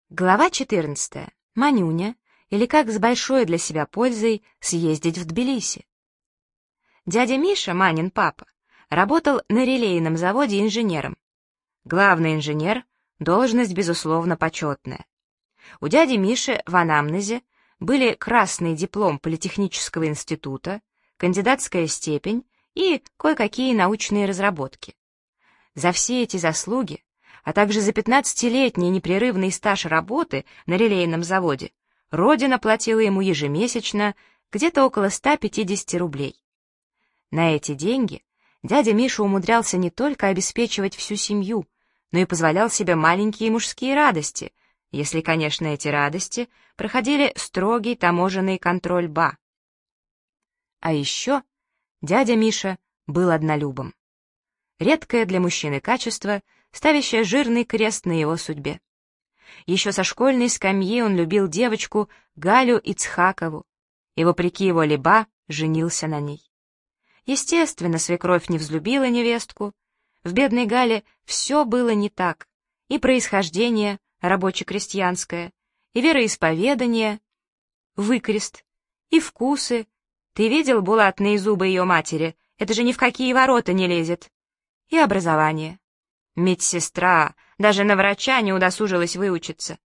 Глава 14. Манюня, или как с большой для себя пользой съездить в Тбилиси. Дядя Миша, Манин папа, работал на релейном заводе инженером. Главный инженер — должность, безусловно, почетная. У дяди Миши в анамнезе были красный диплом Политехнического института, кандидатская степень и кое-какие научные разработки. За все эти заслуги, а также за 15-летний непрерывный стаж работы на релейном заводе, Родина платила ему ежемесячно где-то около 150 рублей. На эти деньги дядя Миша умудрялся не только обеспечивать всю семью, но и позволял себе маленькие мужские радости, если, конечно, эти радости проходили строгий таможенный контроль БА. А еще дядя Миша был однолюбом. Редкое для мужчины качество, ставящее жирный крест на его судьбе. Еще со школьной скамьи он любил девочку Галю Ицхакову, и, вопреки его либа, женился на ней. Естественно, свекровь не взлюбила невестку. В бедной Гале все было не так, и происхождение рабоче-крестьянское, и вероисповедание, выкрест, и вкусы. Ты видел булатные зубы ее матери? Это же ни в какие ворота не лезет. И образование. Медсестра, даже на врача не удосужилась выучиться.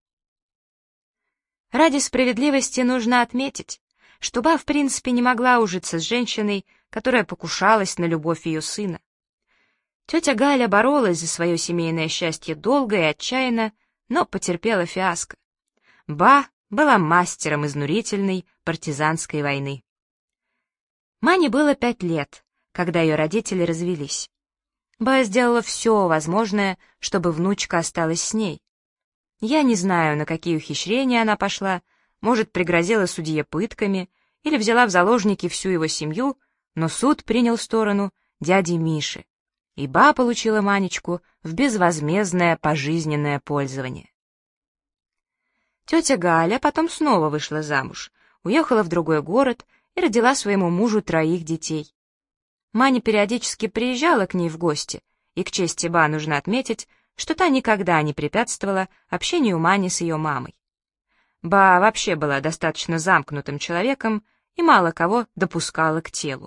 Ради справедливости нужно отметить, что Ба в принципе не могла ужиться с женщиной, которая покушалась на любовь ее сына. Тетя Галя боролась за свое семейное счастье долго и отчаянно, но потерпела фиаско. Ба была мастером изнурительной партизанской войны. Мане было 5 лет, когда ее родители развелись. Ба сделала все возможное, чтобы внучка осталась с ней. Я не знаю, на какие ухищрения она пошла, может, пригрозила судье пытками или взяла в заложники всю его семью, но суд принял сторону дяди Миши, и Ба получила Манечку в безвозмездное пожизненное пользование. Тетя Галя потом снова вышла замуж, уехала в другой город и родила своему мужу 3 детей. Маня периодически приезжала к ней в гости, и к чести Ба нужно отметить, что та никогда не препятствовала общению Мани с ее мамой. Ба вообще была достаточно замкнутым человеком и мало кого допускала к телу.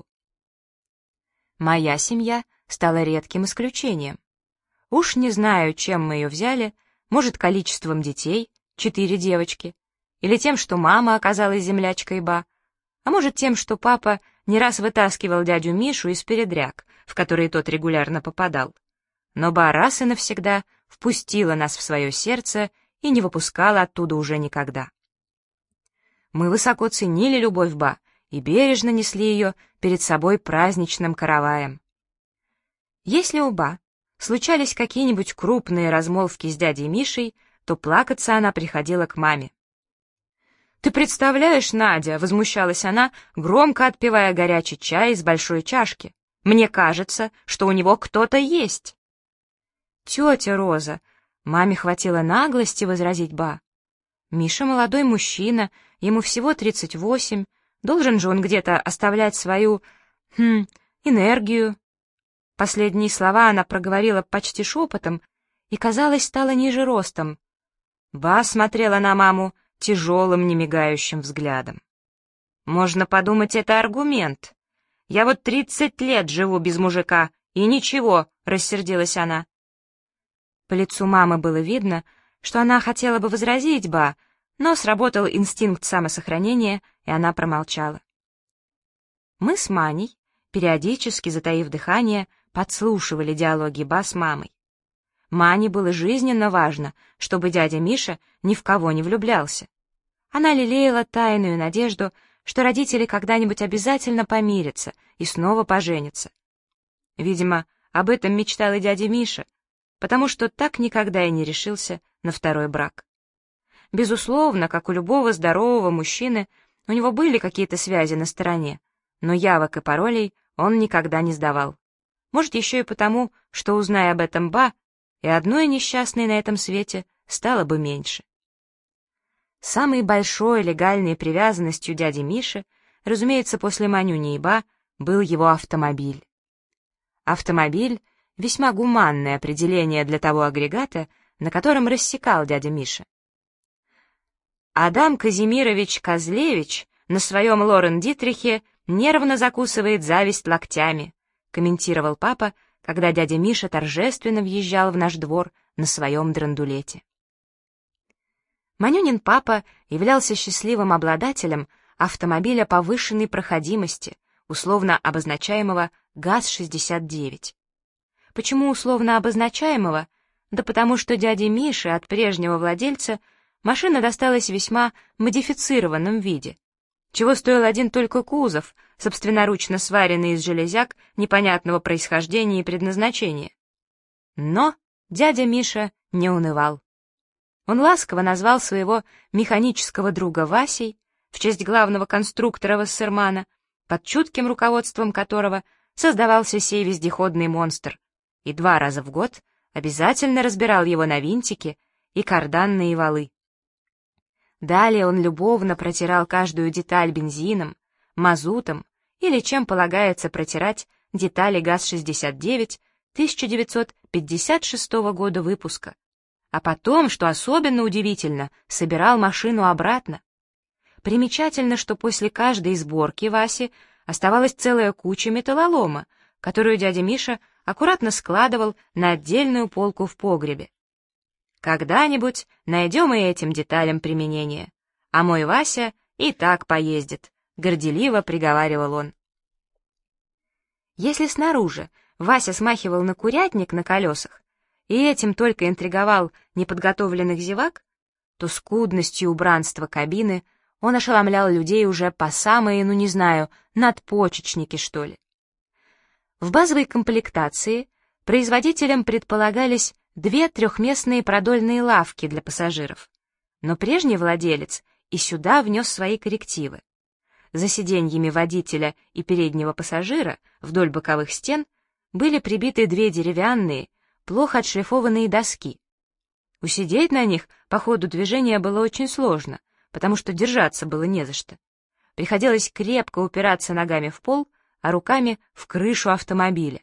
Моя семья стала редким исключением. Уж не знаю, чем мы ее взяли, может, количеством детей, 4 девочки, или тем, что мама оказалась землячкой Ба, а может, тем, что папа не раз вытаскивал дядю Мишу из передряг, в которые тот регулярно попадал. Но Ба раз и навсегда впустила нас в свое сердце и не выпускала оттуда уже никогда. Мы высоко ценили любовь Ба и бережно несли ее перед собой праздничным караваем. Если у Ба случались какие-нибудь крупные размолвки с дядей Мишей, то плакаться она приходила к маме. «Ты представляешь, Надя!» — возмущалась она, громко отпивая горячий чай из большой чашки. «Мне кажется, что у него кто-то есть!» «Тетя Роза!» — маме хватило наглости возразить Ба. «Миша молодой мужчина, ему всего 38, должен же он где-то оставлять свою... энергию». Последние слова она проговорила почти шепотом и, казалось, стала ниже ростом. Ба смотрела на маму тяжелым, немигающим взглядом. «Можно подумать, это аргумент. Я вот 30 лет живу без мужика, и ничего», — рассердилась она. По лицу мамы было видно, что она хотела бы возразить Ба, но сработал инстинкт самосохранения, и она промолчала. Мы с Маней, периодически затаив дыхание, подслушивали диалоги Ба с мамой. Мане было жизненно важно, чтобы дядя Миша ни в кого не влюблялся. Она лелеяла тайную надежду, что родители когда-нибудь обязательно помирятся и снова поженятся. Видимо, об этом мечтал и дядя Миша, потому что так никогда и не решился на второй брак. Безусловно, как у любого здорового мужчины, у него были какие-то связи на стороне, но явок и паролей он никогда не сдавал. Может, еще и потому, что, узная об этом Ба, и одной несчастной на этом свете стало бы меньше. Самой большой легальной привязанностью дяди Миши, разумеется, после Манюни и Ба, был его автомобиль. Автомобиль — весьма гуманное определение для того агрегата, на котором рассекал дядя Миша. Адам Казимирович Козлевич на своем Лорен-Дитрихе нервно закусывает зависть локтями, комментировал папа, когда дядя Миша торжественно въезжал в наш двор на своем драндулете. Манюнин папа являлся счастливым обладателем автомобиля повышенной проходимости, условно обозначаемого ГАЗ-69. Почему условно обозначаемого? Да потому что дяде Мише от прежнего владельца машина досталась в весьма модифицированном виде, чего стоил один только кузов, собственноручно сваренный из железяк непонятного происхождения и предназначения. Но дядя Миша не унывал. Он ласково назвал своего механического друга Васей, в честь главного конструктора Вассермана, под чутким руководством которого создавался сей вездеходный монстр, и 2 раза в год обязательно разбирал его на винтики и карданные валы. Далее он любовно протирал каждую деталь бензином, мазутом или чем полагается протирать детали ГАЗ-69 1956 года выпуска, а потом, что особенно удивительно, собирал машину обратно. Примечательно, что после каждой сборки Васи оставалась целая куча металлолома, которую дядя Миша аккуратно складывал на отдельную полку в погребе. Когда-нибудь найдем и этим деталям применение, а мой Вася и так поездит, горделиво приговаривал он. Если снаружи Вася смахивал на курятник на колесах и этим только интриговал неподготовленных зевак, то скудностью убранства кабины он ошеломлял людей уже по самые, не знаю, надпочечники, что ли. В базовой комплектации производителям предполагались 2 трехместные продольные лавки для пассажиров, но прежний владелец и сюда внес свои коррективы. За сиденьями водителя и переднего пассажира вдоль боковых стен были прибиты 2 деревянные, плохо отшлифованные доски. Усидеть на них по ходу движения было очень сложно, потому что держаться было не за что. Приходилось крепко упираться ногами в пол, а руками в крышу автомобиля.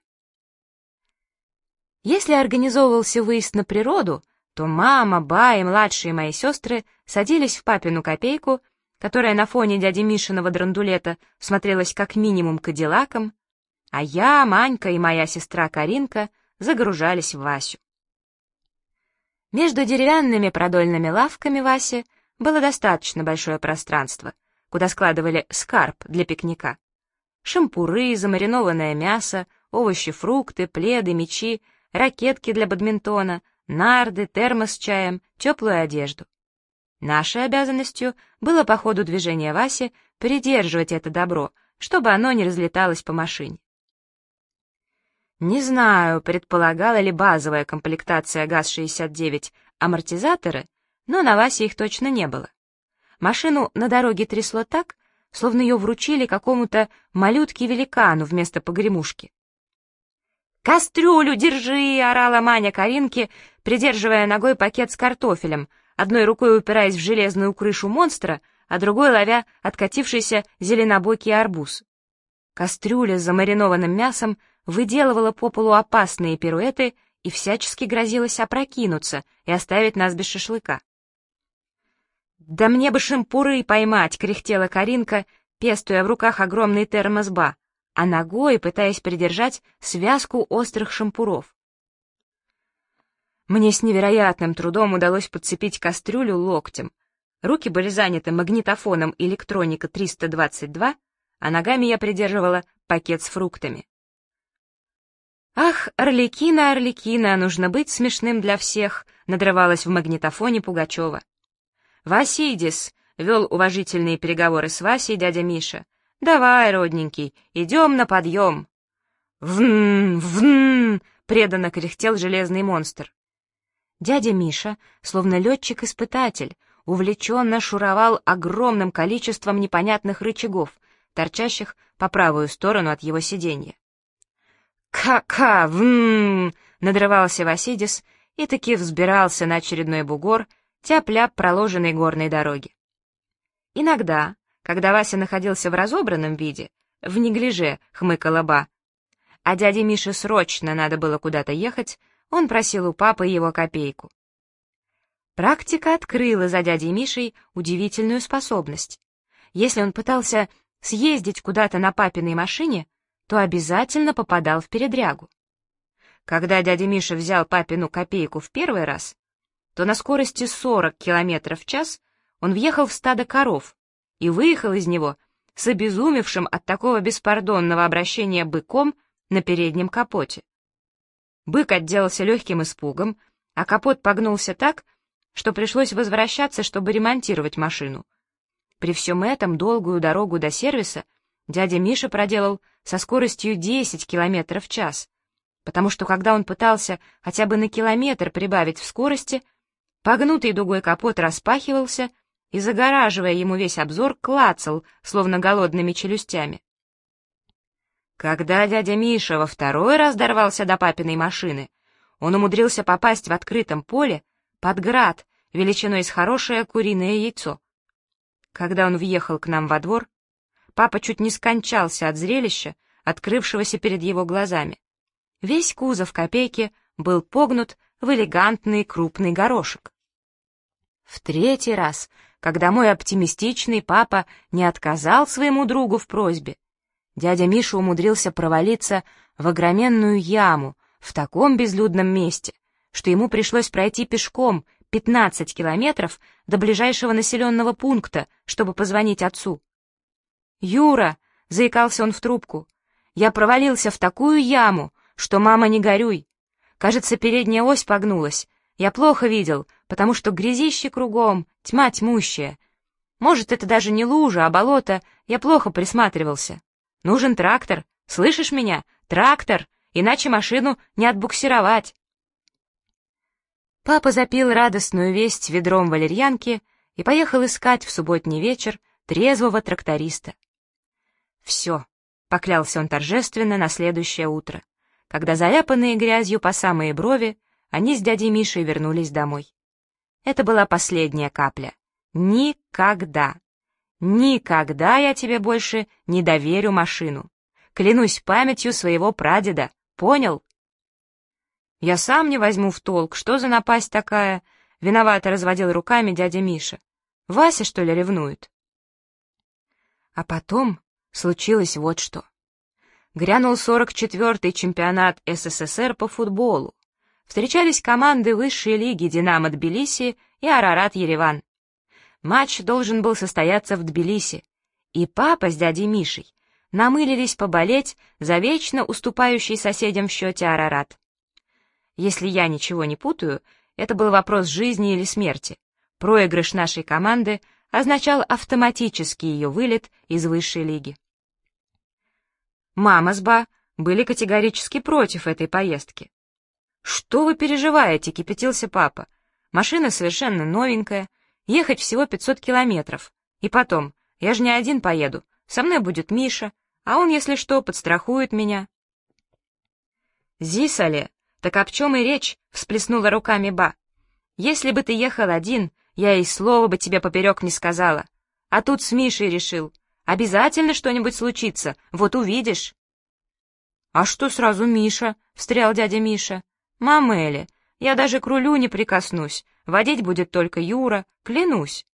Если организовывался выезд на природу, то мама, ба и младшие мои сестры садились в папину копейку, которая на фоне дяди Мишиного драндулета смотрелась как минимум кадиллаком, а я, Манька и моя сестра Каринка загружались в Васю. Между деревянными продольными лавками Васи было достаточно большое пространство, куда складывали скарб для пикника. Шампуры, замаринованное мясо, овощи, фрукты, пледы, мячи, ракетки для бадминтона, нарды, термос с чаем, теплую одежду. Нашей обязанностью было по ходу движения Васи придерживать это добро, чтобы оно не разлеталось по машине. Не знаю, предполагала ли базовая комплектация ГАЗ-69 амортизаторы, но на Васе их точно не было. Машину на дороге трясло так, словно ее вручили какому-то малютке-великану вместо погремушки. «Кастрюлю держи!» — орала Маня Каринке, придерживая ногой пакет с картофелем, одной рукой упираясь в железную крышу монстра, а другой ловя откатившийся зеленобокий арбуз. Кастрюля с замаринованным мясом выделывала по полу опасные пируэты и всячески грозилась опрокинуться и оставить нас без шашлыка. «Да мне бы шампуры поймать!» — кряхтела Каринка, пестуя в руках огромный термос-ба, а ногой пытаясь придержать связку острых шампуров. Мне с невероятным трудом удалось подцепить кастрюлю локтем. Руки были заняты магнитофоном «Электроника 322», а ногами я придерживала пакет с фруктами. «Ах, Арлекино, Арлекино, нужно быть смешным для всех», — надрывалась в магнитофоне Пугачева. «Васидис», — вел уважительные переговоры с Васей дядя Миша, — «давай, родненький, идем на подъем». «Вн, вн», — преданно кряхтел железный монстр. Дядя Миша, словно летчик-испытатель, увлеченно шуровал огромным количеством непонятных рычагов, торчащих по правую сторону от его сиденья. «Ка-ка, вн!» — надрывался Васидис и таки взбирался на очередной бугор, тяп-ляп проложенной горной дороги. Иногда, когда Вася находился в разобранном виде, в неглиже хмыкала ба, а дяде Мише срочно надо было куда-то ехать, он просил у папы его копейку. Практика открыла за дядей Мишей удивительную способность. Если он пытался съездить куда-то на папиной машине, то обязательно попадал в передрягу. Когда дядя Миша взял папину копейку в первый раз, то на скорости 40 км в час он въехал в стадо коров и выехал из него с обезумевшим от такого беспардонного обращения быком на переднем капоте. Бык отделался легким испугом, а капот погнулся так, что пришлось возвращаться, чтобы ремонтировать машину. При всем этом долгую дорогу до сервиса дядя Миша проделал со скоростью 10 км в час, потому что когда он пытался хотя бы на километр прибавить в скорости, погнутый дугой капот распахивался и, загораживая ему весь обзор, клацал, словно голодными челюстями. Когда дядя Миша во второй раз дорвался до папиной машины, он умудрился попасть в открытом поле под град величиной с хорошее куриное яйцо. Когда он въехал к нам во двор, папа чуть не скончался от зрелища, открывшегося перед его глазами. Весь кузов копейки был погнут в элегантный крупный горошек. В третий раз, когда мой оптимистичный папа не отказал своему другу в просьбе, дядя Миша умудрился провалиться в огроменную яму в таком безлюдном месте, что ему пришлось пройти пешком 15 километров до ближайшего населенного пункта, чтобы позвонить отцу. «Юра!» — заикался он в трубку. «Я провалился в такую яму, что, мама, не горюй. Кажется, передняя ось погнулась. Я плохо видел, потому что грязище кругом, тьма тьмущая. Может, это даже не лужа, а болото, я плохо присматривался. Нужен трактор, слышишь меня? Трактор, иначе машину не отбуксировать». Папа запил радостную весть ведром валерьянки и поехал искать в субботний вечер трезвого тракториста. «Все», — поклялся он торжественно на следующее утро, когда, заляпанные грязью по самые брови, они с дядей Мишей вернулись домой. Это была последняя капля. Никогда, никогда я тебе больше не доверю машину. Клянусь памятью своего прадеда, понял? Я сам не возьму в толк, что за напасть такая, виновато разводил руками дядя Миша. Вася, что ли, ревнует? А потом случилось вот что. Грянул 44-й чемпионат СССР по футболу. Встречались команды высшей лиги «Динамо» Тбилиси и «Арарат» Ереван. Матч должен был состояться в Тбилиси, и папа с дядей Мишей намылились поболеть за вечно уступающий соседям в счете «Арарат». Если я ничего не путаю, это был вопрос жизни или смерти. Проигрыш нашей команды означал автоматический ее вылет из высшей лиги. Мама с Ба были категорически против этой поездки. «Что вы переживаете?» — кипятился папа. «Машина совершенно новенькая, ехать всего 500 километров. И потом, я же не один поеду, со мной будет Миша, а он, если что, подстрахует меня». «Зисале, так об чем и речь?» — всплеснула руками Ба. «Если бы ты ехал один, я и слова бы тебе поперек не сказала. А тут с Мишей решил. Обязательно что-нибудь случится, вот увидишь». «А что сразу Миша?» — встрял дядя Миша. «Мамели, я даже к рулю не прикоснусь, водить будет только Юра, клянусь».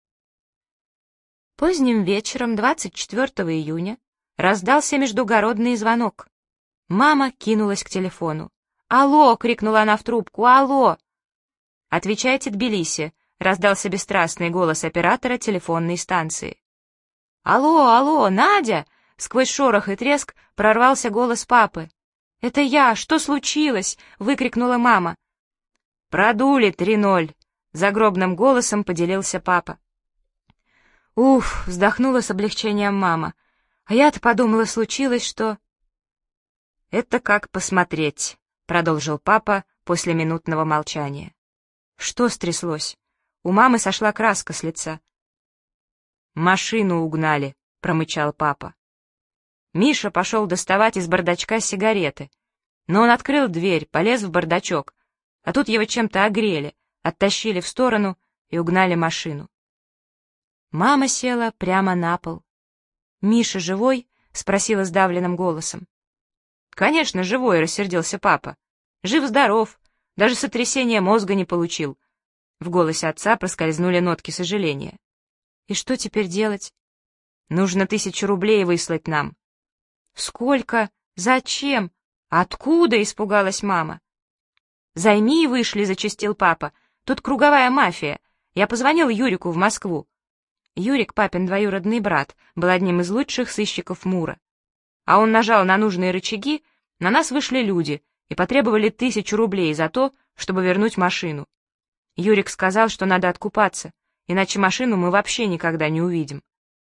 Поздним вечером 24 июня раздался междугородный звонок. Мама кинулась к телефону. «Алло!» — крикнула она в трубку. «Алло!» «Отвечайте, Тбилиси!» — раздался бесстрастный голос оператора телефонной станции. «Алло, алло, Надя!» — сквозь шорох и треск прорвался голос папы. «Это я! Что случилось?» — выкрикнула мама. «Продули 3-0!» — загробным голосом поделился папа. «Уф!» — вздохнула с облегчением мама. «А я-то подумала, случилось, что...» «Это как посмотреть», — продолжил папа после минутного молчания. «Что стряслось?» У мамы сошла краска с лица. «Машину угнали», — промычал папа. Миша пошел доставать из бардачка сигареты, но он открыл дверь, полез в бардачок, а тут его чем-то огрели, оттащили в сторону и угнали машину. Мама села прямо на пол. «Миша живой?» — спросила сдавленным голосом. «Конечно, живой», — рассердился папа. «Жив-здоров, даже сотрясения мозга не получил. В голосе отца проскользнули нотки сожаления. «И что теперь делать?» «Нужно 1000 рублей выслать нам». «Сколько? Зачем? Откуда?» — испугалась мама. «Займи и вышли», — зачастил папа. «Тут круговая мафия. Я позвонил Юрику в Москву». Юрик, папин двоюродный брат, был одним из лучших сыщиков Мура. А он нажал на нужные рычаги, на нас вышли люди и потребовали 1000 рублей за то, чтобы вернуть машину. Юрик сказал, что надо откупаться, иначе машину мы вообще никогда не увидим.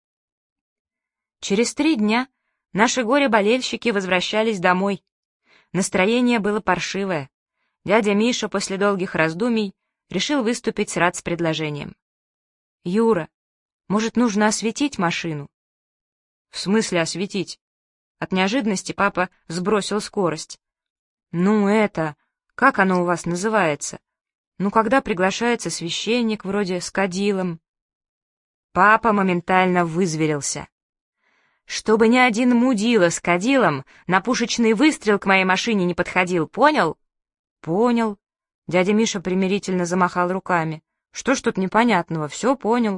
Через 3 дня наши горе-болельщики возвращались домой. Настроение было паршивое. Дядя Миша после долгих раздумий решил выступить с рацпредложением. «Юра, может, нужно осветить машину?» «В смысле осветить?» От неожиданности папа сбросил скорость. «Ну это, как оно у вас называется? Ну, когда приглашается священник, вроде с кадилом». Папа моментально вызверился. «Чтобы ни один мудила с кадилом на пушечный выстрел к моей машине не подходил, понял?» «Понял». Дядя Миша примирительно замахал руками. «Что ж тут непонятного? Все понял».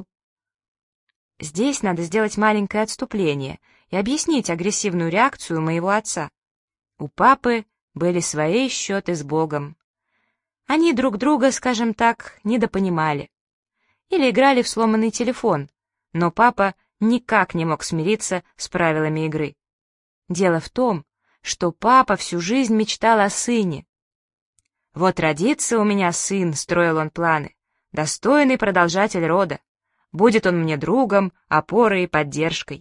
Здесь надо сделать маленькое отступление и объяснить агрессивную реакцию моего отца. У папы были свои счеты с Богом. Они друг друга, скажем так, недопонимали. Или играли в сломанный телефон, но папа никак не мог смириться с правилами игры. Дело в том, что папа всю жизнь мечтал о сыне. «Вот родится у меня сын», — строил он планы, — «достойный продолжатель рода. Будет он мне другом, опорой и поддержкой».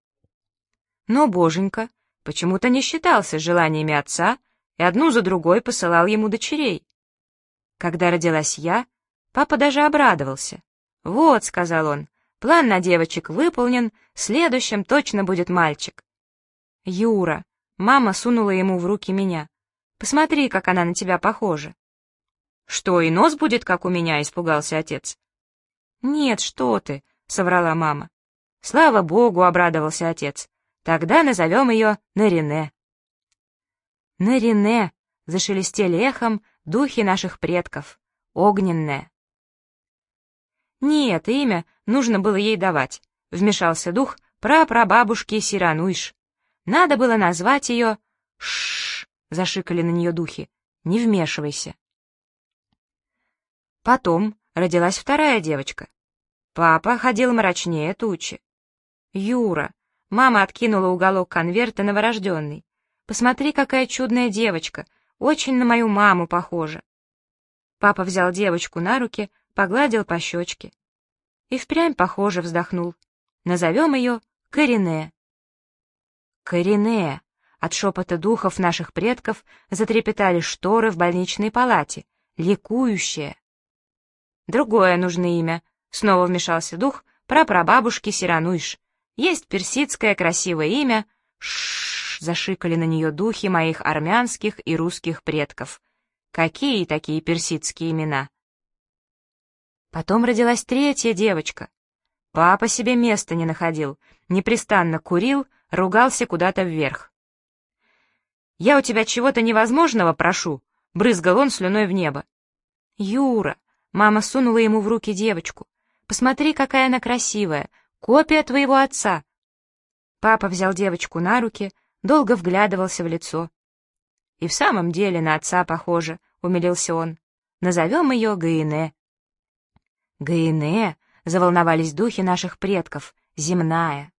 Но Боженька почему-то не считался желаниями отца и одну за другой посылал ему дочерей. Когда родилась я, папа даже обрадовался. «Вот», — сказал он, — «план на девочек выполнен, следующим точно будет мальчик». «Юра», — мама сунула ему в руки меня, — «посмотри, как она на тебя похожа». «Что, и нос будет, как у меня?» — испугался отец. «Нет, что ты», — соврала мама. «Слава Богу», — обрадовался отец, — «тогда назовем ее Нарине». «Нарине», — зашелестели эхом духи наших предков, огненная. «Нет, имя нужно было ей давать», — вмешался дух прапрабабушки Сирануиш. «Надо было назвать ее...» «Ш-ш-ш», — зашикали на нее духи, — «не вмешивайся». Потом родилась вторая девочка. Папа ходил мрачнее тучи. «Юра», — мама откинула уголок конверта новорожденный, — «посмотри, какая чудная девочка, очень на мою маму похожа». Папа взял девочку на руки, погладил по щечке. И впрямь похоже вздохнул. Назовем ее Корине. Корине. От шепота духов наших предков затрепетали шторы в больничной палате. Ликующая. Другое нужно имя. Снова вмешался дух прапрабабушки Сирануиш. Есть персидское красивое имя. Ш-ш-ш, зашикали на нее духи моих армянских и русских предков. Какие такие персидские имена? Потом родилась третья девочка. Папа себе места не находил, непрестанно курил, ругался куда-то вверх. «Я у тебя чего-то невозможного прошу», — брызгал он слюной в небо. «Юра», — мама сунула ему в руки девочку, — «посмотри, какая она красивая, копия твоего отца». Папа взял девочку на руки, долго вглядывался в лицо. «И в самом деле на отца похоже», — умилился он. «Назовем ее Гаине». «Гаине», — заволновались духи наших предков, земная.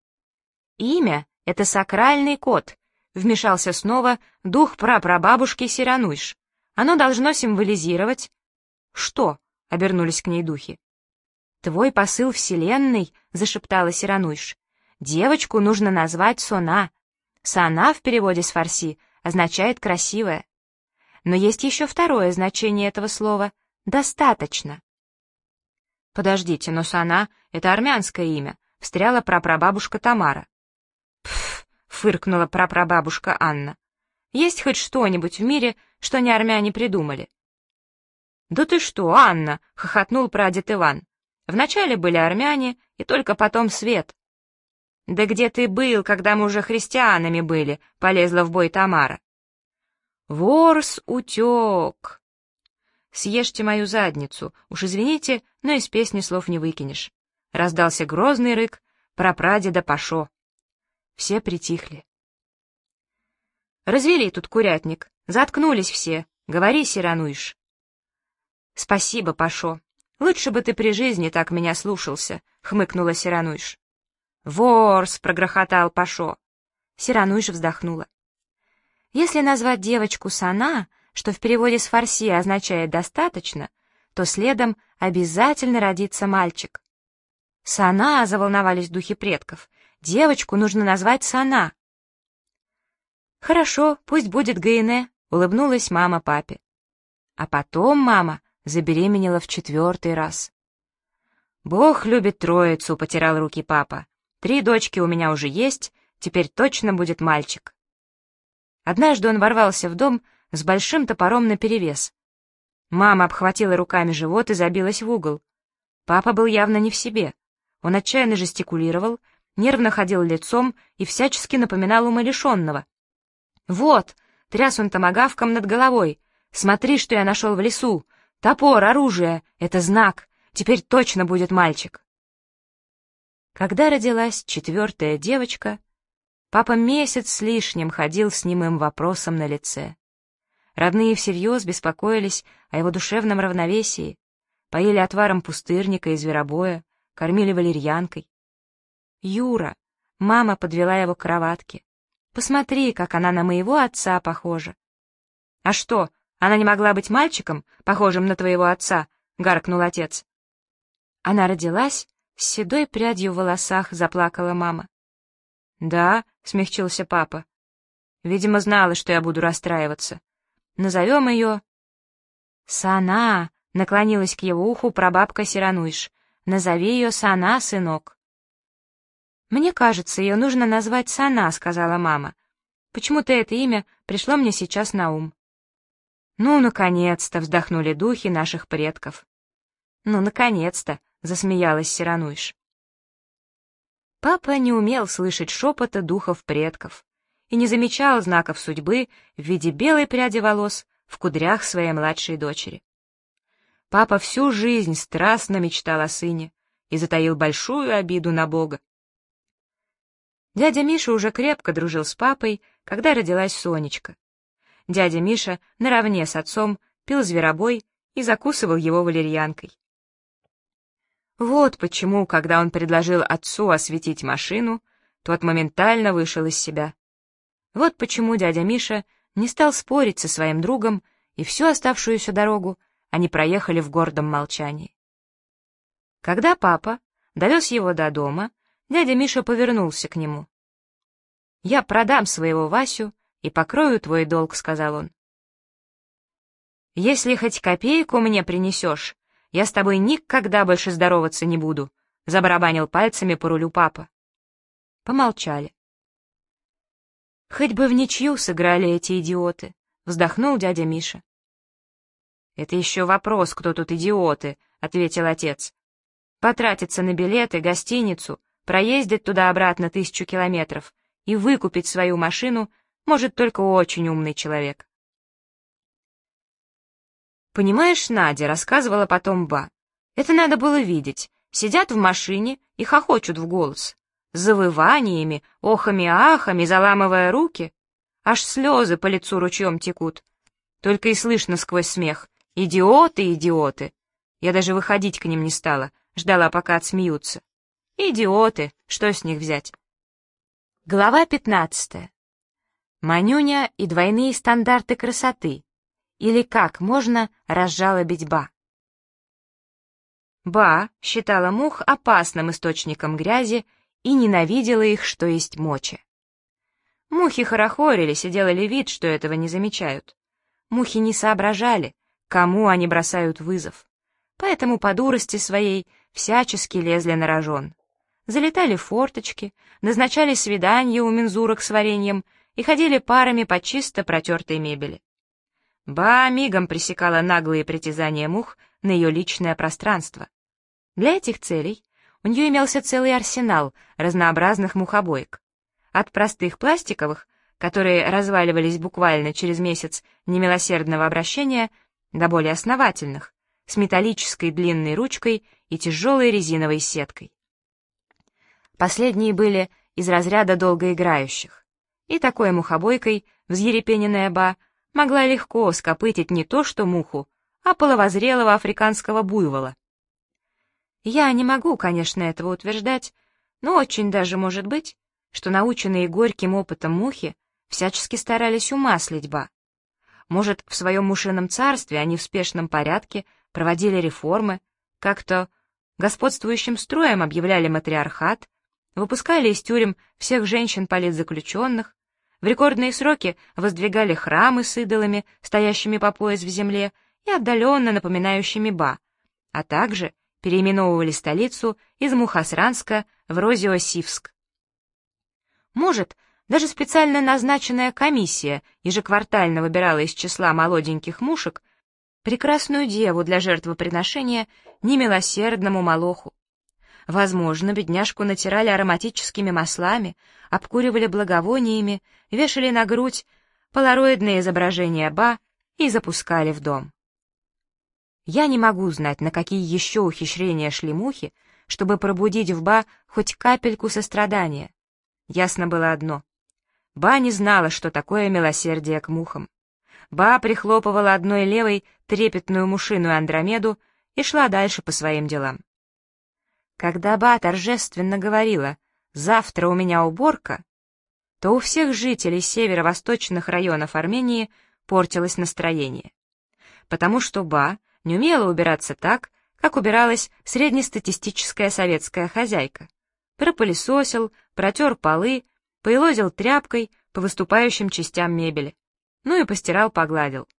«Имя — это сакральный код», — вмешался снова дух прапрабабушки Сирануиш. «Оно должно символизировать...» «Что?» — обернулись к ней духи. «Твой посыл вселенной», — зашептала Сирануиш. «Девочку нужно назвать Сона. Сона в переводе с фарси означает «красивая». Но есть еще второе значение этого слова — «достаточно». «Подождите, но Сона — это армянское имя», — встряла прапрабабушка Тамара. «Пф», — фыркнула прапрабабушка Анна. «Есть хоть что-нибудь в мире, что не армяне придумали?» «Да ты что, Анна!» — хохотнул прадед Иван. «Вначале были армяне, и только потом свет». «Да где ты был, когда мы уже христианами были?» — полезла в бой Тамара. «Ворс утек». «Съешьте мою задницу, уж извините, но из песни слов не выкинешь». Раздался грозный рык прапрадеда Пашо. Все притихли. «Развели тут курятник, заткнулись все, говори, Сирануиш». «Спасибо, Пашо. Лучше бы ты при жизни так меня слушался», — хмыкнула Сирануиш. «Ворс!» — прогрохотал Пашо. Сирануиш вздохнула. Если назвать девочку Сана, что в переводе с фарси означает «достаточно», то следом обязательно родится мальчик. «Сана!» — заволновались духи предков. «Девочку нужно назвать Сана». «Хорошо, пусть будет Гаине», — улыбнулась мама папе. А потом мама забеременела в 4-й раз. «Бог любит троицу», — потирал руки папа. 3 дочки у меня уже есть, теперь точно будет мальчик». Однажды он ворвался в дом с большим топором наперевес. Мама обхватила руками живот и забилась в угол. Папа был явно не в себе. Он отчаянно жестикулировал, нервно ходил лицом и всячески напоминал умалишенного. «Вот!» — тряс он томагавком над головой. «Смотри, что я нашел в лесу! Топор, оружие — это знак! Теперь точно будет мальчик!» Когда родилась 4-я девочка, папа месяц с лишним ходил с немым вопросом на лице. Родные всерьез беспокоились о его душевном равновесии, поили отваром пустырника и зверобоя, кормили валерьянкой. «Юра!» — мама подвела его к кроватке. «Посмотри, как она на моего отца похожа!» «А что, она не могла быть мальчиком, похожим на твоего отца?» — гаркнул отец. Она родилась, с седой прядью в волосах заплакала мама. «Да», — смягчился папа. «Видимо, знала, что я буду расстраиваться. Назовем ее...» «Сана», — наклонилась к его уху прабабка Сирануиш. «Назови ее Сана, сынок». «Мне кажется, ее нужно назвать Сана», — сказала мама. «Почему-то это имя пришло мне сейчас на ум». «Ну, наконец-то!» — вздохнули духи наших предков. «Ну, наконец-то!» — засмеялась Сирануиш. Папа не умел слышать шепота духов предков и не замечал знаков судьбы в виде белой пряди волос в кудрях своей младшей дочери. Папа всю жизнь страстно мечтал о сыне и затаил большую обиду на Бога. Дядя Миша уже крепко дружил с папой, когда родилась Сонечка. Дядя Миша наравне с отцом пил зверобой и закусывал его валерьянкой. Вот почему, когда он предложил отцу осветить машину, тот моментально вышел из себя. Вот почему дядя Миша не стал спорить со своим другом, и всю оставшуюся дорогу они проехали в гордом молчании. Когда папа довез его до дома, дядя Миша повернулся к нему. «Я продам своего Васю и покрою твой долг», — сказал он. «Если хоть копейку мне принесешь, я с тобой никогда больше здороваться не буду», — забарабанил пальцами по рулю папа. Помолчали. «Хоть бы в ничью сыграли эти идиоты», — вздохнул дядя Миша. «Это еще вопрос, кто тут идиоты», — ответил отец. «Потратиться на билеты, гостиницу, проездить туда-обратно 1000 километров и выкупить свою машину может только очень умный человек». «Понимаешь, Надя», — рассказывала потом Ба, — «это надо было видеть. Сидят в машине и хохочут в голос. С завываниями, охами-ахами, заламывая руки. Аж слезы по лицу ручьем текут. Только и слышно сквозь смех: «Идиоты, идиоты!» Я даже выходить к ним не стала, ждала, пока отсмеются. Идиоты, что с них взять? Глава 15. Манюня и двойные стандарты красоты. Или как можно разжалобить Ба. Ба считала мух опасным источником грязи и ненавидела их, что есть мочи. Мухи хорохорились и делали вид, что этого не замечают. Мухи не соображали, кому они бросают вызов, поэтому по дурости своей всячески лезли на рожон. Залетали в форточки, назначали свидания у мензурок с вареньем и ходили парами по чисто протертой мебели. Ба мигом пресекала наглые притязания мух на ее личное пространство. Для этих целей у нее имелся целый арсенал разнообразных мухобоек. От простых пластиковых, которые разваливались буквально через месяц немилосердного обращения, до более основательных, с металлической длинной ручкой и тяжелой резиновой сеткой. Последние были из разряда долгоиграющих, и такой мухобойкой взъерепененная Ба могла легко скопытить не то что муху, а половозрелого африканского буйвола. Я не могу, конечно, этого утверждать, но очень даже может быть, что наученные горьким опытом мухи всячески старались умаслить Ба. Может, в своем мушином царстве они в спешном порядке проводили реформы, как-то господствующим строем объявляли матриархат, выпускали из тюрем всех женщин-политзаключенных, в рекордные сроки воздвигали храмы с идолами, стоящими по пояс в земле и отдаленно напоминающими Ба, а также переименовывали столицу из Мухосранска в Розиосивск. Может, даже специально назначенная комиссия ежеквартально выбирала из числа молоденьких мушек прекрасную деву для жертвоприношения немилосердному молоху. Возможно, бедняжку натирали ароматическими маслами, обкуривали благовониями, вешали на грудь полароидные изображения Ба и запускали в дом. Я не могу знать, на какие еще ухищрения шли мухи, чтобы пробудить в Ба хоть капельку сострадания. Ясно было одно. Ба не знала, что такое милосердие к мухам. Ба прихлопывала одной левой трепетную мушиную Андромеду и шла дальше по своим делам. Когда Ба торжественно говорила «завтра у меня уборка», то у всех жителей северо-восточных районов Армении портилось настроение, потому что Ба не умела убираться так, как убиралась среднестатистическая советская хозяйка. Пропылесосил, протер полы, поелозил тряпкой по выступающим частям мебели, ну и постирал-погладил.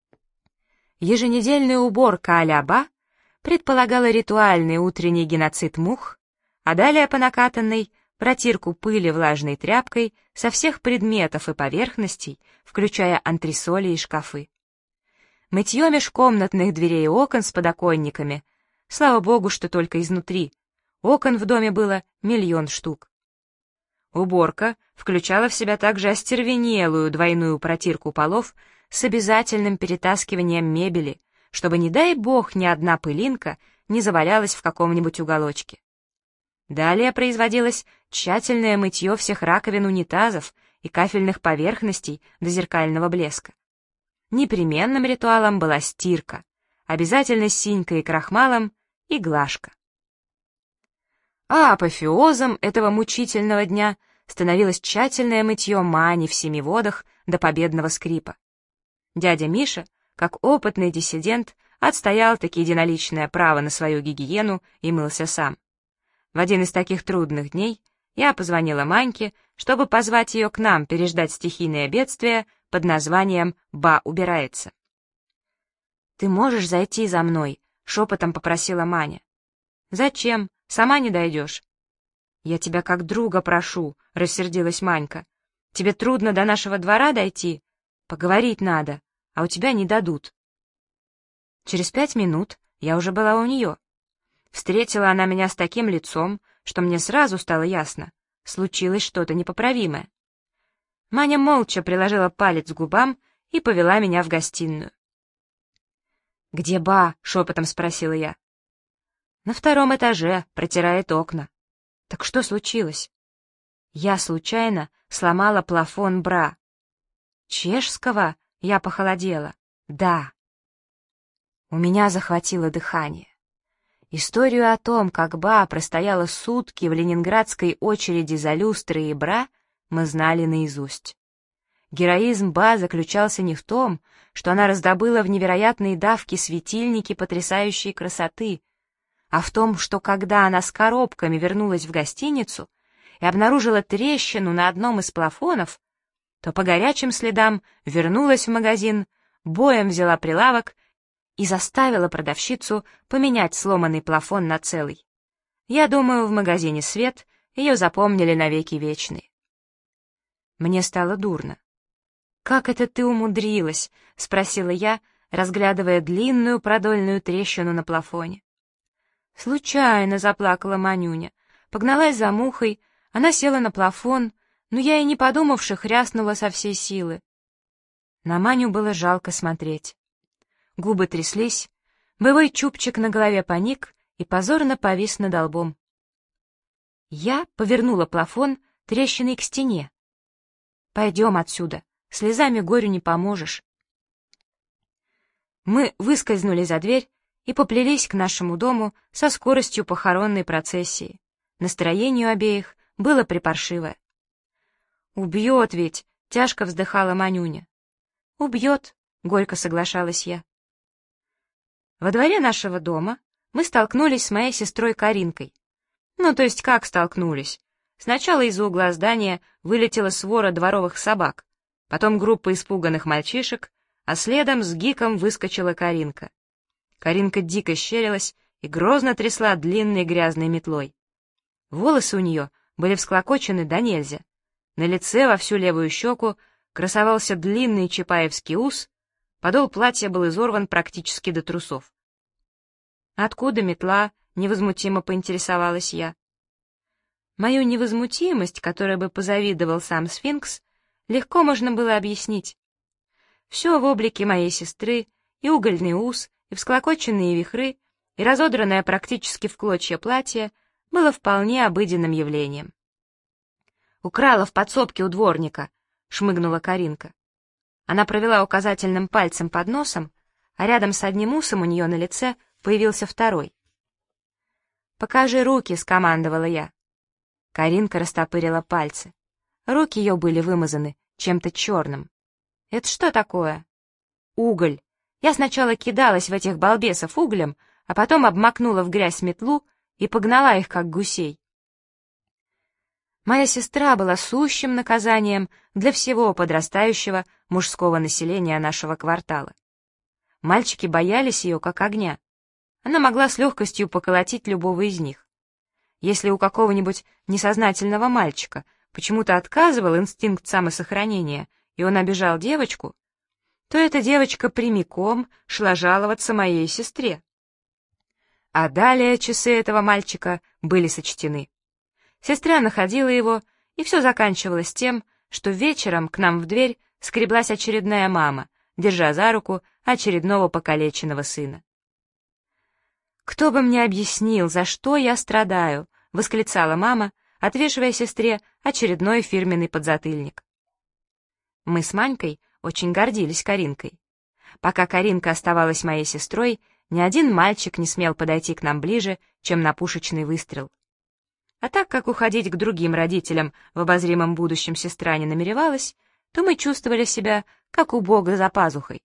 Еженедельная уборка а-ля Ба предполагала ритуальный утренний геноцид мух, а далее по накатанной протирку пыли влажной тряпкой со всех предметов и поверхностей, включая антресоли и шкафы. Мытье межкомнатных дверей и окон с подоконниками, слава богу, что только изнутри, окон в доме было 1 000 000 штук. Уборка включала в себя также остервенелую двойную протирку полов с обязательным перетаскиванием мебели, чтобы, не дай бог, ни одна пылинка не завалялась в каком-нибудь уголочке. Далее производилось тщательное мытье всех раковин унитазов и кафельных поверхностей до зеркального блеска. Непременным ритуалом была стирка, обязательно с синькой и крахмалом и глажка. А апофеозом этого мучительного дня становилось тщательное мытье Мани в 7 водах до победного скрипа. Дядя Миша, как опытный диссидент, отстоял таки единоличное право на свою гигиену и мылся сам. В один из таких трудных дней я позвонила Маньке, чтобы позвать ее к нам переждать стихийное бедствие под названием «Ба убирается». «Ты можешь зайти за мной?» — шепотом попросила Маня. «Зачем? Сама не дойдешь». «Я тебя как друга прошу», — рассердилась Манька. «Тебе трудно до нашего двора дойти? Поговорить надо, а у тебя не дадут». Через 5 минут я уже была у нее. Встретила она меня с таким лицом, что мне сразу стало ясно — случилось что-то непоправимое. Маня молча приложила палец к губам и повела меня в гостиную. «Где Ба?» — шепотом спросила я. «На 2-м этаже, протирает окна». «Так что случилось?» «Я случайно сломала плафон бра». «Чешского?» — я похолодела. «Да». У меня захватило дыхание. Историю о том, как Ба простояла сутки в ленинградской очереди за люстры и бра, мы знали наизусть. Героизм Ба заключался не в том, что она раздобыла в невероятные давки светильники потрясающей красоты, а в том, что когда она с коробками вернулась в гостиницу и обнаружила трещину на одном из плафонов, то по горячим следам вернулась в магазин, боем взяла прилавок и заставила продавщицу поменять сломанный плафон на целый. Я думаю, в магазине «Свет» ее запомнили навеки вечные. Мне стало дурно. «Как это ты умудрилась?» — спросила я, разглядывая длинную продольную трещину на плафоне. «Случайно», — заплакала Манюня. Погналась за мухой, она села на плафон, но я и не подумавши хряснула со всей силы. На Маню было жалко смотреть. губы тряслись, боевой чубчик на голове поник и позорно повис над лбом. Я повернула плафон трещиной к стене. «Пойдем отсюда, слезами горю не поможешь». Мы выскользнули за дверь и поплелись к нашему дому со скоростью похоронной процессии. Настроение у обеих было припаршивое. «Убьет ведь!» — тяжко вздыхала Манюня. «Убьет!» — горько соглашалась я. Во дворе нашего дома мы столкнулись с моей сестрой Каринкой. Ну, то есть как столкнулись? Сначала из-за угла здания вылетела свора дворовых собак, потом группа испуганных мальчишек, а следом с гиком выскочила Каринка. Каринка дико щерилась и грозно трясла длинной грязной метлой. Волосы у нее были всклокочены до нельзя. На лице во всю левую щеку красовался длинный чапаевский ус, подол платья был изорван практически до трусов. «Откуда метла?» — невозмутимо поинтересовалась я. Мою невозмутимость, которой бы позавидовал сам сфинкс, легко можно было объяснить. Все в облике моей сестры, и угольный ус, и всклокоченные вихры, и разодранное практически в клочья платье было вполне обыденным явлением. «Украла в подсобке у дворника», — шмыгнула Каринка. Она провела указательным пальцем под носом, а рядом с одним усом у нее на лице появился второй. «Покажи руки», — скомандовала я. Каринка растопырила пальцы. Руки ее были вымазаны чем-то черным. «Это что такое?» «Уголь. Я сначала кидалась в этих балбесов углем, а потом обмакнула в грязь метлу и погнала их, как гусей». Моя сестра была сущим наказанием для всего подрастающего мужского населения нашего квартала. Мальчики боялись ее, как огня. Она могла с легкостью поколотить любого из них. Если у какого-нибудь несознательного мальчика почему-то отказывал инстинкт самосохранения, и он обижал девочку, то эта девочка прямиком шла жаловаться моей сестре. А далее часы этого мальчика были сочтены. Сестра находила его, и все заканчивалось тем, что вечером к нам в дверь скреблась очередная мама, держа за руку очередного покалеченного сына. «Кто бы мне объяснил, за что я страдаю?» — восклицала мама, отвешивая сестре очередной фирменный подзатыльник. Мы с Манькой очень гордились Каринкой. Пока Каринка оставалась моей сестрой, ни один мальчик не смел подойти к нам ближе, чем на пушечный выстрел. А так как уходить к другим родителям в обозримом будущем сестра не намеревалась, то мы чувствовали себя, как у Бога за пазухой.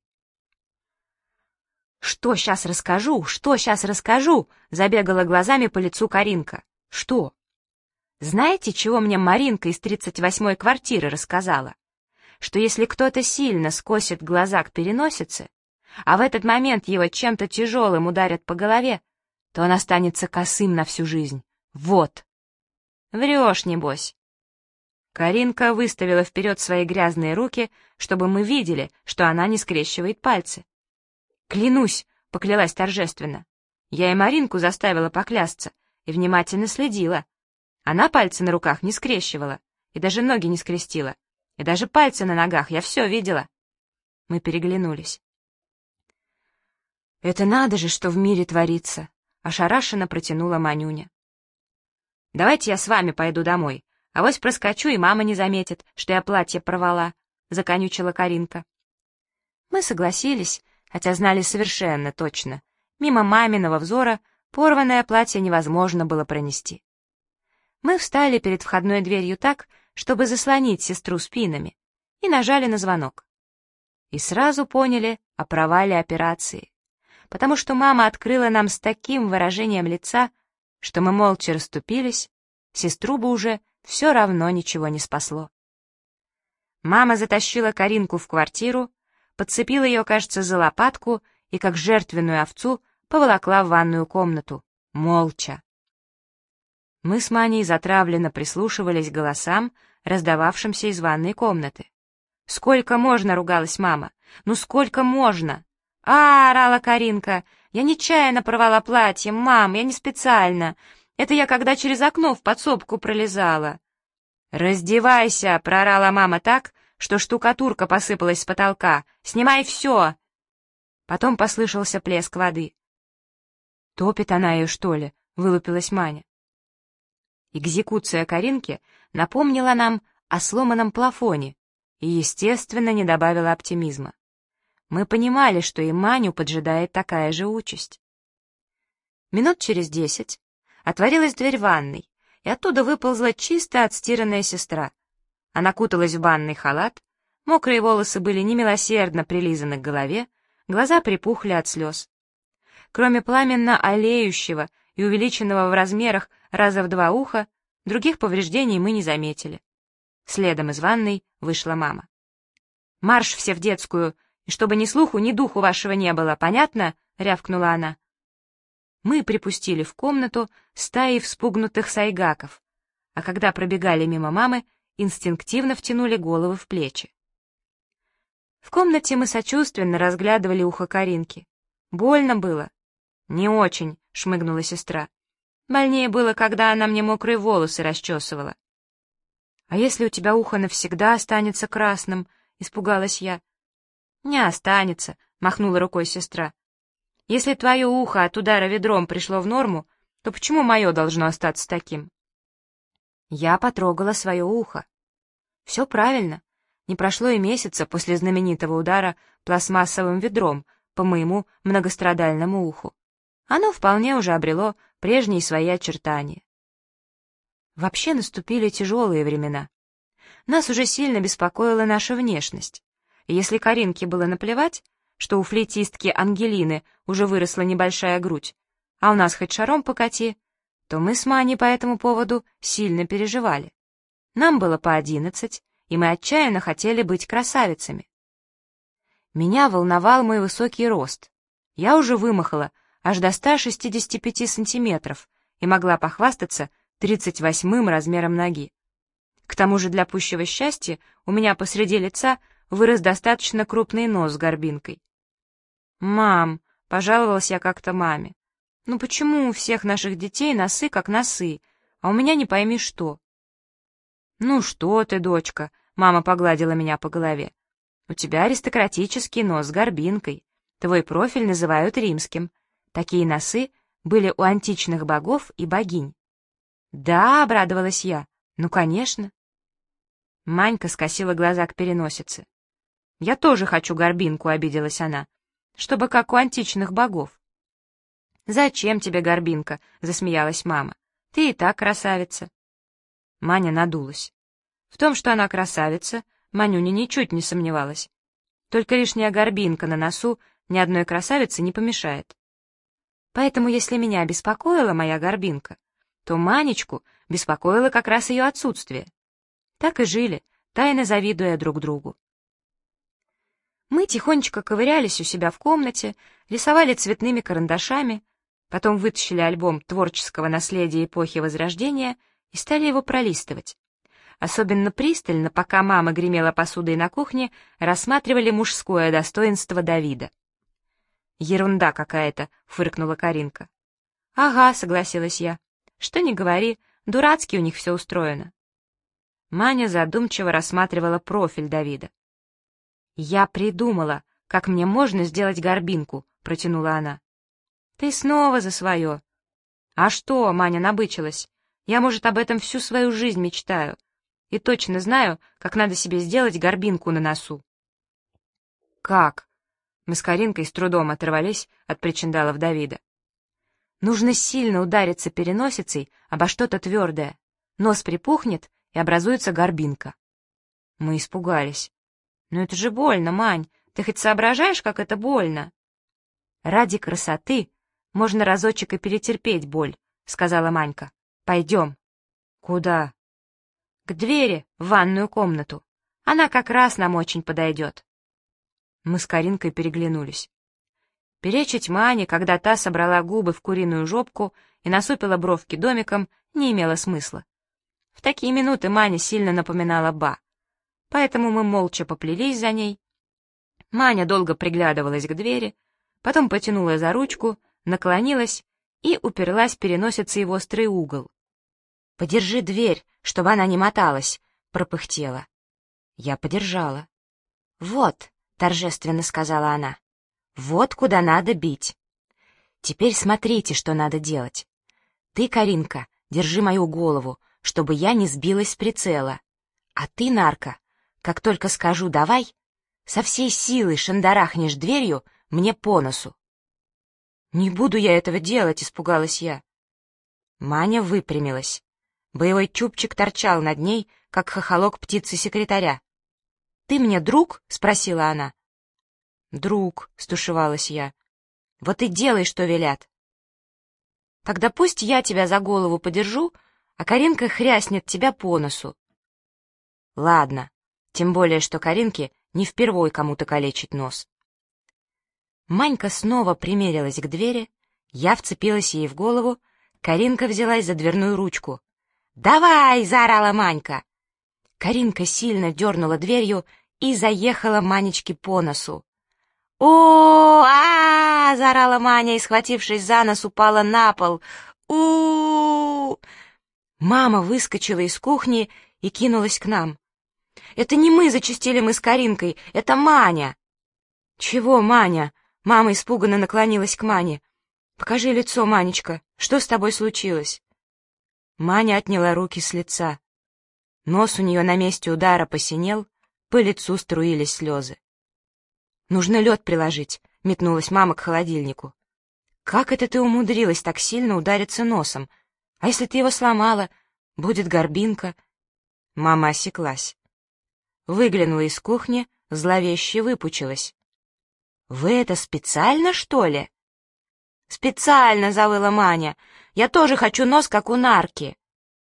«Что сейчас расскажу? Что сейчас расскажу?» — забегала глазами по лицу Каринка. «Что?» «Знаете, чего мне Маринка из 38-й квартиры рассказала? Что если кто-то сильно скосит глаза к переносице, а в этот момент его чем-то тяжелым ударят по голове, то он останется косым на всю жизнь. Вот!» «Врешь, небось». Каринка выставила вперед свои грязные руки, чтобы мы видели, что она не скрещивает пальцы. «Клянусь», — поклялась торжественно. Я и Маринку заставила поклясться и внимательно следила. Она пальцы на руках не скрещивала, и даже ноги не скрестила, и даже пальцы на ногах, я все видела. Мы переглянулись. «Это надо же, что в мире творится», — ошарашенно протянула Манюня. «Давайте я с вами пойду домой, авось проскочу, и мама не заметит, что я платье порвала», — законючила Каринка. Мы согласились, хотя знали совершенно точно. Мимо маминого взора порванное платье невозможно было пронести. Мы встали перед входной дверью так, чтобы заслонить сестру спинами, и нажали на звонок. И сразу поняли о провале операции, потому что мама открыла нам с таким выражением лица, что мы молча расступились, сестру бы уже все равно ничего не спасло. Мама затащила Каринку в квартиру, подцепила ее, кажется, за лопатку и, как жертвенную овцу, поволокла в ванную комнату, молча. Мы с Маней затравленно прислушивались к голосам, раздававшимся из ванной комнаты. «Сколько можно?» — ругалась мама. «Ну сколько можно?» орала Каринка. «Я нечаянно порвала платье, мам, я не специально. Это я когда через окно в подсобку пролезала». «Раздевайся!» — проорала мама так, что штукатурка посыпалась с потолка. «Снимай все!» Потом послышался плеск воды. «Топит она ее, что ли?» — вылупилась Маня. Экзекуция Каринки напомнила нам о сломанном плафоне и, естественно, не добавила оптимизма. Мы понимали, что и Маню поджидает такая же участь. Минут через 10 отворилась дверь ванной, и оттуда выползла чисто отстиранная сестра. Она куталась в банный халат, мокрые волосы были немилосердно прилизаны к голове, глаза припухли от слез. Кроме пламенно олеющего и увеличенного в размерах раза в 2 уха, других повреждений мы не заметили. Следом из ванной вышла мама. «Марш все в детскую, и чтобы ни слуху, ни духу вашего не было, понятно?» — рявкнула она. Мы припустили в комнату стаей вспугнутых сайгаков, а когда пробегали мимо мамы, инстинктивно втянули головы в плечи. В комнате мы сочувственно разглядывали ухо Каринки. Больно было. «Не очень», — шмыгнула сестра. «Больнее было, когда она мне мокрые волосы расчесывала». «А если у тебя ухо навсегда останется красным?» — испугалась я. «Не останется», — махнула рукой сестра. «Если твое ухо от удара ведром пришло в норму, то почему мое должно остаться таким?» Я потрогала свое ухо. Все правильно. Не прошло и месяца после знаменитого удара пластмассовым ведром по моему многострадальному уху. Оно вполне уже обрело прежние свои очертания. Вообще наступили тяжелые времена. Нас уже сильно беспокоила наша внешность. И если Каринке было наплевать, что у флейтистки Ангелины уже выросла небольшая грудь, а у нас хоть шаром покати, то мы с Маней по этому поводу сильно переживали. Нам было по 11, и мы отчаянно хотели быть красавицами. Меня волновал мой высокий рост. Я уже вымахала аж до 165 сантиметров и могла похвастаться 38-м размером ноги. К тому же для пущего счастья у меня посреди лица вырос достаточно крупный нос с горбинкой. «Мам», — пожаловалась я как-то маме, — «ну почему у всех наших детей носы как носы, а у меня не пойми что?» «Ну что ты, дочка», — мама погладила меня по голове, — «у тебя аристократический нос с горбинкой, твой профиль называют римским. Такие носы были у античных богов и богинь». «Да», — обрадовалась я, — «ну, конечно». Манька скосила глаза к переносице. «Я тоже хочу горбинку», — обиделась она, — «чтобы как у античных богов». «Зачем тебе горбинка?» — засмеялась мама. «Ты и так красавица». Маня надулась. В том, что она красавица, Манюня ничуть не сомневалась. Только лишняя горбинка на носу ни одной красавице не помешает. Поэтому, если меня беспокоила моя горбинка, то Манечку беспокоило как раз ее отсутствие. Так и жили, тайно завидуя друг другу. Мы тихонечко ковырялись у себя в комнате, рисовали цветными карандашами, потом вытащили альбом творческого наследия эпохи Возрождения и стали его пролистывать. Особенно пристально, пока мама гремела посудой на кухне, рассматривали мужское достоинство Давида. «Ерунда какая-то», — фыркнула Каринка. «Ага», — согласилась я. «Что ни говори, дурацки у них все устроено». Маня задумчиво рассматривала профиль Давида. «Я придумала, как мне можно сделать горбинку», — протянула она. «Ты снова за свое». «А что?» — Маня набычилась. «Я, может, об этом всю свою жизнь мечтаю. И точно знаю, как надо себе сделать горбинку на носу». «Как?» Мы с Каринкой с трудом оторвались от причиндалов Давида. «Нужно сильно удариться переносицей обо что-то твердое. Нос припухнет, и образуется горбинка». Мы испугались. «Ну это же больно, Мань. Ты хоть соображаешь, как это больно?» «Ради красоты можно разочек и перетерпеть боль», — сказала Манька. «Пойдем». «Куда?» «К двери, в ванную комнату. Она как раз нам очень подойдет». Мы с Каринкой переглянулись. Перечить Мане, когда та собрала губы в куриную жопку и насупила бровки домиком, не имело смысла. В такие минуты Маня сильно напоминала Ба. Поэтому мы молча поплелись за ней. Маня долго приглядывалась к двери, потом потянула за ручку, наклонилась и уперлась переносицей в острый угол. «Подержи дверь, чтобы она не моталась», — пропыхтела. Я подержала. «Вот», — торжественно сказала она, Вот куда надо бить. Теперь смотрите, что надо делать. Ты, Каринка, держи мою голову, чтобы я не сбилась с прицела. А ты, Нарка, как только скажу «давай», со всей силы шандарахнешь дверью мне по носу. «Не буду я этого делать», — испугалась я. Маня выпрямилась. Боевой чубчик торчал над ней, как хохолок птицы-секретаря. «Ты мне друг?» — спросила она. «Друг», — стушевалась я. «Вот и делай, что велят». «Тогда пусть я тебя за голову подержу, а Каринка хряснет тебя по носу». «Ладно, тем более, что Каринке не впервой кому-то калечить нос». Манька снова примерилась к двери, я вцепилась ей в голову, Каринка взялась за дверную ручку. «Давай!» — заорала Манька. Каринка сильно дернула дверью и заехала Манечке по носу. «О-а-а!» — заорала Маня и, схватившись за нос, упала на пол. у Мама выскочила из кухни и кинулась к нам. «Это не мы!» — зачастили мы с Каринкой. «Это Маня!» «Чего, Маня?» — мама испуганно наклонилась к Мане. «Покажи лицо, Манечка. Что с тобой случилось?» Маня отняла руки с лица. Нос у нее на месте удара посинел, по лицу струились слезы. «Нужно лед приложить», — метнулась мама к холодильнику. «Как это ты умудрилась так сильно удариться носом? А если ты его сломала? Будет горбинка». Мама осеклась. Выглянула из кухни, зловеще выпучилась. «Вы это специально, что ли?» «Специально», — завыла Маня. «Я тоже хочу нос, как у Нарки».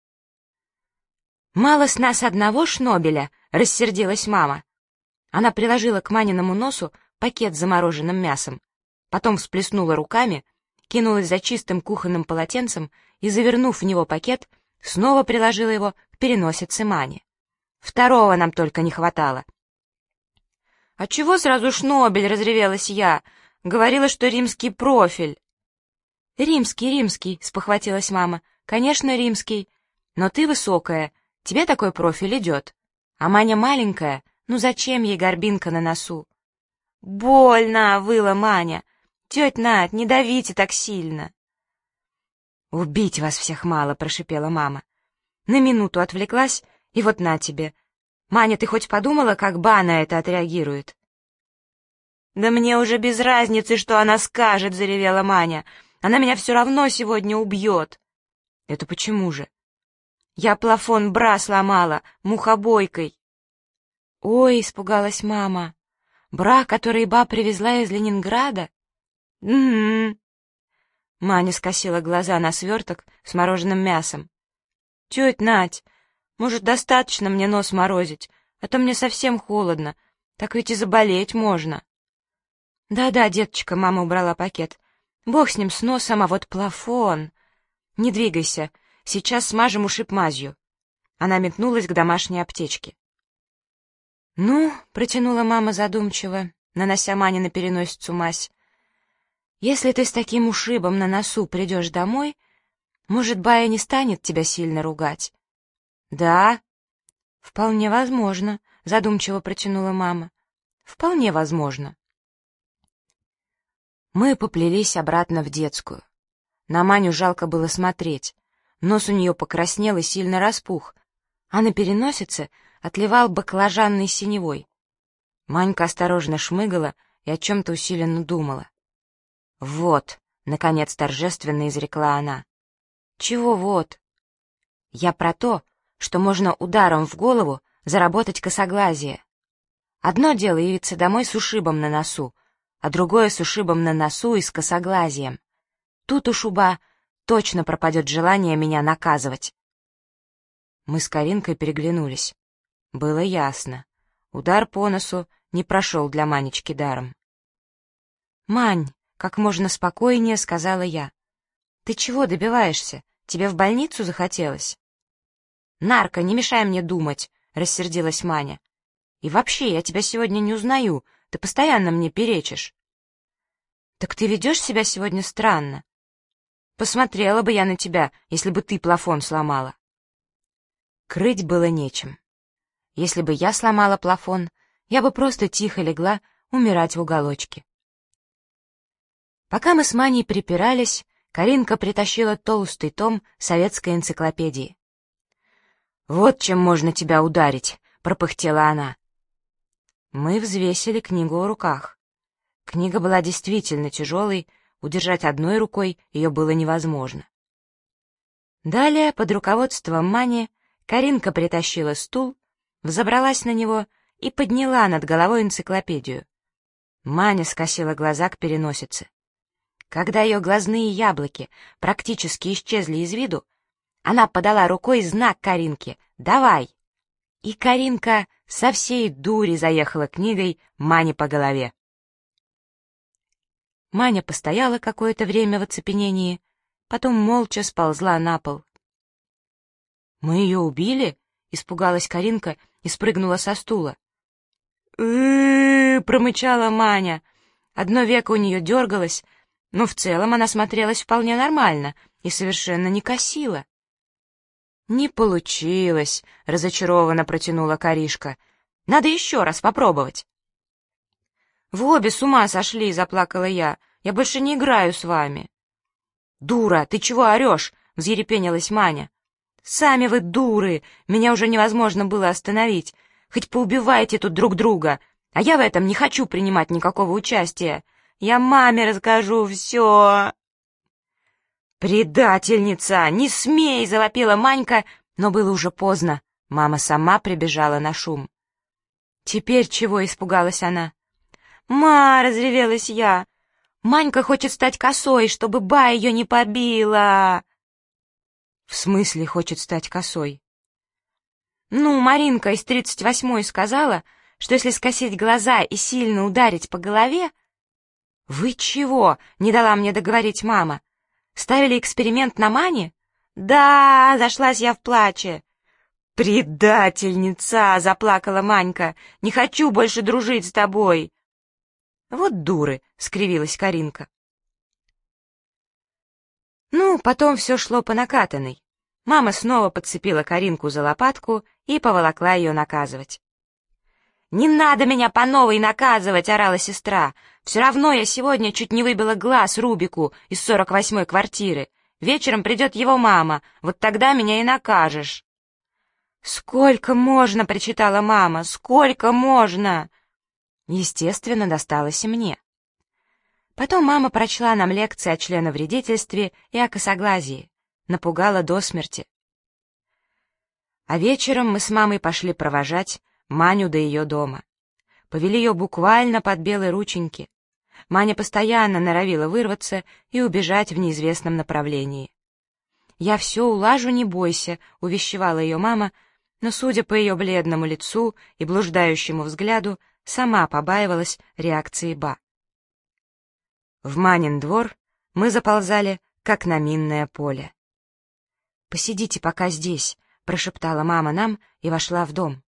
«Мало с нас одного шнобеля», — рассердилась мама. Она приложила к Маниному носу пакет с замороженным мясом, потом всплеснула руками, кинулась за чистым кухонным полотенцем и, завернув в него пакет, снова приложила его к переносице Мани. «Второго нам только не хватало». «А чего сразу шнобель?» — разревелась я. «Говорила, что римский профиль». «Римский», — спохватилась мама. «Конечно, римский. Но ты высокая, тебе такой профиль идет. А Маня маленькая, ну зачем ей горбинка на носу?» «Больно!» — выла Маня. «Тетя Надь, не давите так сильно!» «Убить вас всех мало!» — прошипела мама. На минуту отвлеклась, и вот на тебе. Маня, ты хоть подумала, как Ба на это отреагирует?» «Да мне уже без разницы, что она скажет!» — заревела Маня. «Она меня все равно сегодня убьет!» «Это почему же?» «Я плафон бра сломала, мухобойкой!» «Ой!» — испугалась мама. «Бра, который Ба привезла из Ленинграда?» «Угу». Маня скосила глаза на сверток с мороженым мясом. «Тетя Надь, может, достаточно мне нос морозить, а то мне совсем холодно, так ведь и заболеть можно». «Да-да, деточка», — мама убрала пакет. «Бог с ним, с носом, а вот плафон...» «Не двигайся, сейчас смажем ушиб мазью». Она метнулась к домашней аптечке. «Ну», — протянула мама задумчиво, нанося Мане на переносицу мазь, «если ты с таким ушибом на носу придешь домой, может, Бая не станет тебя сильно ругать?» «Да?» «Вполне возможно», — задумчиво протянула мама. «Вполне возможно». Мы поплелись обратно в детскую. На Маню жалко было смотреть. Нос у нее покраснел и сильно распух, а на переносице отливал баклажанной синевой. Манька осторожно шмыгала и о чем-то усиленно думала. «Вот», — наконец торжественно изрекла она. «Чего вот?» «Я про то, что можно ударом в голову заработать косоглазие. Одно дело явиться домой с ушибом на носу, а другое с ушибом на носу и с косоглазием. Тут у Шуба точно пропадет желание меня наказывать». Мы с Каринкой переглянулись. Было ясно. Удар по носу не прошел для Манечки даром. «Мань», — как можно спокойнее сказала я, — «ты чего добиваешься? Тебе в больницу захотелось?» «Нарка, не мешай мне думать», — рассердилась Маня. «И вообще, я тебя сегодня не узнаю, ты постоянно мне перечишь». «Так ты ведешь себя сегодня странно. Посмотрела бы я на тебя, если бы ты плафон сломала». Крыть было нечем. Если бы я сломала плафон, я бы просто тихо легла умирать в уголочке. Пока мы с Маней припирались, Каринка притащила толстый том советской энциклопедии. «Вот чем можно тебя ударить», — пропыхтела она. Мы взвесили книгу в руках. Книга была действительно тяжелой, удержать одной рукой ее было невозможно. Далее, под руководством Мани, Каринка притащила стул, взобралась на него и подняла над головой энциклопедию. Маня скосила глаза к переносице. Когда ее глазные яблоки практически исчезли из виду, она подала рукой знак Каринке «Давай!» И Каринка со всей дури заехала книгой Мане по голове. Маня постояла какое-то время в оцепенении, потом молча сползла на пол. «Мы ее убили?» — испугалась Каринка и спрыгнула со стула. Промычала Маня. Одно веко у нее дергалось, но в целом она смотрелась вполне нормально и совершенно не косила. «Не получилось», — разочарованно протянула Каришка. «Надо еще раз попробовать». «Вы обе с ума сошли», — заплакала я. «Я больше не играю с вами». «Дура, ты чего орешь?» — взъерепенилась Маня. «Сами вы дуры! Меня уже невозможно было остановить. Хоть поубивайте тут друг друга, а я в этом не хочу принимать никакого участия. Я маме расскажу все». «Предательница! Не смей!» — завопила Манька, но было уже поздно. Мама сама прибежала на шум. «Теперь чего?» — испугалась она. «Ма!» — разревелась я. «Манька хочет стать косой, чтобы ба ее не побила!» «В смысле хочет стать косой?» «Ну, Маринка из 38-й сказала, что если скосить глаза и сильно ударить по голове...» «Вы чего?» — не дала мне договорить мама. «Ставили эксперимент на Мане?» «Да!» — зашлась я в плаче. «Предательница!» — заплакала Манька. «Не хочу больше дружить с тобой!» «Вот дуры!» — скривилась Каринка. Ну, потом все шло по накатанной. Мама снова подцепила Каринку за лопатку и поволокла ее наказывать. «Не надо меня по новой наказывать!» — орала сестра. «Все равно я сегодня чуть не выбила глаз Рубику из 48-й квартиры. Вечером придет его мама, вот тогда меня и накажешь». «Сколько можно?» — причитала мама. «Сколько можно?» Естественно, досталось и мне. Потом мама прочла нам лекции о членовредительстве и о косоглазии. Напугала до смерти. А вечером мы с мамой пошли провожать Маню до ее дома. Повели ее буквально под белые рученьки. Маня постоянно норовила вырваться и убежать в неизвестном направлении. «Я все улажу, не бойся», — увещевала ее мама, но, судя по ее бледному лицу и блуждающему взгляду, сама побаивалась реакции ба. В Манин двор мы заползали, как на минное поле. «Посидите пока здесь», — прошептала мама нам и вошла в дом.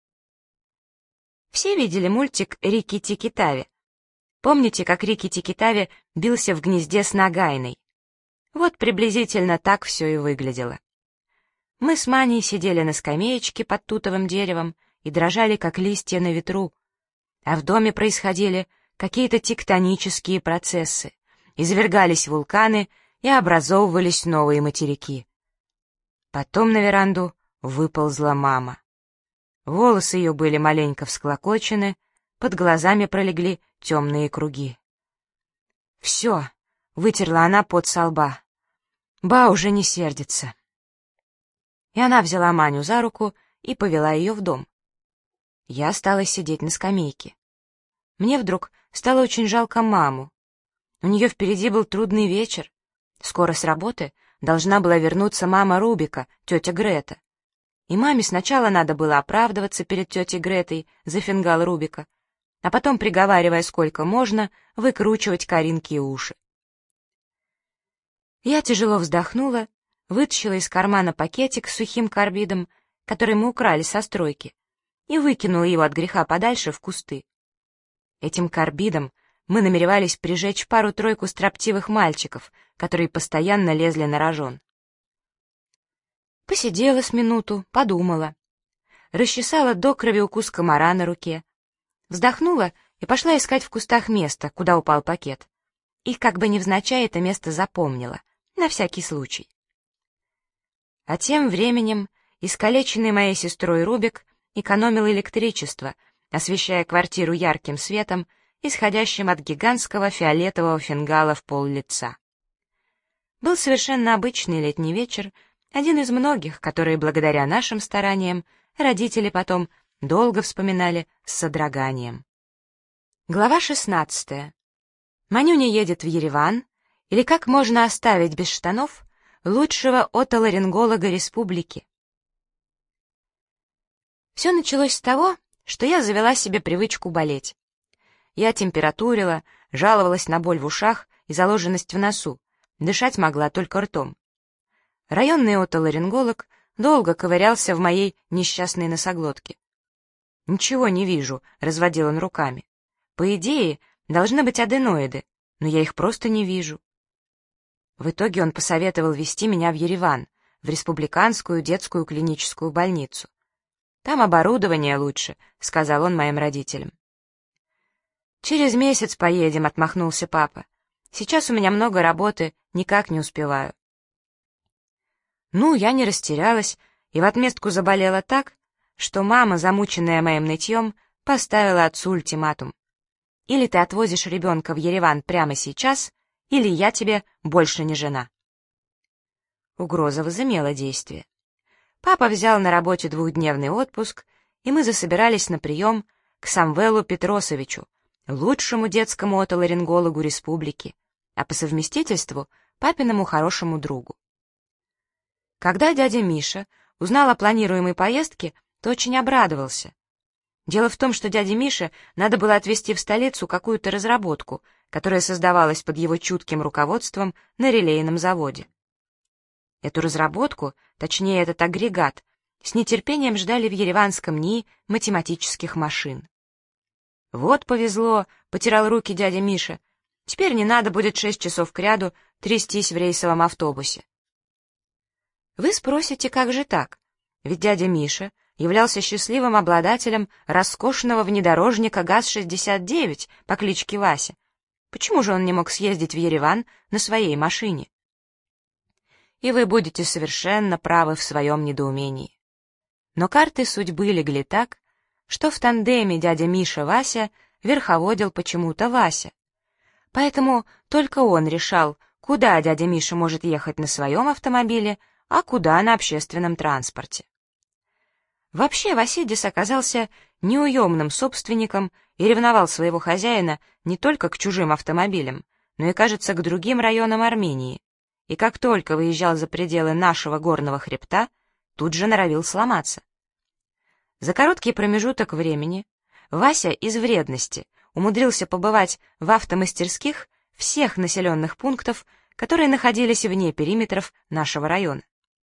Все видели мультик «Рикки-Тикки-Тави»? Помните, как Рикки-Тикки-Тави бился в гнезде с Нагайной? Вот приблизительно так все и выглядело. Мы с Маней сидели на скамеечке под тутовым деревом и дрожали, как листья на ветру, а в доме происходили какие-то тектонические процессы, извергались вулканы и образовывались новые материки. Потом на веранду выползла мама. Волосы ее были маленько всклокочены, под глазами пролегли темные круги. «Все», — вытерла она пот со лба, — «ба уже не сердится». И она взяла Маню за руку и повела ее в дом. Я осталась сидеть на скамейке. Мне вдруг стало очень жалко маму. У нее впереди был трудный вечер. Скоро с работы должна была вернуться мама Рубика, тетя Грета. И маме сначала надо было оправдываться перед тетей Гретой за фингал Рубика, а потом, приговаривая сколько можно, выкручивать Каринке уши. Я тяжело вздохнула, вытащила из кармана пакетик с сухим карбидом, который мы украли со стройки, и выкинула его от греха подальше в кусты. Этим карбидом мы намеревались прижечь пару-тройку строптивых мальчиков, которые постоянно лезли на рожон. Посидела с минуту, подумала. Расчесала до крови укус комара на руке. Вздохнула и пошла искать в кустах место, куда упал пакет. и как бы невзначай это место запомнила, на всякий случай. А тем временем искалеченный моей сестрой Рубик экономил электричество, освещая квартиру ярким светом, исходящим от гигантского фиолетового фингала в пол-лица. Был совершенно обычный летний вечер, один из многих, которые благодаря нашим стараниям родители потом долго вспоминали с содроганием. Глава 16. Манюня едет в Ереван, или как можно оставить без штанов лучшего отоларинголога республики. Все началось с того, что я завела себе привычку болеть. Я температурила, жаловалась на боль в ушах и заложенность в носу, дышать могла только ртом. Районный отоларинголог долго ковырялся в моей несчастной носоглотке. «Ничего не вижу», — разводил он руками. «По идее, должны быть аденоиды, но я их просто не вижу». В итоге он посоветовал везти меня в Ереван, в республиканскую детскую клиническую больницу. «Там оборудование лучше», — сказал он моим родителям. «Через месяц поедем», — отмахнулся папа. «Сейчас у меня много работы, никак не успеваю». Ну, я не растерялась и в отместку заболела так, что мама, замученная моим нытьем, поставила отцу ультиматум. «Или ты отвозишь ребенка в Ереван прямо сейчас, или я тебе больше не жена». Угроза возымела действие. Папа взял на работе 2-дневный отпуск, и мы засобирались на прием к Самвелу Петросовичу, лучшему детскому отоларингологу республики, а по совместительству папиному хорошему другу. Когда дядя Миша узнал о планируемой поездке, то очень обрадовался. Дело в том, что дяде Мише надо было отвезти в столицу какую-то разработку, которая создавалась под его чутким руководством на релейном заводе. Эту разработку, точнее этот агрегат, с нетерпением ждали в ереванском НИИ математических машин. «Вот повезло», — потирал руки дядя Миша, «теперь не надо будет 6 часов кряду трястись в рейсовом автобусе». Вы спросите, как же так? Ведь дядя Миша являлся счастливым обладателем роскошного внедорожника ГАЗ-69 по кличке Вася. Почему же он не мог съездить в Ереван на своей машине? И вы будете совершенно правы в своем недоумении. Но карты судьбы легли так, что в тандеме дядя Миша-Вася верховодил почему-то Вася. Поэтому только он решал, куда дядя Миша может ехать на своем автомобиле, а куда на общественном транспорте. Вообще Васидис оказался неуемным собственником и ревновал своего хозяина не только к чужим автомобилям, но и, кажется, к другим районам Армении. И как только выезжал за пределы нашего горного хребта, тут же норовил сломаться. За короткий промежуток времени Вася из вредности умудрился побывать в автомастерских всех населенных пунктов, которые находились вне периметров нашего района.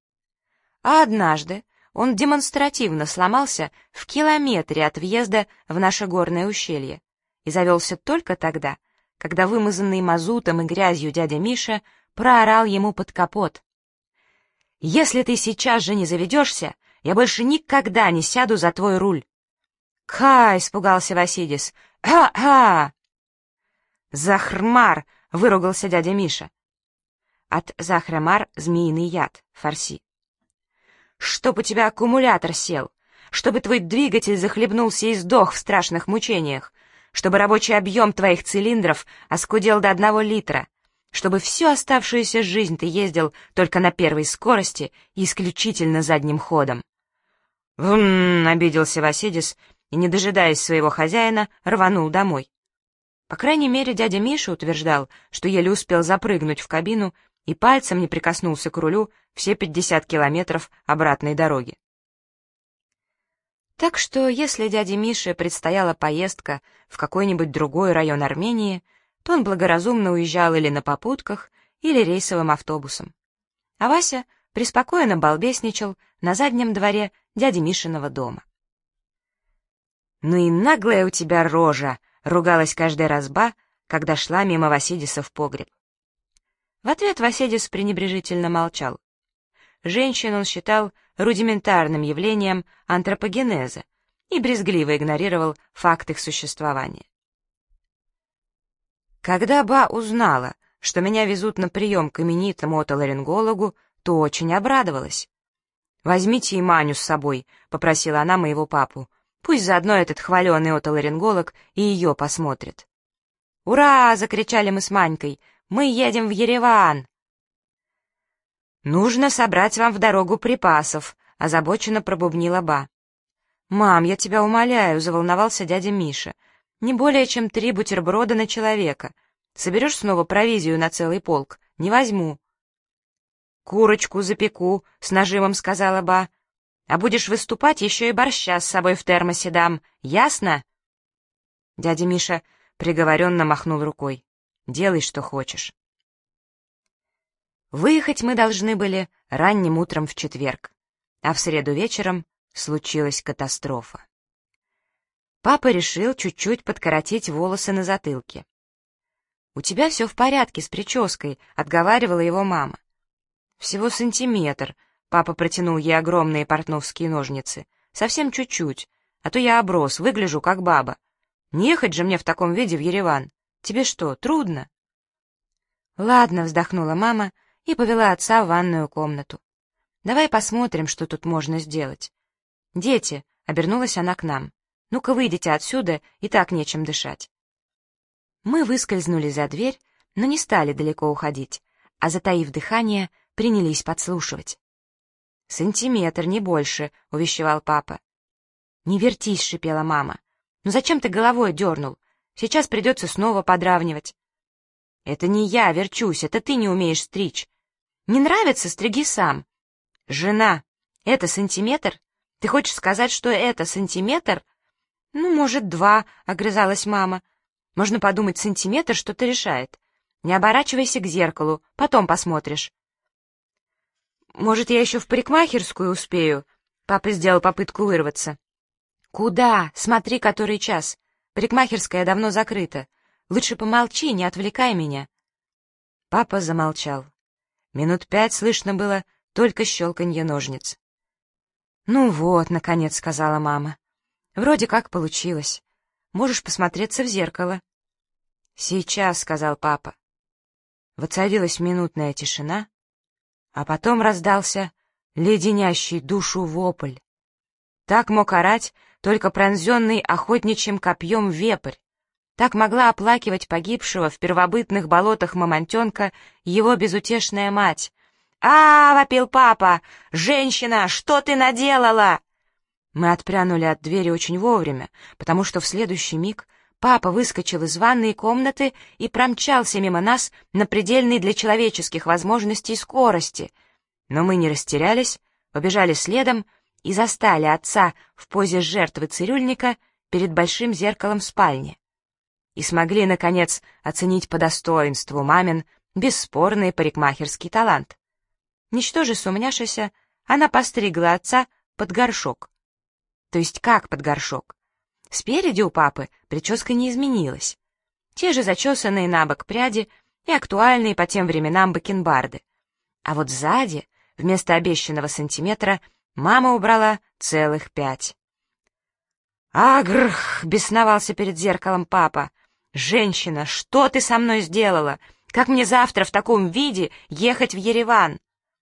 А однажды он демонстративно сломался в километре от въезда в наше горное ущелье и завелся только тогда, когда вымазанный мазутом и грязью дядя Миша проорал ему под капот: «Если ты сейчас же не заведешься, я больше никогда не сяду за твой руль». «Ка!» — испугался Васидис. «Ха-ха!» «Захрмар!» — выругался дядя Миша. От захрамар — змеиный яд, фарси. «Чтоб у тебя аккумулятор сел, чтобы твой двигатель захлебнулся и сдох в страшных мучениях, чтобы рабочий объем твоих цилиндров оскудел до 1 литра, чтобы всю оставшуюся жизнь ты ездил только на первой скорости и исключительно задним ходом». «Вм!» — обиделся Васидис и, не дожидаясь своего хозяина, рванул домой. По крайней мере, дядя Миша утверждал, что еле успел запрыгнуть в кабину и пальцем не прикоснулся к рулю все 50 километров обратной дороги. Так что, если дяде Мише предстояла поездка в какой-нибудь другой район Армении, то он благоразумно уезжал или на попутках, или рейсовым автобусом. А Вася преспокойно балбесничал на заднем дворе дяди Мишиного дома. «Ну и наглая у тебя рожа!» — ругалась каждая разба, когда шла мимо Васидиса в погреб. В ответ Васидис пренебрежительно молчал. Женщин он считал рудиментарным явлением антропогенеза и брезгливо игнорировал факт их существования. Когда Ба узнала, что меня везут на прием к именитому отоларингологу, то очень обрадовалась. «Возьмите и Маню с собой», — попросила она моего папу. «Пусть заодно этот хваленый отоларинголог и ее посмотрит». «Ура!» — закричали мы с Манькой. «Мы едем в Ереван!» «Нужно собрать вам в дорогу припасов», — озабоченно пробубнила Ба. «Мам, я тебя умоляю», — заволновался дядя Миша. «Не более чем 3 бутерброда на человека. Соберешь снова провизию на целый полк? Не возьму». «Курочку запеку», — с нажимом сказала Ба. «А будешь выступать, еще и борща с собой в термосе дам. Ясно?» Дядя Миша приговоренно махнул рукой. «Делай, что хочешь». Выехать мы должны были ранним утром в четверг, а в среду вечером случилась катастрофа. Папа решил чуть-чуть подкоротить волосы на затылке. «У тебя все в порядке с прической», — отговаривала его мама. «Всего сантиметр», — папа протянул ей огромные портновские ножницы. «Совсем чуть-чуть, а то я оброс, выгляжу как баба. Не ехать же мне в таком виде в Ереван. Тебе что, трудно?» «Ладно», — вздохнула мама и повела отца в ванную комнату. «Давай посмотрим, что тут можно сделать». «Дети», — обернулась она к нам, — «ну-ка выйдите отсюда, и так нечем дышать». Мы выскользнули за дверь, но не стали далеко уходить, а, затаив дыхание, принялись подслушивать. «Сантиметр, не больше», — увещевал папа. «Не вертись», — шипела мама. «Ну зачем ты головой дернул? Сейчас придется снова подравнивать». «Это не я верчусь, это ты не умеешь стричь. Не нравится — стриги сам». «Жена, это сантиметр? Ты хочешь сказать, что это сантиметр?» «Ну, может, 2», — огрызалась мама. «Можно подумать, сантиметр что-то решает. Не оборачивайся к зеркалу, потом посмотришь». «Может, я еще в парикмахерскую успею?» Папа сделал попытку вырваться. «Куда? Смотри, который час. Парикмахерская давно закрыта. Лучше помолчи, не отвлекай меня». Папа замолчал. Минут 5 слышно было только щелканье ножниц. «Ну вот», — наконец сказала мама. «Вроде как получилось. Можешь посмотреться в зеркало». «Сейчас», — сказал папа. Воцарилась минутная тишина, а потом раздался леденящий душу вопль. Так мог орать только пронзенный охотничьим копьем вепрь. Так могла оплакивать погибшего в первобытных болотах мамонтенка его безутешная мать. Вопил папа! «Женщина, что ты наделала?» Мы отпрянули от двери очень вовремя, потому что в следующий миг папа выскочил из ванной комнаты и промчался мимо нас на предельной для человеческих возможностей скорости. Но мы не растерялись, побежали следом и застали отца в позе жертвы цирюльника перед большим зеркалом в спальне. И смогли, наконец, оценить по достоинству мамин бесспорный парикмахерский талант. Ничтоже сумняшися, она постригла отца под горшок. То есть как под горшок? Спереди у папы прическа не изменилась. Те же зачесанные на бок пряди и актуальные по тем временам бакенбарды. А вот сзади, вместо обещанного сантиметра, мама убрала целых 5. «Агрх!» — бесновался перед зеркалом папа. «Женщина, что ты со мной сделала? Как мне завтра в таком виде ехать в Ереван?»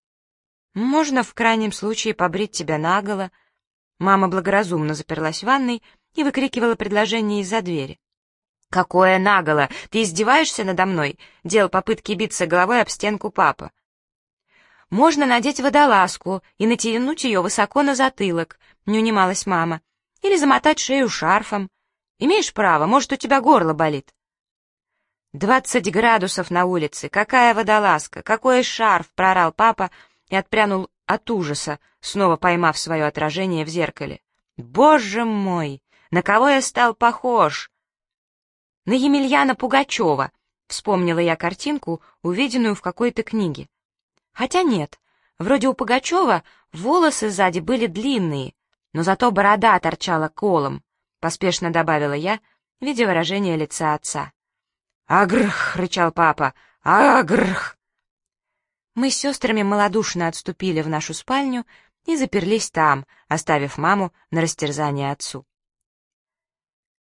«Можно в крайнем случае побрить тебя наголо». Мама благоразумно заперлась в ванной и выкрикивала предложение из-за двери. «Какое наголо? Ты издеваешься надо мной?» — делал попытки биться головой об стенку папа. «Можно надеть водолазку и натянуть ее высоко на затылок», — не унималась мама. «Или замотать шею шарфом. Имеешь право, может, у тебя горло болит». 20 градусов на улице, какая водолазка, какой шарф, прорал папа и отпрянул от ужаса, снова поймав свое отражение в зеркале. Боже мой, на кого я стал похож? На Емельяна Пугачева, вспомнила я картинку, увиденную в какой-то книге. Хотя нет, вроде у Пугачева волосы сзади были длинные, но зато борода торчала колом, поспешно добавила я, видя выражение лица отца. «Агрх!» — рычал папа. «Агрх!» Мы с сестрами малодушно отступили в нашу спальню и заперлись там, оставив маму на растерзание отцу.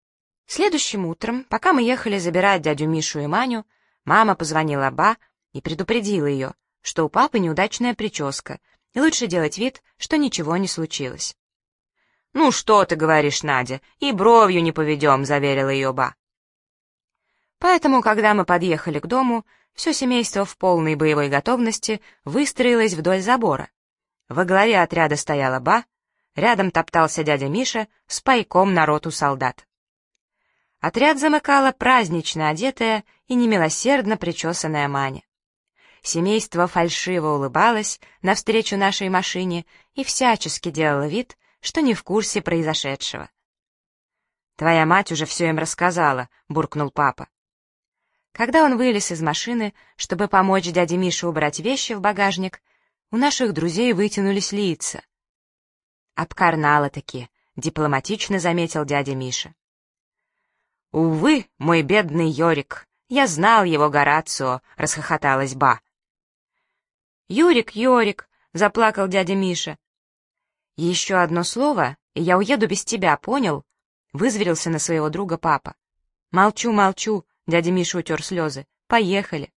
Следующим утром, пока мы ехали забирать дядю Мишу и Маню, мама позвонила Ба и предупредила ее, что у папы неудачная прическа, и лучше делать вид, что ничего не случилось. «Ну что ты говоришь, Надя, и бровью не поведем», — заверила ее Ба. Поэтому, когда мы подъехали к дому, все семейство в полной боевой готовности выстроилось вдоль забора. Во главе отряда стояла Ба, рядом топтался дядя Миша с пайком на роту солдат. Отряд замыкала празднично одетая и немилосердно причесанная Маня. Семейство фальшиво улыбалось навстречу нашей машине и всячески делало вид, что не в курсе произошедшего. «Твоя мать уже все им рассказала», — буркнул папа. Когда он вылез из машины, чтобы помочь дяде Мише убрать вещи в багажник, у наших друзей вытянулись лица. «Обкарнала-таки», — дипломатично заметил дядя Миша. «Увы, мой бедный Йорик, я знал его Горацио», — расхохоталась Ба. «Юрик, Йорик», — заплакал дядя Миша. «Еще одно слово, и я уеду без тебя, понял?» — вызверился на своего друга папа. «Молчу, молчу», — дядя Миша утер слезы. «Поехали».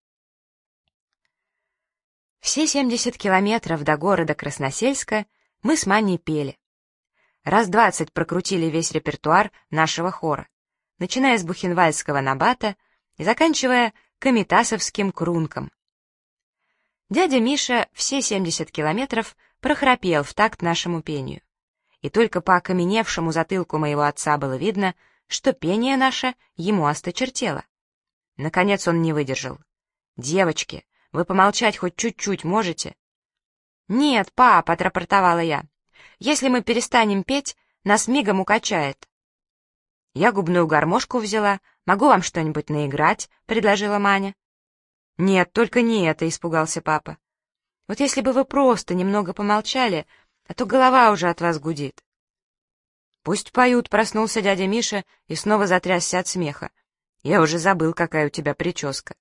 Все 70 километров до города Красносельска мы с Маней пели. Раз 20 прокрутили весь репертуар нашего хора, начиная с бухенвальдского набата и заканчивая комитасовским крунком. Дядя Миша все 70 километров прохрапел в такт нашему пению, и только по окаменевшему затылку моего отца было видно, что пение наше ему осточертело. Наконец он не выдержал. «Девочки, вы помолчать хоть чуть-чуть можете?» «Нет, пап», — отрапортовала я, — «если мы перестанем петь, нас мигом укачает». «Я губную гармошку взяла, могу вам что-нибудь наиграть», — предложила Маня. «Нет, только не это», — испугался папа. «Вот если бы вы просто немного помолчали, а то голова уже от вас гудит». «Пусть поют», — проснулся дядя Миша и снова затрясся от смеха. «Я уже забыл, какая у тебя прическа».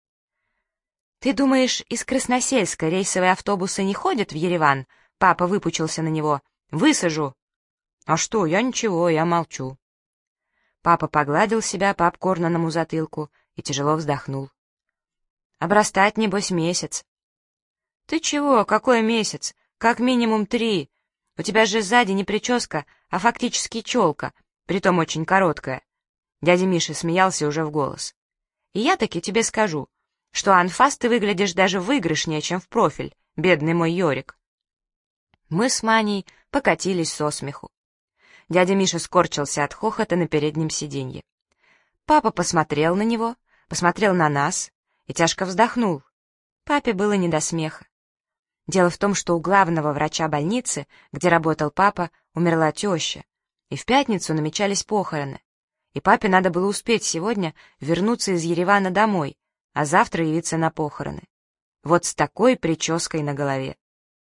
«Ты думаешь, из Красносельска рейсовые автобусы не ходят в Ереван?» Папа выпучился на него. «Высажу». «А что, я ничего, я молчу». Папа погладил себя по обкорнанному затылку и тяжело вздохнул. «Обрастать, небось, месяц». «Ты чего, какой месяц? Как минимум 3. У тебя же сзади не прическа, а фактически челка, притом очень короткая». Дядя Миша смеялся уже в голос. «И я таки тебе скажу, что анфас ты выглядишь даже выигрышнее, чем в профиль, бедный мой Йорик». Мы с Маней покатились со смеху. Дядя Миша скорчился от хохота на переднем сиденье. Папа посмотрел на него, посмотрел на нас и тяжко вздохнул. Папе было не до смеха. Дело в том, что у главного врача больницы, где работал папа, умерла теща, и в пятницу намечались похороны, и папе надо было успеть сегодня вернуться из Еревана домой, а завтра явиться на похороны. Вот с такой прической на голове.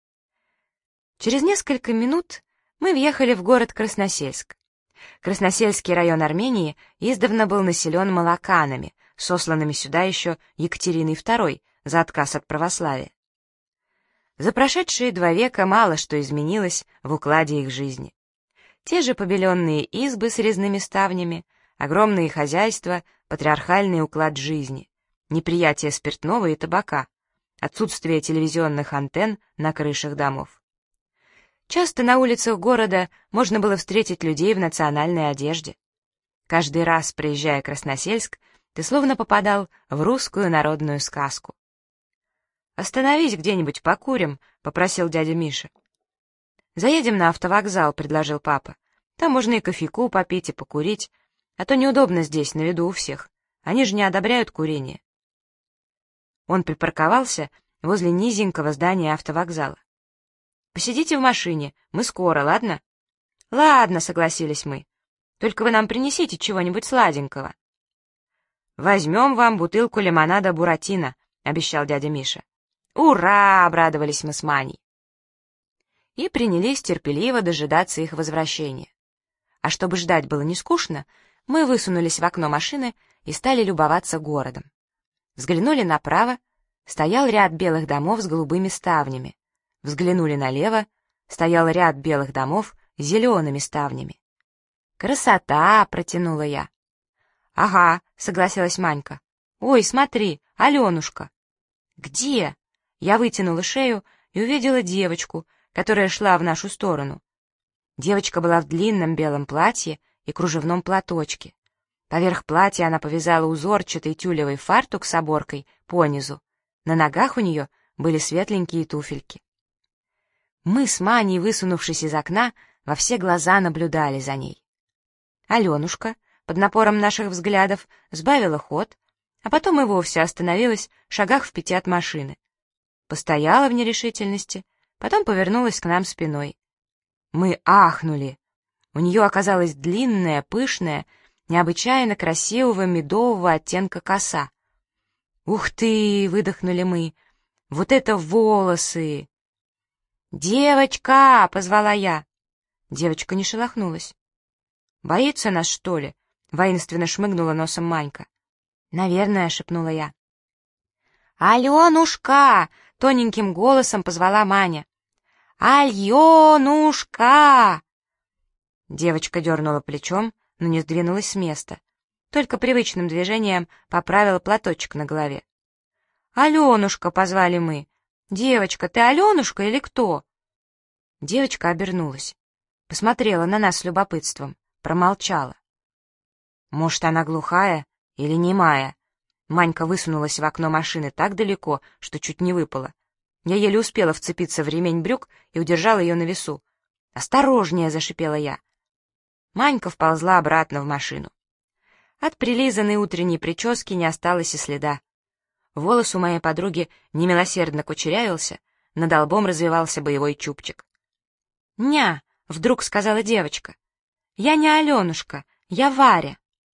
Через несколько минут мы въехали в город Красносельск. Красносельский район Армении издавна был населен молоканами, сосланными сюда еще Екатериной II за отказ от православия. За прошедшие 2 века мало что изменилось в укладе их жизни. Те же побеленные избы с резными ставнями, огромные хозяйства, патриархальный уклад жизни, неприятие спиртного и табака, отсутствие телевизионных антенн на крышах домов. Часто на улицах города можно было встретить людей в национальной одежде. Каждый раз, приезжая в Красносельск, ты словно попадал в русскую народную сказку. «Остановись где-нибудь, покурим», — попросил дядя Миша. «Заедем на автовокзал», — предложил папа. «Там можно и кофейку попить, и покурить, а то неудобно здесь, на виду у всех. Они же не одобряют курение». Он припарковался возле низенького здания автовокзала. «Посидите в машине, мы скоро, ладно?» «Ладно», — согласились мы. «Только вы нам принесите чего-нибудь сладенького». «Возьмем вам бутылку лимонада Буратино», — обещал дядя Миша. «Ура!» — обрадовались мы с Маней. И принялись терпеливо дожидаться их возвращения. А чтобы ждать было не скучно, мы высунулись в окно машины и стали любоваться городом. Взглянули направо, стоял ряд белых домов с голубыми ставнями. Взглянули налево, стоял ряд белых домов с зелеными ставнями. «Красота!» — протянула я. «Ага», — согласилась Манька. «Ой, смотри, Аленушка!» «Где?» Я вытянула шею и увидела девочку, которая шла в нашу сторону. Девочка была в длинном белом платье и кружевном платочке. Поверх платья она повязала узорчатый тюлевый фартук с оборкой понизу. На ногах у нее были светленькие туфельки. Мы с Маней, высунувшись из окна, во все глаза наблюдали за ней. Аленушка, под напором наших взглядов, сбавила ход, а потом и вовсе остановилась в шагах в 5 от машины. Постояла в нерешительности, потом повернулась к нам спиной. Мы ахнули. У нее оказалась длинная, пышная, необычайно красивого медового оттенка коса. «Ух ты!» — выдохнули мы. «Вот это волосы!» «Девочка!» — позвала я. Девочка не шелохнулась. «Боится нас, что ли?» — воинственно шмыгнула носом Манька. «Наверное», — шепнула я. «Аленушка!» — тоненьким голосом позвала Маня. «Альонушка!» Девочка дернула плечом, но не сдвинулась с места. Только привычным движением поправила платочек на голове. «Аленушка!» — позвали мы. «Девочка, ты Аленушка или кто?» Девочка обернулась. Посмотрела на нас с любопытством. Промолчала. «Может, она глухая или немая?» Манька высунулась в окно машины так далеко, что чуть не выпала. Я еле успела вцепиться в ремень брюк и удержала ее на весу. «Осторожнее!» — зашипела я. Манька вползла обратно в машину. От прилизанной утренней прически не осталось и следа. Волос у моей подруги немилосердно кучерявился, над лбом развивался боевой чубчик. «Ня!» — вдруг сказала девочка. «Я не Аленушка, я Варя».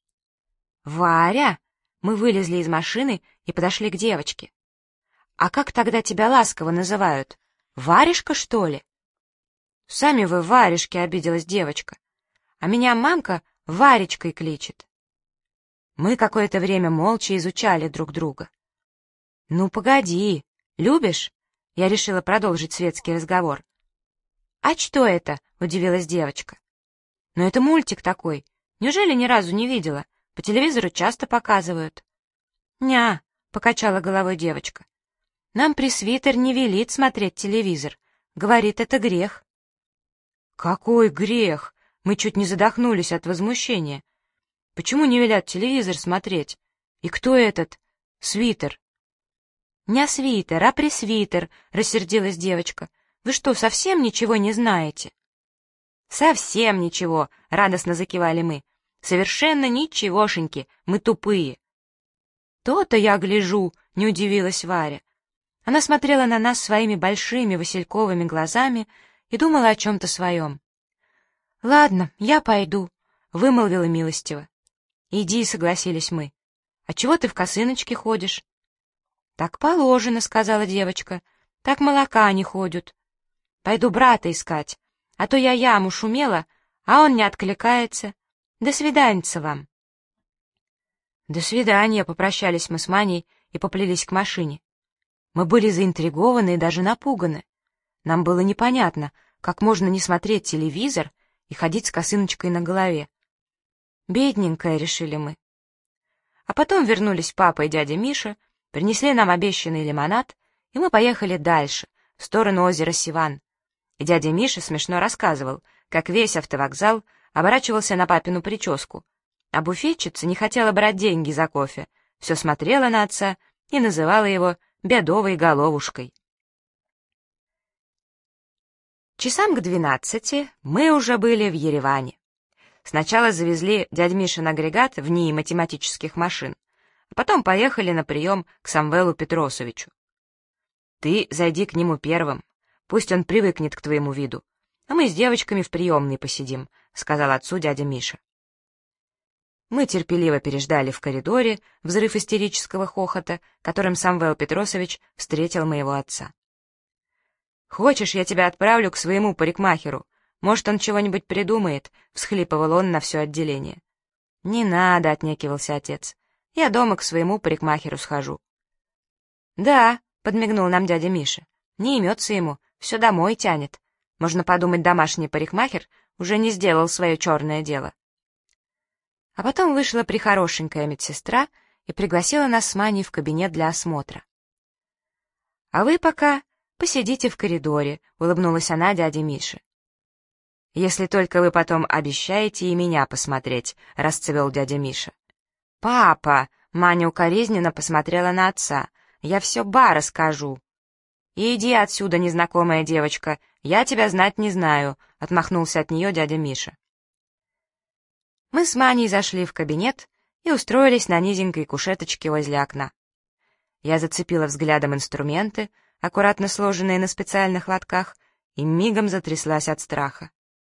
«Варя?» Мы вылезли из машины и подошли к девочке. «А как тогда тебя ласково называют? Варежка, что ли?» «Сами вы варежки», — обиделась девочка. «А меня мамка Варечкой кличет». Мы какое-то время молча изучали друг друга. «Ну, погоди, любишь?» Я решила продолжить светский разговор. «А что это?» — удивилась девочка. «Ну, это мультик такой. Неужели ни разу не видела? По телевизору часто показывают». «Ня», — покачала головой девочка. «Нам пресвитер не велит смотреть телевизор. Говорит, это грех». «Какой грех?» Мы чуть не задохнулись от возмущения. «Почему не велят телевизор смотреть? И кто этот свитер?» «Не свитер, а пресвитер», — рассердилась девочка. «Вы что, совсем ничего не знаете?» «Совсем ничего», — радостно закивали мы. «Совершенно ничегошеньки, мы тупые». «То-то я гляжу», — не удивилась Варя. Она смотрела на нас своими большими васильковыми глазами и думала о чем-то своем. «Ладно, я пойду», — вымолвила милостиво. «Иди», — согласились мы. «А чего ты в косыночке ходишь?» «Так положено», — сказала девочка. «Так молока не ходят. Пойду брата искать, а то я яму шумела, а он не откликается. До свиданьца вам». «До свидания», — попрощались мы с Маней и поплелись к машине. Мы были заинтригованы и даже напуганы. Нам было непонятно, как можно не смотреть телевизор и ходить с косыночкой на голове. «Бедненькая», — решили мы. А потом вернулись папа и дядя Миша, принесли нам обещанный лимонад, и мы поехали дальше, в сторону озера Сиван. И дядя Миша смешно рассказывал, как весь автовокзал оборачивался на папину прическу, а буфетчица не хотела брать деньги за кофе, все смотрела на отца и называла его бедовой головушкой. Часам к 12 мы уже были в Ереване. Сначала завезли дядь Мишин агрегат в НИИ математических машин, а потом поехали на прием к Самвелу Петросовичу. «Ты зайди к нему первым, пусть он привыкнет к твоему виду, а мы с девочками в приемной посидим», — сказал отцу дядя Миша. Мы терпеливо переждали в коридоре взрыв истерического хохота, которым Самвел Петросович встретил моего отца. «Хочешь, я тебя отправлю к своему парикмахеру? Может, он чего-нибудь придумает?» — всхлипывал он на все отделение. «Не надо», — отнекивался отец. «Я дома к своему парикмахеру схожу». «Да», — подмигнул нам дядя Миша. «Не имется ему, все домой тянет. Можно подумать, домашний парикмахер уже не сделал свое черное дело». А потом вышла прихорошенькая медсестра и пригласила нас с Маней в кабинет для осмотра. «А вы пока посидите в коридоре», — улыбнулась она дяде Мише. «Если только вы потом обещаете и меня посмотреть», — расцвел дядя Миша. «Папа!» — Маня укоризненно посмотрела на отца. «Я все ба расскажу». «Иди отсюда, незнакомая девочка, я тебя знать не знаю», — отмахнулся от нее дядя Миша. Мы с Маней зашли в кабинет и устроились на низенькой кушеточке возле окна. Я зацепила взглядом инструменты, аккуратно сложенные на специальных лотках, и мигом затряслась от страха.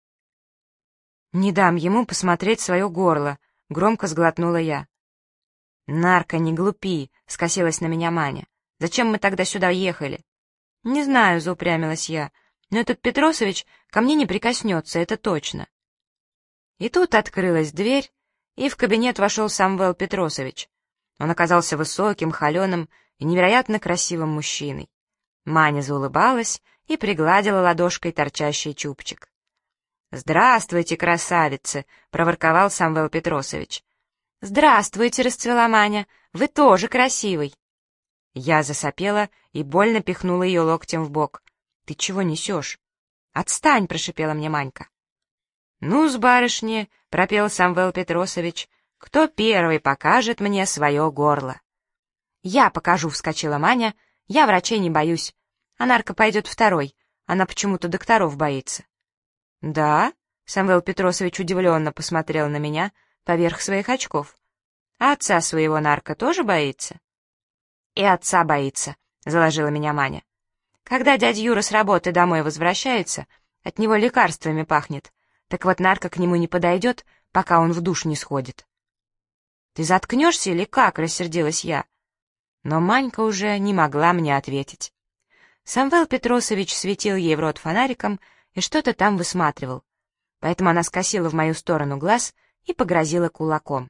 «Не дам ему посмотреть свое горло», — громко сглотнула я. «Нарка, не глупи», — скосилась на меня Маня. «Зачем мы тогда сюда ехали?» «Не знаю», — заупрямилась я, — «но этот Петросович ко мне не прикоснется, это точно». И тут открылась дверь, и в кабинет вошел Самвел Петросович. Он оказался высоким, холеным и невероятно красивым мужчиной. Маня заулыбалась и пригладила ладошкой торчащий чубчик. «Здравствуйте, красавицы!» — проворковал Самвел Петросович. «Здравствуйте!» — расцвела Маня. «Вы тоже красивый!» Я засопела и больно пихнула ее локтем в бок. «Ты чего несешь?» «Отстань!» — прошипела мне Манька. «Ну-с, барышни!» — пропел Самвел Петросович. «Кто первый покажет мне свое горло?» «Я покажу!» — вскочила Маня. «Я врачей не боюсь. А Нарка пойдет второй. Она почему-то докторов боится». «Да?» — Самвел Петросович удивленно посмотрел на меня поверх своих очков. «А отца своего Нарка тоже боится?» «И отца боится», — заложила меня Маня. «Когда дядя Юра с работы домой возвращается, от него лекарствами пахнет. Так вот Нарка к нему не подойдет, пока он в душ не сходит». «Ты заткнешься или как?» — рассердилась я. Но Манька уже не могла мне ответить. Самвел Петросович светил ей в рот фонариком и что-то там высматривал. Поэтому она скосила в мою сторону глаз и погрозила кулаком.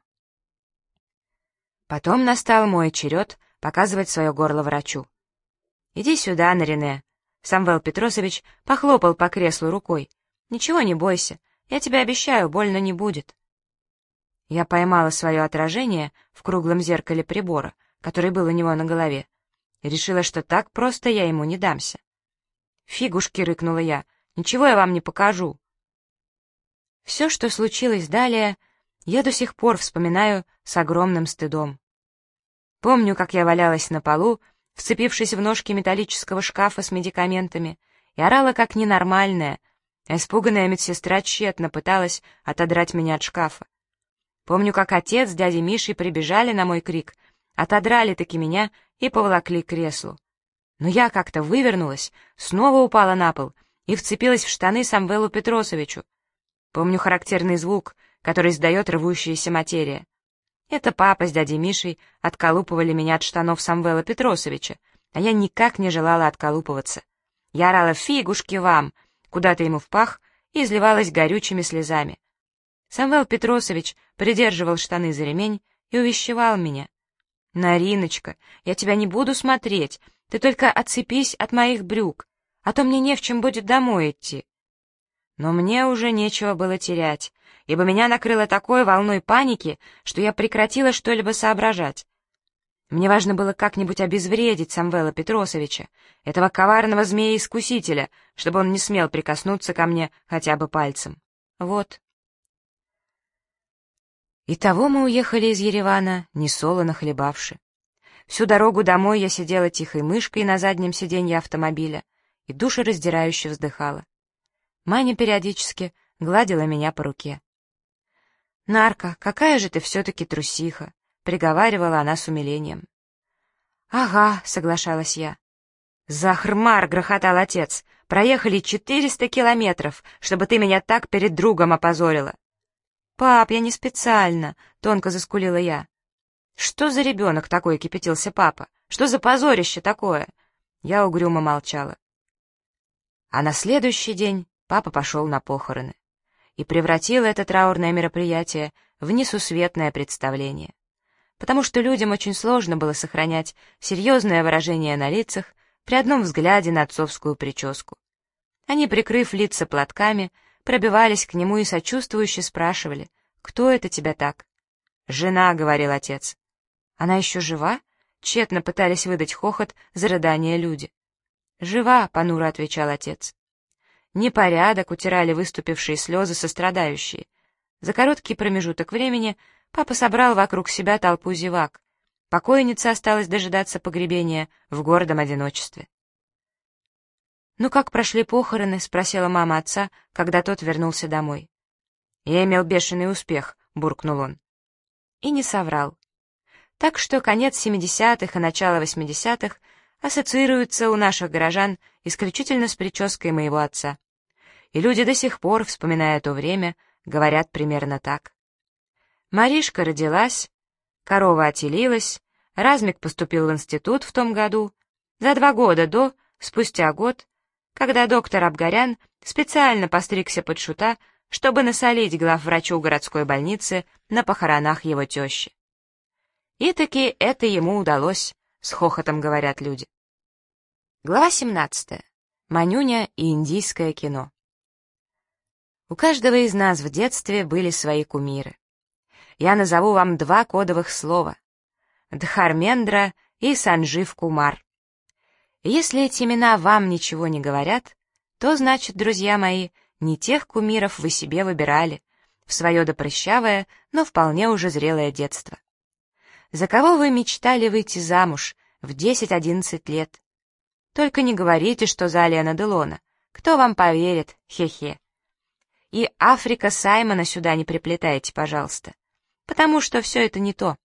Потом настал мой черед показывать свое горло врачу. «Иди сюда, Нарине». Самвел Петросович похлопал по креслу рукой. «Ничего не бойся, я тебе обещаю, больно не будет». Я поймала свое отражение в круглом зеркале прибора, который был у него на голове, и решила, что так просто я ему не дамся. «Фигушки!» — рыкнула я. «Ничего я вам не покажу». Все, что случилось далее, я до сих пор вспоминаю с огромным стыдом. Помню, как я валялась на полу, вцепившись в ножки металлического шкафа с медикаментами, и орала как ненормальная, а испуганная медсестра тщетно пыталась отодрать меня от шкафа. Помню, как отец с дядей Мишей прибежали на мой крик, отодрали-таки меня и поволокли к креслу. Но я как-то вывернулась, снова упала на пол и вцепилась в штаны Самвелу Петросовичу. Помню характерный звук, который издает рвущаяся материя. Это папа с дядей Мишей отколупывали меня от штанов Самвела Петросовича, а я никак не желала отколупываться. Я орала «фигушки вам!» куда-то ему в пах и изливалась горючими слезами. Самвел Петросович придерживал штаны за ремень и увещевал меня. «Нариночка, я тебя не буду смотреть, ты только отцепись от моих брюк, а то мне не в чем будет домой идти». Но мне уже нечего было терять, ибо меня накрыло такой волной паники, что я прекратила что-либо соображать. Мне важно было как-нибудь обезвредить Самвела Петросовича, этого коварного змея-искусителя, чтобы он не смел прикоснуться ко мне хотя бы пальцем. Вот. Итого мы уехали из Еревана, несолоно хлебавши. Всю дорогу домой я сидела тихой мышкой на заднем сиденье автомобиля и душераздирающе вздыхала. Маня периодически гладила меня по руке. «Нарка, какая же ты все-таки трусиха!» — приговаривала она с умилением. «Ага», — соглашалась я. «Захрмар!» — грохотал отец. «Проехали 400 километров, чтобы ты меня так перед другом опозорила». «Пап, я не специально», — тонко заскулила я. «Что за ребенок такой?» — кипятился папа. «Что за позорище такое?» Я угрюмо молчала. А на следующий день папа пошел на похороны и превратил это траурное мероприятие в несусветное представление, потому что людям очень сложно было сохранять серьезное выражение на лицах при одном взгляде на отцовскую прическу. Они, прикрыв лица платками, пробивались к нему и сочувствующе спрашивали: «Кто это тебя так?» «Жена», — говорил отец. «Она еще жива?» — тщетно пытались выдать хохот за рыдания люди. «Жива», — понуро отвечал отец. «Непорядок», — утирали выступившие слезы сострадающие. За короткий промежуток времени папа собрал вокруг себя толпу зевак. Покойница осталась дожидаться погребения в гордом одиночестве. «Ну как прошли похороны?» — спросила мама отца, когда тот вернулся домой. «Я имел бешеный успех», — буркнул он. И не соврал. Так что конец 70-х и начало 80-х ассоциируются у наших горожан исключительно с прической моего отца. И люди до сих пор, вспоминая то время, говорят примерно так. Маришка родилась, корова отелилась, Размик поступил в институт в том году, за 2 года до, спустя год, когда доктор Абгарян специально постригся под шута, чтобы насолить главврачу городской больницы на похоронах его тещи. И таки это ему удалось, с хохотом говорят люди. Глава 17. Манюня и индийское кино. У каждого из нас в детстве были свои кумиры. Я назову вам 2 кодовых слова — Дхармендра и Санджив Кумар. Если эти имена вам ничего не говорят, то значит, друзья мои, не тех кумиров вы себе выбирали в свое допрыщавое, но вполне уже зрелое детство. За кого вы мечтали выйти замуж в 10-11 лет? Только не говорите, что за Алена Делона. Кто вам поверит? Хе-хе. И Африка Саймона сюда не приплетайте, пожалуйста, потому что все это не то.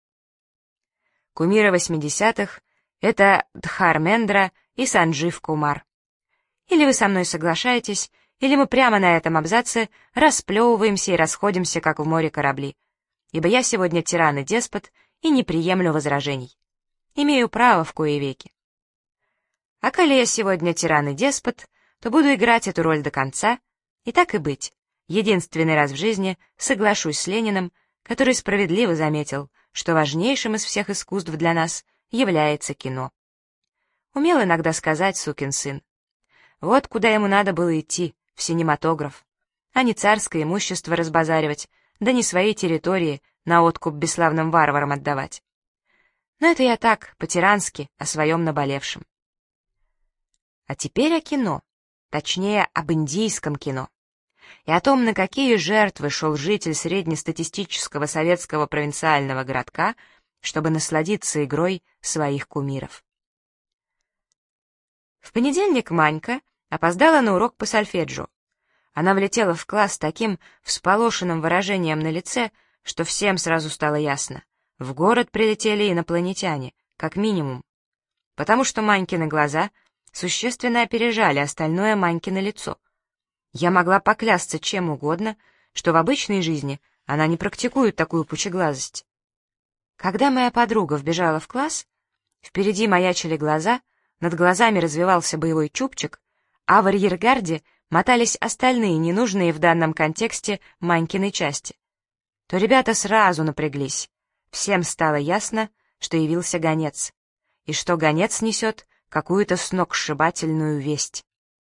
Кумиры 80-х — это Дхармендра и Санджив Кумар. Или вы со мной соглашаетесь, или мы прямо на этом абзаце расплевываемся и расходимся, как в море корабли. Ибо я сегодня тиран и деспот и не приемлю возражений. Имею право в кои веки. А коли я сегодня тиран и деспот, то буду играть эту роль до конца, и так и быть. Единственный раз в жизни соглашусь с Лениным, который справедливо заметил, что важнейшим из всех искусств для нас является кино. Умел иногда сказать сукин сын. Вот куда ему надо было идти, в синематограф, а не царское имущество разбазаривать, да не свои территории на откуп бесславным варварам отдавать. Но это я так, по-тирански, о своем наболевшем. А теперь о кино, точнее, об индийском кино. И о том, на какие жертвы шел житель среднестатистического советского провинциального городка, чтобы насладиться игрой своих кумиров. В понедельник Манька опоздала на урок по сольфеджио. Она влетела в класс с таким всполошенным выражением на лице, что всем сразу стало ясно. В город прилетели инопланетяне, как минимум. Потому что Манькины глаза существенно опережали остальное Манькино лицо. Я могла поклясться чем угодно, что в обычной жизни она не практикует такую пучеглазость. Когда моя подруга вбежала в класс, впереди маячили глаза, над глазами развивался боевой чубчик, а в арьергарде мотались остальные ненужные в данном контексте Манькины части. То ребята сразу напряглись. Всем стало ясно, что явился гонец, и что гонец несет какую-то сногсшибательную весть.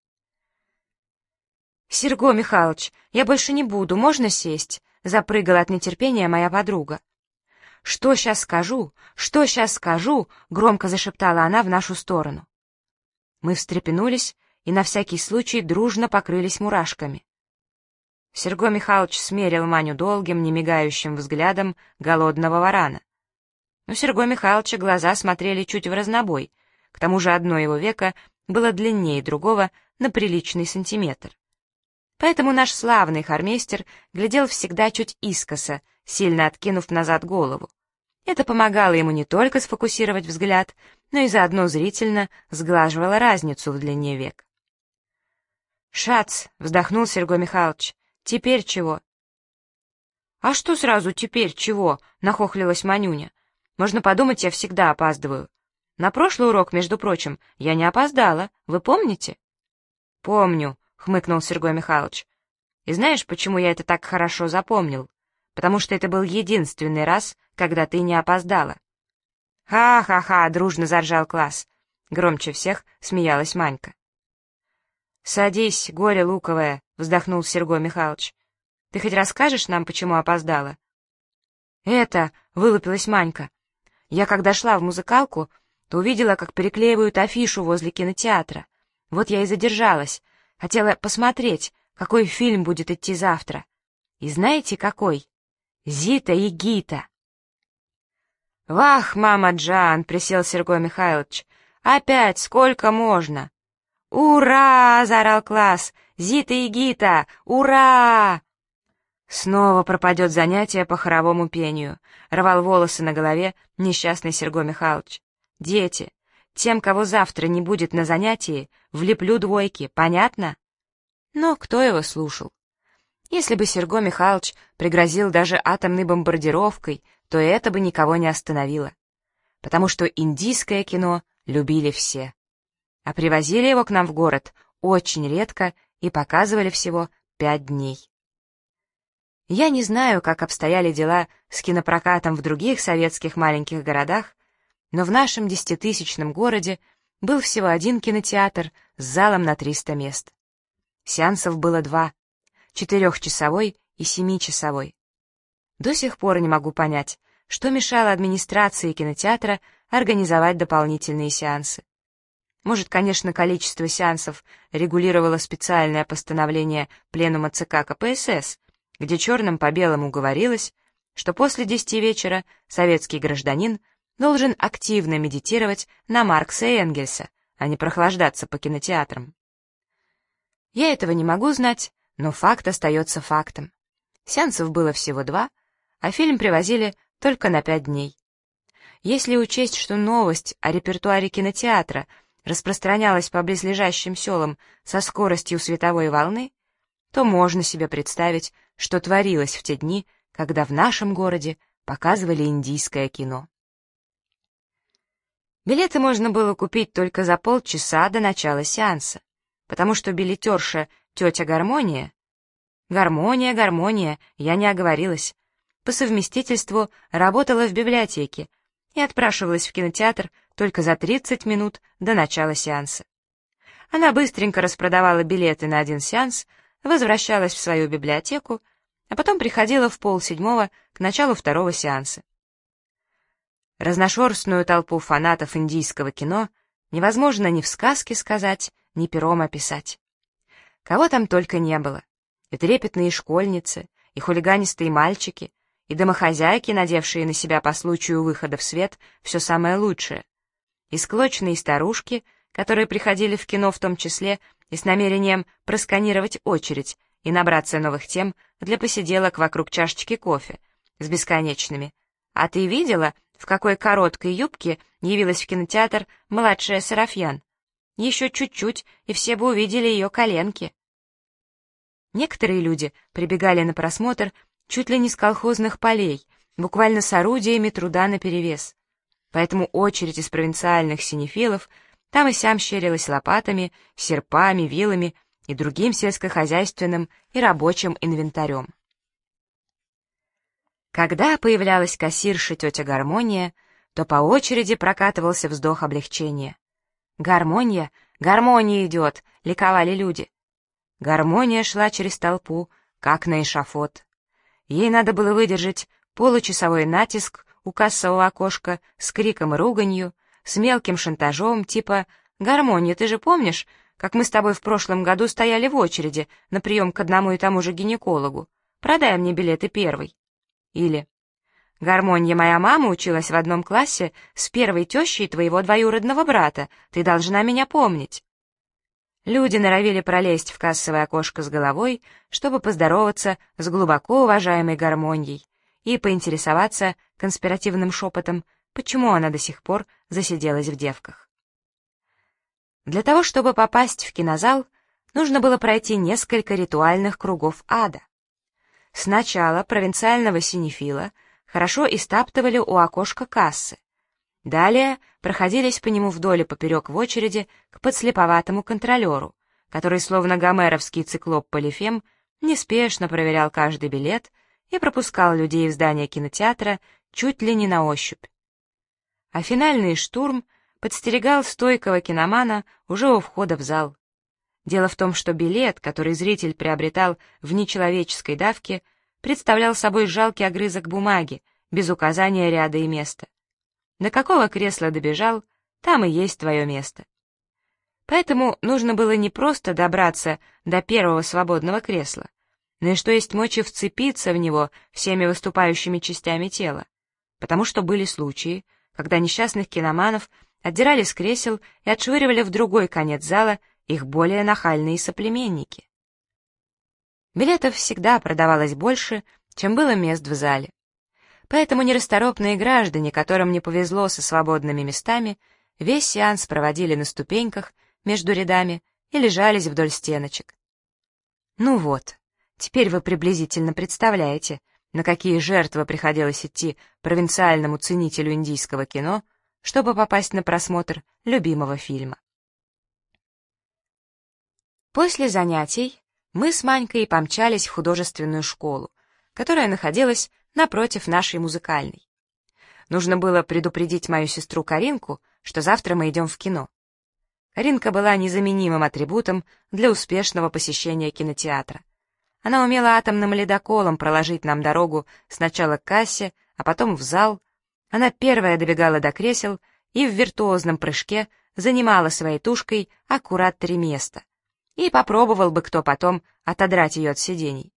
«Серго Михайлович, я больше не буду, можно сесть?» — запрыгала от нетерпения моя подруга. «Что сейчас скажу? Что сейчас скажу?» — громко зашептала она в нашу сторону. Мы встрепенулись и на всякий случай дружно покрылись мурашками. Серго Михайлович смерил Маню долгим, немигающим взглядом голодного варана. У Серго Михайловича глаза смотрели чуть в разнобой, к тому же одно его веко было длиннее другого на приличный сантиметр. Поэтому наш славный хормейстер глядел всегда чуть искоса, сильно откинув назад голову. Это помогало ему не только сфокусировать взгляд, но и заодно зрительно сглаживало разницу в длине век. «Шац!» — вздохнул Серго Михайлович. «Теперь чего?» «А что сразу теперь чего?» — нахохлилась Манюня. «Можно подумать, я всегда опаздываю. На прошлый урок, между прочим, я не опоздала, вы помните?» «Помню», — хмыкнул Серго Михайлович. «И знаешь, почему я это так хорошо запомнил? Потому что это был единственный раз, когда ты не опоздала». «Ха-ха-ха!» — дружно заржал класс. Громче всех смеялась Манька. «Садись, горе луковое», — вздохнул Серго Михайлович. «Ты хоть расскажешь нам, почему опоздала?» «Это!» — вылупилась Манька. «Я когда шла в музыкалку, то увидела, как переклеивают афишу возле кинотеатра. Вот я и задержалась. Хотела посмотреть, какой фильм будет идти завтра. И знаете, какой? Зита и Гита». «Вах, мама Джан!» — присел Сергей Михайлович. «Опять сколько можно?» «Ура!» — заорал класс. «Зита и Гита! Ура!» Снова пропадет занятие по хоровому пению. Рвал волосы на голове несчастный Сергей Михайлович. «Дети, тем, кого завтра не будет на занятии, влеплю двойки, понятно?» Но кто его слушал? Если бы Сергей Михайлович пригрозил даже атомной бомбардировкой, то это бы никого не остановило. Потому что индийское кино любили все. А привозили его к нам в город очень редко и показывали всего 5 дней. Я не знаю, как обстояли дела с кинопрокатом в других советских маленьких городах, но в нашем 10-тысячном городе был всего один кинотеатр с залом на 300 мест. Сеансов было 2 — 4-часовой и 7-часовой. До сих пор не могу понять, что мешало администрации кинотеатра организовать дополнительные сеансы. Может, конечно, количество сеансов регулировало специальное постановление Пленума ЦК КПСС, где черным по белому говорилось, что после 10 вечера советский гражданин должен активно медитировать на Маркса и Энгельса, а не прохлаждаться по кинотеатрам. Я этого не могу знать, но факт остается фактом. Сеансов было всего 2, а фильм привозили только на 5 дней. Если учесть, что новость о репертуаре кинотеатра распространялась по близлежащим селам со скоростью световой волны, то можно себе представить, что творилось в те дни, когда в нашем городе показывали индийское кино. Билеты можно было купить только за полчаса до начала сеанса, потому что билетерша тетя Гармония... Гармония, я не оговорилась. По совместительству работала в библиотеке и отпрашивалась в кинотеатр только за 30 минут до начала сеанса. Она быстренько распродавала билеты на один сеанс, возвращалась в свою библиотеку, а потом приходила в 6:30 к началу второго сеанса. Разношерстную толпу фанатов индийского кино невозможно ни в сказке сказать, ни пером описать. Кого там только не было. И трепетные школьницы, и хулиганистые мальчики, и домохозяйки, надевшие на себя по случаю выхода в свет все самое лучшее, и склочные старушки, которые приходили в кино в том числе и с намерением просканировать очередь и набраться новых тем для посиделок вокруг чашечки кофе с бесконечными: «А ты видела, в какой короткой юбке явилась в кинотеатр младшая Сарафьян? Еще чуть-чуть, и все бы увидели ее коленки». Некоторые люди прибегали на просмотр чуть ли не с колхозных полей, буквально с орудиями труда наперевес. Поэтому очередь из провинциальных синефилов там и сям щерилась лопатами, серпами, вилами и другим сельскохозяйственным и рабочим инвентарем. Когда появлялась кассирша тетя Гармония, то по очереди прокатывался вздох облегчения. «Гармония! Гармония идет!» — ликовали люди. Гармония шла через толпу, как на эшафот. Ей надо было выдержать получасовой натиск у кассового окошка с криком и руганью, с мелким шантажом, типа: «Гармония, ты же помнишь, как мы с тобой в прошлом году стояли в очереди на прием к одному и тому же гинекологу? Продай мне билеты первый». Или: «Гармония, моя мама училась в одном классе с первой тещей твоего двоюродного брата, ты должна меня помнить». Люди норовили пролезть в кассовое окошко с головой, чтобы поздороваться с глубоко уважаемой Гармоньей и поинтересоваться конспиративным шепотом, почему она до сих пор засиделась в девках. Для того, чтобы попасть в кинозал, нужно было пройти несколько ритуальных кругов ада. Сначала провинциального синефила хорошо истаптывали у окошка кассы. Далее проходились по нему вдоль и поперек в очереди к подслеповатому контролеру, который, словно гомеровский циклоп Полифем, неспешно проверял каждый билет и пропускал людей в здание кинотеатра чуть ли не на ощупь. А финальный штурм подстерегал стойкого киномана уже у входа в зал. Дело в том, что билет, который зритель приобретал в нечеловеческой давке, представлял собой жалкий огрызок бумаги, без указания ряда и места. До какого кресла добежал, там и есть твое место. Поэтому нужно было не просто добраться до первого свободного кресла, но и что есть мочи вцепиться в него всеми выступающими частями тела, потому что были случаи, когда несчастных киноманов отдирали с кресел и отшвыривали в другой конец зала их более нахальные соплеменники. Билетов всегда продавалось больше, чем было мест в зале. Поэтому нерасторопные граждане, которым не повезло со свободными местами, весь сеанс проводили на ступеньках между рядами или жались вдоль стеночек. Ну вот, теперь вы приблизительно представляете, на какие жертвы приходилось идти провинциальному ценителю индийского кино, чтобы попасть на просмотр любимого фильма. После занятий мы с Манькой помчались в художественную школу, которая находилась напротив нашей музыкальной. Нужно было предупредить мою сестру Каринку, что завтра мы идем в кино. Каринка была незаменимым атрибутом для успешного посещения кинотеатра. Она умела атомным ледоколом проложить нам дорогу сначала к кассе, а потом в зал. Она первая добегала до кресел и в виртуозном прыжке занимала своей тушкой аккурат 3 места. И попробовал бы кто потом отодрать ее от сидений.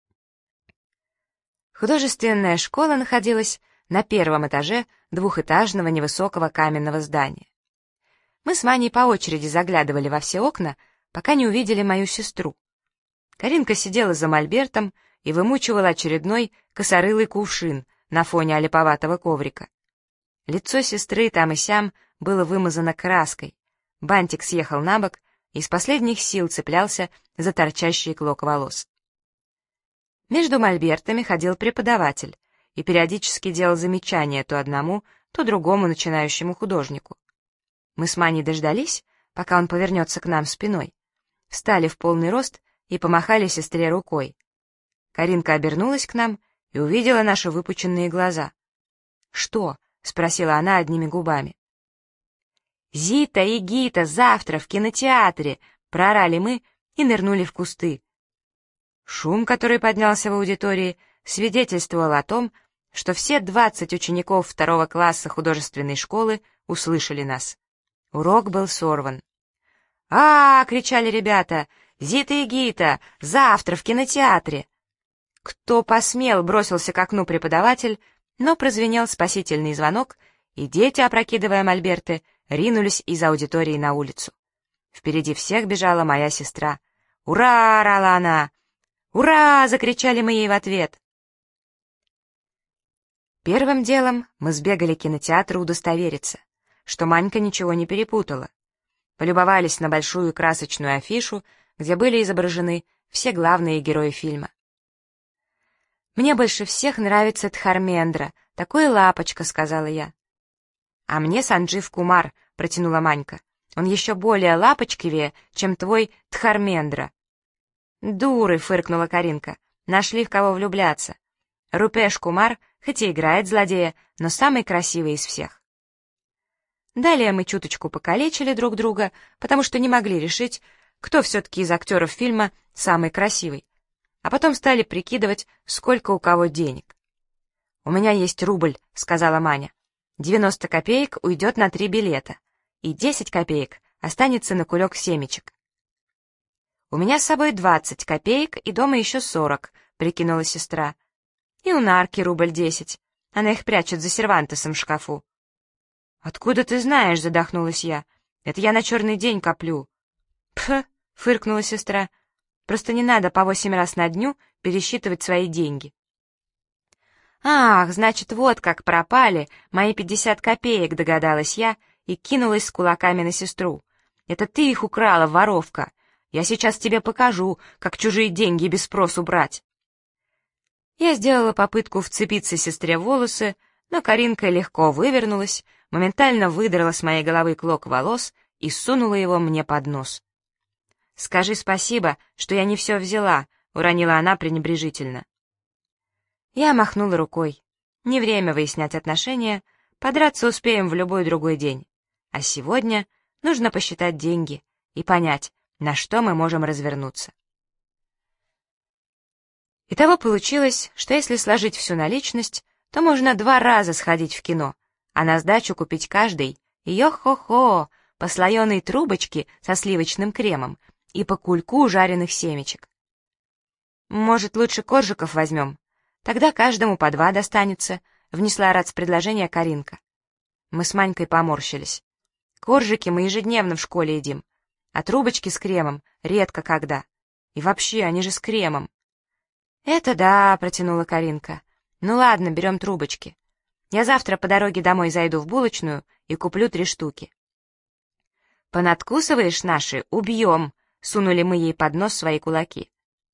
Художественная школа находилась на первом этаже двухэтажного невысокого каменного здания. Мы с Маней по очереди заглядывали во все окна, пока не увидели мою сестру. Каринка сидела за мольбертом и вымучивала очередной косорылый кувшин на фоне олиповатого коврика. Лицо сестры там и сям было вымазано краской, бантик съехал на бок и из последних сил цеплялся за торчащий клок волос. Между мольбертами ходил преподаватель и периодически делал замечания то одному, то другому начинающему художнику. Мы с Маней дождались, пока он повернется к нам спиной, встали в полный рост и помахали сестре рукой. Каринка обернулась к нам и увидела наши выпученные глаза. «Что?» — спросила она одними губами. «Зита и Гита завтра в кинотеатре!» — проорали мы и нырнули в кусты. Шум, который поднялся в аудитории, свидетельствовал о том, что все 20 учеников 2 класса художественной школы услышали нас. Урок был сорван. Кричали ребята. «Зита и Гита! Завтра в кинотеатре!» Кто посмел, бросился к окну преподаватель, но прозвенел спасительный звонок, и дети, опрокидывая мольберты, ринулись из аудитории на улицу. Впереди всех бежала моя сестра. «Ура!» — орала она. «Ура!» — закричали мы ей в ответ. Первым делом мы сбегали к кинотеатру удостовериться, что Манька ничего не перепутала. Полюбовались на большую красочную афишу, где были изображены все главные герои фильма. «Мне больше всех нравится Дхармендра, такой лапочка», — сказала я. «А мне Санджив Кумар», — протянула Манька. «Он еще более лапочкивее, чем твой Дхармендра». «Дуры», — фыркнула Каринка, — «нашли в кого влюбляться. Рупеш Кумар, хоть и играет злодея, но самый красивый из всех». Далее мы чуточку покалечили друг друга, потому что не могли решить, кто все-таки из актеров фильма самый красивый, а потом стали прикидывать, сколько у кого денег. «У меня есть рубль», — сказала Маня. 90 копеек уйдет на 3 билета, и 10 копеек останется на кулек семечек. «У меня с собой 20 копеек, и дома еще 40», — прикинула сестра. «И у Нарки рубль 10. Она их прячет за сервантесом в шкафу». «Откуда ты знаешь?» — задохнулась я. «Это я на черный день коплю». «Пф!» — фыркнула сестра. «Просто не надо по 8 раз на дню пересчитывать свои деньги». «Ах, значит, вот как пропали мои 50 копеек», — догадалась я и кинулась с кулаками на сестру. «Это ты их украла, воровка! Я сейчас тебе покажу, как чужие деньги без спросу брать». Я сделала попытку вцепиться сестре в волосы, но Каринка легко вывернулась, моментально выдрала с моей головы клок волос и сунула его мне под нос. «Скажи спасибо, что я не все взяла», — уронила она пренебрежительно. Я махнула рукой. Не время выяснять отношения, подраться успеем в любой другой день. А сегодня нужно посчитать деньги и понять, на что мы можем развернуться. Итого получилось, что если сложить всю наличность, то можно 2 раза сходить в кино, а на сдачу купить каждый, йо-хо-хо, по слоеной трубочке со сливочным кремом и по кульку жареных семечек. «Может, лучше коржиков возьмем? Тогда каждому по 2 достанется», — внесла предложение Каринка. Мы с Манькой поморщились. Коржики мы ежедневно в школе едим, а трубочки с кремом редко когда. И вообще, они же с кремом. «Это да», — протянула Каринка. «Ну ладно, берем трубочки. Я завтра по дороге домой зайду в булочную и куплю 3 штуки». «Понадкусываешь наши — убьем», — сунули мы ей под нос свои кулаки.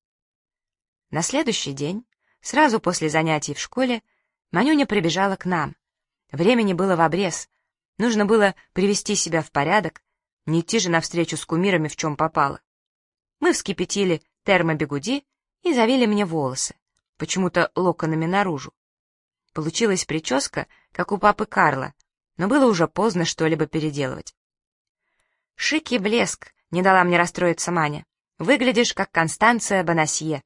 На следующий день, сразу после занятий в школе, Манюня прибежала к нам. Времени было в обрез. Нужно было привести себя в порядок, не идти же навстречу с кумирами в чем попало. Мы вскипятили термобигуди и завили мне волосы, почему-то локонами наружу. Получилась прическа, как у папы Карла, но было уже поздно что-либо переделывать. «Шик и блеск», — не дала мне расстроиться Маня. «Выглядишь, как Констанция Бонасье».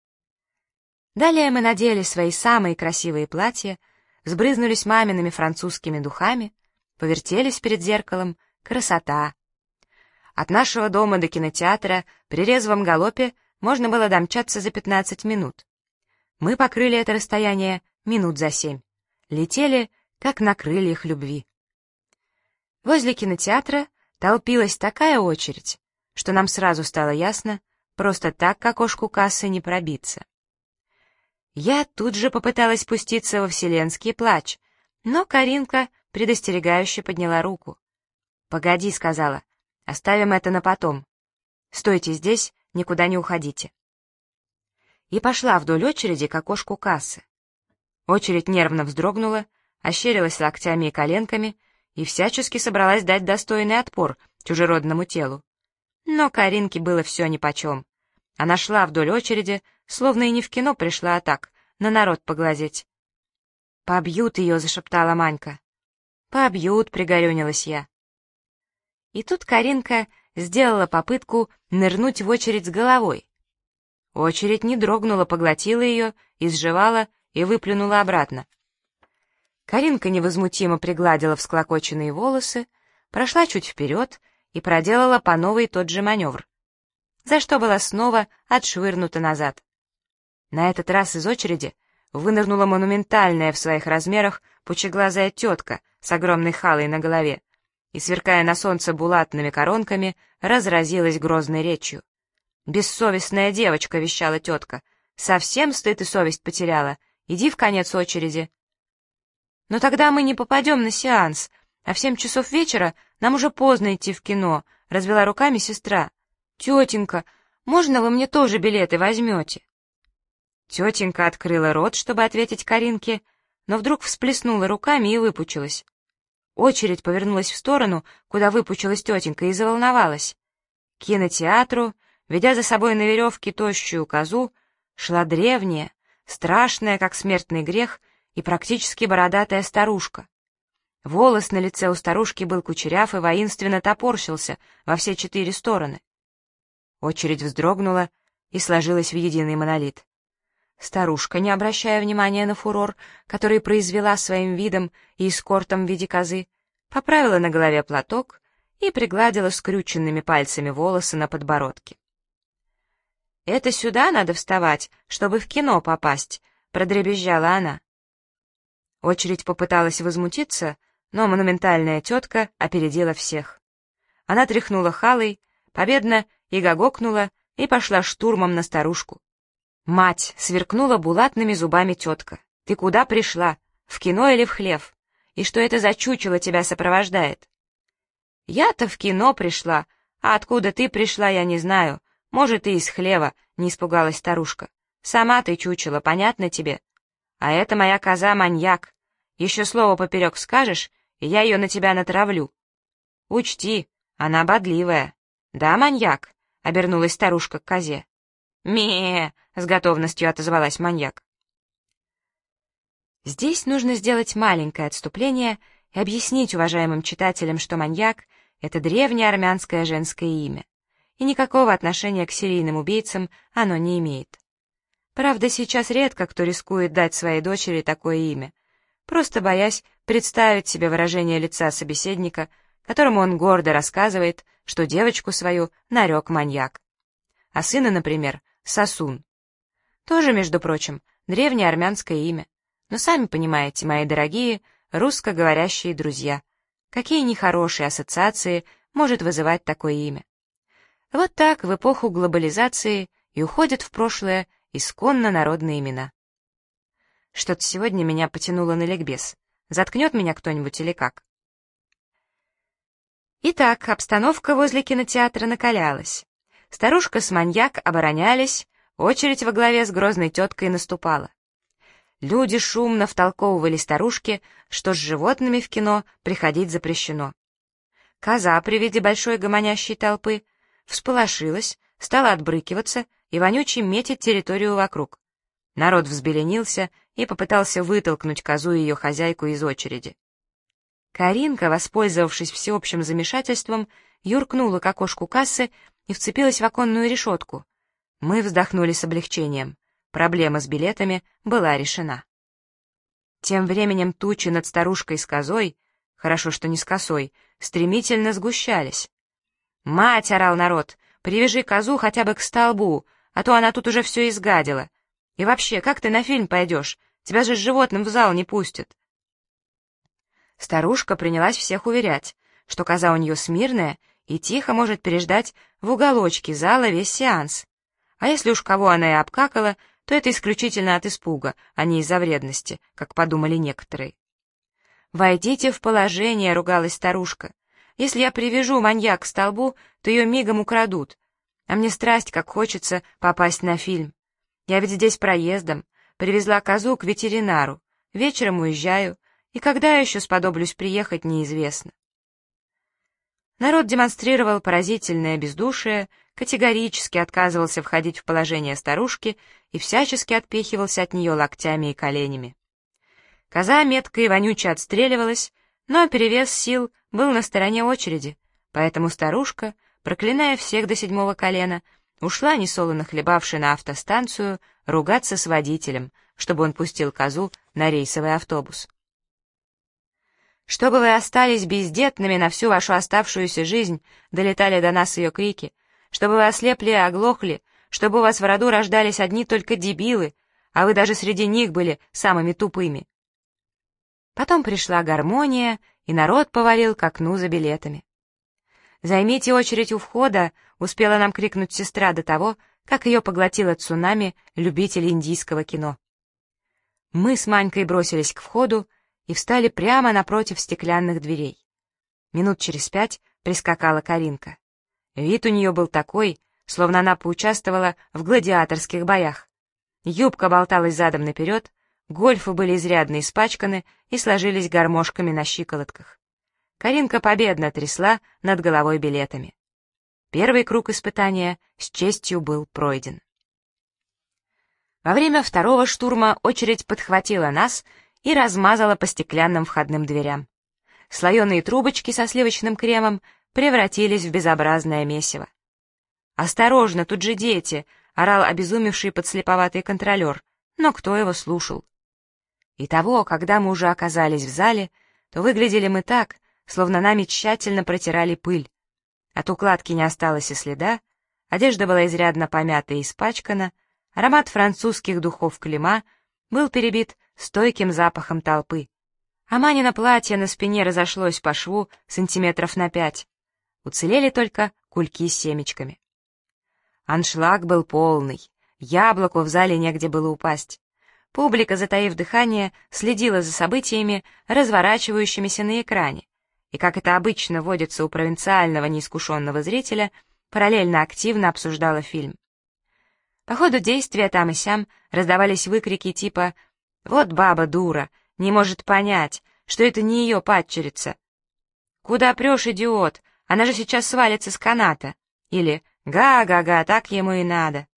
Далее мы надели свои самые красивые платья, сбрызнулись мамиными французскими духами, повертелись перед зеркалом. Красота! От нашего дома до кинотеатра при резвом галопе можно было домчаться за 15 минут. Мы покрыли это расстояние минут за 7. Летели, как на крыльях любви. Возле кинотеатра толпилась такая очередь, что нам сразу стало ясно, просто так к окошку кассы не пробиться. Я тут же попыталась спуститься во вселенский плач, но Каринка предостерегающе подняла руку. «Погоди», — сказала, — «оставим это на потом. Стойте здесь, никуда не уходите». И пошла вдоль очереди к окошку кассы. Очередь нервно вздрогнула, ощерилась локтями и коленками и всячески собралась дать достойный отпор чужеродному телу. Но Каринке было все нипочем. Она шла вдоль очереди, словно и не в кино пришла, а так, на народ поглазеть. «Побьют ее», — зашептала Манька. «Побьют», — пригорюнилась я. И тут Каринка сделала попытку нырнуть в очередь с головой. Очередь не дрогнула, поглотила ее, изжевала и выплюнула обратно. Каринка невозмутимо пригладила всклокоченные волосы, прошла чуть вперед и проделала по новой тот же маневр, за что была снова отшвырнута назад. На этот раз из очереди вынырнула монументальная в своих размерах пучеглазая тетка с огромной халой на голове и, сверкая на солнце булатными коронками, разразилась грозной речью. «Бессовестная девочка», — вещала тетка, — «совсем стыд и совесть потеряла, иди в конец очереди». «Но тогда мы не попадем на сеанс, а в 7 часов вечера нам уже поздно идти в кино», — развела руками сестра. «Тетенька, можно вы мне тоже билеты возьмете?» Тетенька открыла рот, чтобы ответить Каринке, но вдруг всплеснула руками и выпучилась. Очередь повернулась в сторону, куда выпучилась тетенька, и заволновалась. К кинотеатру, ведя за собой на веревке тощую козу, шла древняя, страшная, как смертный грех, и практически бородатая старушка. Волос на лице у старушки был кучеряв и воинственно топорщился во все 4 стороны. Очередь вздрогнула и сложилась в единый монолит. Старушка, не обращая внимания на фурор, который произвела своим видом и эскортом в виде козы, поправила на голове платок и пригладила скрюченными пальцами волосы на подбородке. «Это сюда надо вставать, чтобы в кино попасть», — продребезжала она. Очередь попыталась возмутиться, но монументальная тетка опередила всех. Она тряхнула халой, победно и гогокнула, и пошла штурмом на старушку. «Мать!» — сверкнула булатными зубами тетка. «Ты куда пришла? В кино или в хлев? И что это за чучело тебя сопровождает?» «Я-то в кино пришла, а откуда ты пришла, я не знаю. Может, и из хлева», — не испугалась старушка. «Сама ты чучело, понятно тебе? А это моя коза-маньяк. Еще слово поперек скажешь, и я ее на тебя натравлю. Учти, она бодливая». «Да, маньяк?» — обернулась старушка к козе. «Ме!» — с готовностью отозвалась маньяк. Здесь нужно сделать маленькое отступление и объяснить уважаемым читателям, что маньяк — это древнее армянское женское имя, и никакого отношения к серийным убийцам оно не имеет. Правда, сейчас редко кто рискует дать своей дочери такое имя, просто боясь представить себе выражение лица собеседника, которому он гордо рассказывает, что девочку свою нарек маньяк. А сына, например, Сосун. Тоже, между прочим, древнее армянское имя. Но сами понимаете, мои дорогие русскоговорящие друзья, какие нехорошие ассоциации может вызывать такое имя. Вот так в эпоху глобализации и уходят в прошлое исконно народные имена. Что-то сегодня меня потянуло на ликбез. Заткнет меня кто-нибудь или как? Итак, обстановка возле кинотеатра накалялась. Старушка с маньяк оборонялись, очередь во главе с грозной теткой наступала. Люди шумно втолковывали старушке, что с животными в кино приходить запрещено. Коза при виде большой гомонящей толпы всполошилась, стала отбрыкиваться и вонюче метить территорию вокруг. Народ взбеленился и попытался вытолкнуть козу и ее хозяйку из очереди. Каринка, воспользовавшись всеобщим замешательством, юркнула к окошку кассы и вцепилась в оконную решетку. Мы вздохнули с облегчением. Проблема с билетами была решена. Тем временем тучи над старушкой с козой, хорошо, что не с косой, стремительно сгущались. «Мать!» — орал народ, «привяжи козу хотя бы к столбу, а то она тут уже все изгадила. И вообще, как ты на фильм пойдешь? Тебя же с животным в зал не пустят». Старушка принялась всех уверять, что коза у нее смирная и тихо может переждать в уголочке зала весь сеанс. А если уж кого она и обкакала, то это исключительно от испуга, а не из-за вредности, как подумали некоторые. «Войдите в положение», — ругалась старушка. «Если я привяжу маньяк к столбу, то ее мигом украдут. А мне страсть, как хочется попасть на фильм. Я ведь здесь проездом, привезла козу к ветеринару, вечером уезжаю, и когда я еще сподоблюсь приехать, неизвестно». Народ демонстрировал поразительное бездушие, категорически отказывался входить в положение старушки и всячески отпихивался от нее локтями и коленями. Коза метко и вонюче отстреливалась, но перевес сил был на стороне очереди, поэтому старушка, проклиная всех до 7-го колена, ушла, несолоно хлебавши на автостанцию, ругаться с водителем, чтобы он пустил козу на рейсовый автобус. «Чтобы вы остались бездетными на всю вашу оставшуюся жизнь», долетали до нас ее крики, «чтобы вы ослепли и оглохли, чтобы у вас в роду рождались одни только дебилы, а вы даже среди них были самыми тупыми». Потом пришла гармония, и народ повалил к окну за билетами. «Займите очередь у входа», — успела нам крикнуть сестра до того, как ее поглотило цунами любителей индийского кино. Мы с Манькой бросились к входу и встали прямо напротив стеклянных дверей. Минут через 5 прискакала Каринка. Вид у нее был такой, словно она поучаствовала в гладиаторских боях. Юбка болталась задом наперед, гольфы были изрядно испачканы и сложились гармошками на щиколотках. Каринка победно трясла над головой билетами. Первый круг испытания с честью был пройден. Во время второго штурма очередь подхватила нас и размазала по стеклянным входным дверям. Слоеные трубочки со сливочным кремом превратились в безобразное месиво. «Осторожно, тут же дети!» — орал обезумевший подслеповатый контролер, но кто его слушал? Итого, когда мы уже оказались в зале, то выглядели мы так, словно нами тщательно протирали пыль. От укладки не осталось и следа, одежда была изрядно помята и испачкана, аромат французских духов Клима был перебит стойким запахом толпы, а Манино платье на спине разошлось по шву сантиметров на 5. Уцелели только кульки с семечками. Аншлаг был полный, яблоку в зале негде было упасть. Публика, затаив дыхание, следила за событиями, разворачивающимися на экране, и, как это обычно водится у провинциального неискушенного зрителя, параллельно активно обсуждала фильм. По ходу действия там и сям раздавались выкрики типа «Вот баба дура, не может понять, что это не ее падчерица», «Куда прешь, идиот, она же сейчас свалится с каната», или «Га-га-га, так ему и надо».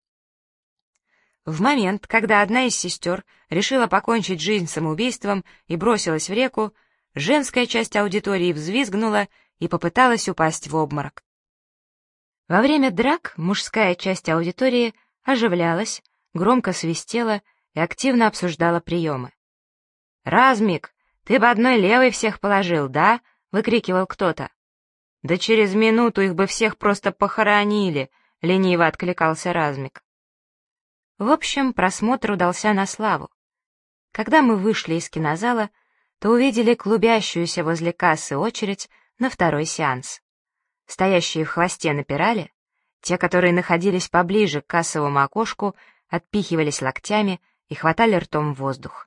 В момент, когда одна из сестер решила покончить жизнь самоубийством и бросилась в реку, женская часть аудитории взвизгнула и попыталась упасть в обморок. Во время драк мужская часть аудитории оживлялась, громко свистела и активно обсуждала приемы. «Размик! «Ты бы одной левой всех положил, да?» — выкрикивал кто-то. «Да через минуту их бы всех просто похоронили», — лениво откликался Размик. В общем, просмотр удался на славу. Когда мы вышли из кинозала, то увидели клубящуюся возле кассы очередь на второй сеанс. Стоящие в хвосте напирали, те, которые находились поближе к кассовому окошку, отпихивались локтями и хватали ртом воздух.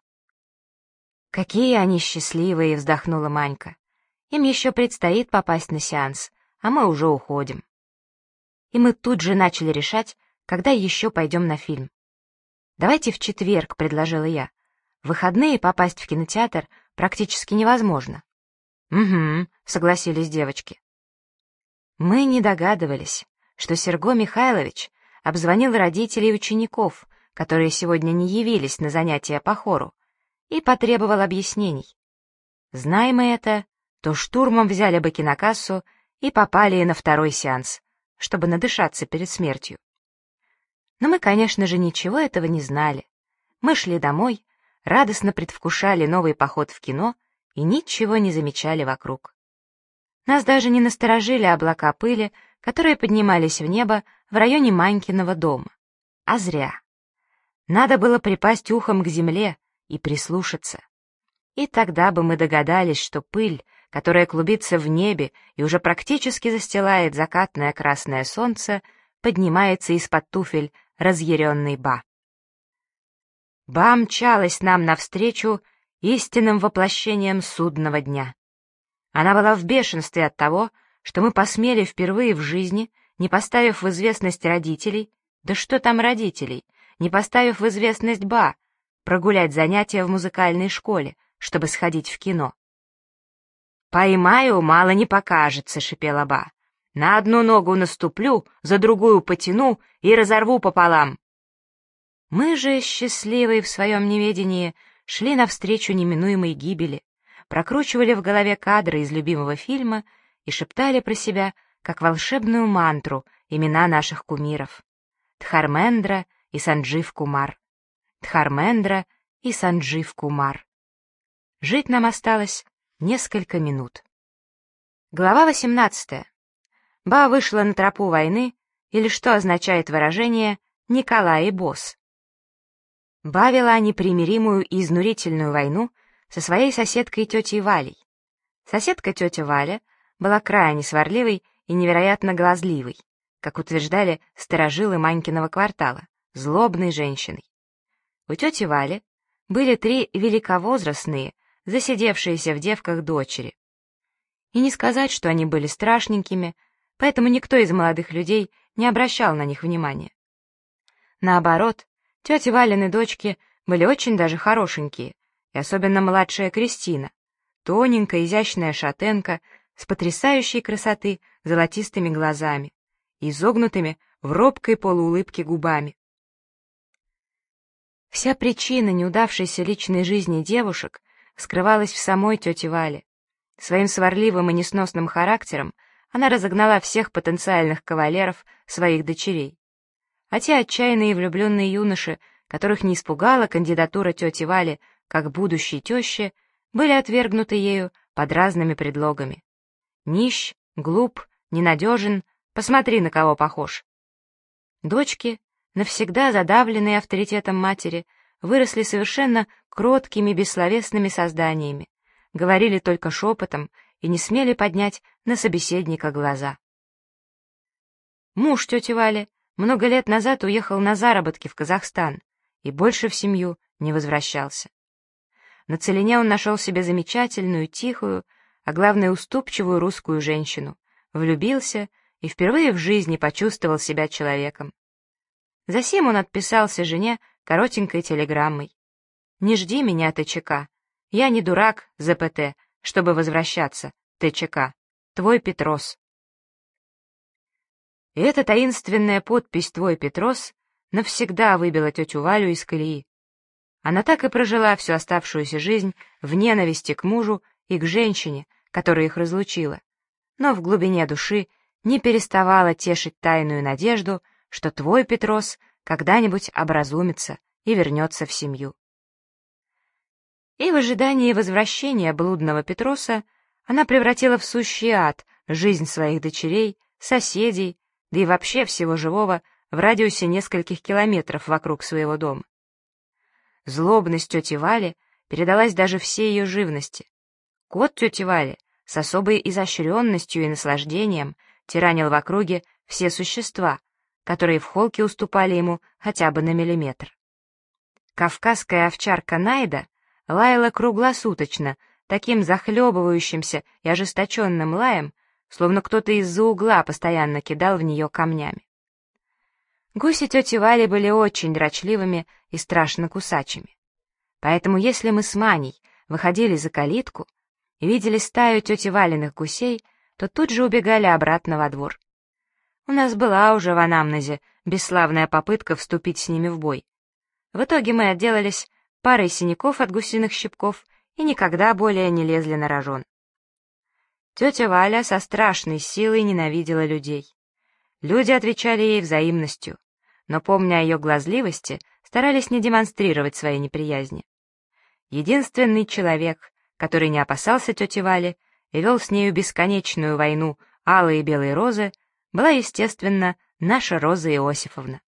«Какие они счастливые!» — вздохнула Манька. «Им еще предстоит попасть на сеанс, а мы уже уходим». И мы тут же начали решать, когда еще пойдем на фильм. «Давайте в четверг», — предложила я. «В выходные попасть в кинотеатр практически невозможно». «Угу», — согласились девочки. Мы не догадывались, что Серго Михайлович обзвонил родителей и учеников, которые сегодня не явились на занятия по хору, и потребовал объяснений. Зная мы это, то штурмом взяли бы кинокассу и попали и на второй сеанс, чтобы надышаться перед смертью. Но мы, конечно же, ничего этого не знали. Мы шли домой, радостно предвкушали новый поход в кино и ничего не замечали вокруг. Нас даже не насторожили облака пыли, которые поднимались в небо в районе Манькиного дома. А зря. Надо было припасть ухом к земле и прислушаться. И тогда бы мы догадались, что пыль, которая клубится в небе и уже практически застилает закатное красное солнце, поднимается из-под туфель разъяренный Ба. Ба мчалась нам навстречу истинным воплощением судного дня. Она была в бешенстве от того, что мы посмели впервые в жизни, не поставив в известность родителей, да что там родителей, не поставив в известность Ба, прогулять занятия в музыкальной школе, чтобы сходить в кино. «Поймаю, мало не покажется», — шипела Ба. «На одну ногу наступлю, за другую потяну и разорву пополам». Мы же, счастливые в своем неведении, шли навстречу неминуемой гибели, прокручивали в голове кадры из любимого фильма и шептали про себя, как волшебную мантру, имена наших кумиров. Дхармендра и Санджив Кумар. Дхармендра и Санджив Кумар. Жить нам осталось несколько минут. Глава 18. Ба вышла на тропу войны, или что означает выражение «Николай и босс». Ба вела непримиримую и изнурительную войну со своей соседкой тетей Валей. Соседка тетя Валя была крайне сварливой и невероятно глазливой, как утверждали старожилы Манькиного квартала, злобной женщиной. У тети Вали были 3 великовозрастные, засидевшиеся в девках дочери. И не сказать, что они были страшненькими, поэтому никто из молодых людей не обращал на них внимания. Наоборот, тети Валины дочки были очень даже хорошенькие, и особенно младшая Кристина, тоненькая, изящная шатенка с потрясающей красоты золотистыми глазами и изогнутыми в робкой полуулыбке губами. Вся причина неудавшейся личной жизни девушек скрывалась в самой тете Вале. Своим сварливым и несносным характером она разогнала всех потенциальных кавалеров своих дочерей. А те отчаянные влюбленные юноши, которых не испугала кандидатура тети Вали как будущей тещи, были отвергнуты ею под разными предлогами. Нищ, глуп, ненадежен, посмотри, на кого похож. Дочки, навсегда задавленные авторитетом матери, выросли совершенно кроткими, бессловесными созданиями, говорили только шепотом и не смели поднять на собеседника глаза. Муж тети Вали много лет назад уехал на заработки в Казахстан и больше в семью не возвращался. На целине он нашел себе замечательную, тихую, а главное уступчивую русскую женщину, влюбился и впервые в жизни почувствовал себя человеком. Засим он отписался жене коротенькой телеграммой: «Не жди меня, ТЧК. Я не дурак, ЗПТ, чтобы возвращаться, ТЧК. Твой Петрос». И эта таинственная подпись «Твой Петрос» навсегда выбила тетю Валю из колеи. Она так и прожила всю оставшуюся жизнь в ненависти к мужу и к женщине, которая их разлучила, но в глубине души не переставала тешить тайную надежду, что твой Петрос когда-нибудь образумится и вернется в семью. И в ожидании возвращения блудного Петроса она превратила в сущий ад жизнь своих дочерей, соседей, да и вообще всего живого в радиусе нескольких километров вокруг своего дома. Злобность тети Вали передалась даже всей ее живности. Кот тети Вали с особой изощренностью и наслаждением тиранил в округе все существа, которые в холке уступали ему хотя бы на миллиметр. Кавказская овчарка Найда лаяла круглосуточно, таким захлебывающимся и ожесточенным лаем, словно кто-то из-за угла постоянно кидал в нее камнями. Гуси тети Вали были очень дрочливыми и страшно кусачими. Поэтому если мы с Маней выходили за калитку и видели стаю тети Валиных гусей, то тут же убегали обратно во двор. У нас была уже в анамнезе бесславная попытка вступить с ними в бой. В итоге мы отделались парой синяков от гусиных щипков и никогда более не лезли на рожон. Тетя Валя со страшной силой ненавидела людей. Люди отвечали ей взаимностью, но, помня о ее глазливости, старались не демонстрировать своей неприязни. Единственный человек, который не опасался тети Вали и вел с нею бесконечную войну алые и белые розы, была, естественно, наша Роза Иосифовна.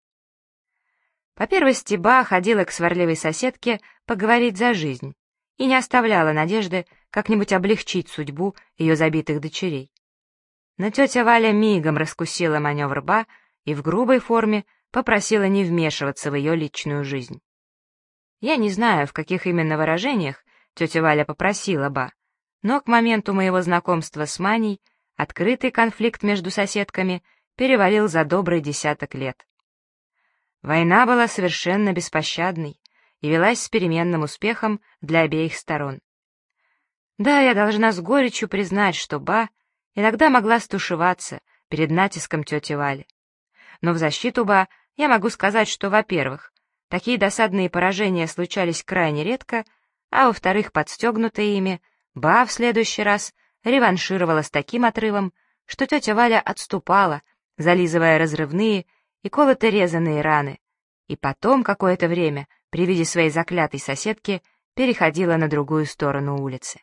По первости Ба ходила к сварливой соседке поговорить за жизнь и не оставляла надежды как-нибудь облегчить судьбу ее забитых дочерей. Но тетя Валя мигом раскусила маневр Ба и в грубой форме попросила не вмешиваться в ее личную жизнь. Я не знаю, в каких именно выражениях тетя Валя попросила Ба, но к моменту моего знакомства с Маней открытый конфликт между соседками перевалил за добрый 10 лет. Война была совершенно беспощадной и велась с переменным успехом для обеих сторон. Да, я должна с горечью признать, что Ба иногда могла стушеваться перед натиском тети Вали. Но в защиту Ба я могу сказать, что, во-первых, такие досадные поражения случались крайне редко, а во-вторых, подстегнутая ими, Ба в следующий раз реваншировала с таким отрывом, что тетя Валя отступала, зализывая разрывные и колото-резанные раны, и потом какое-то время при виде своей заклятой соседки переходила на другую сторону улицы.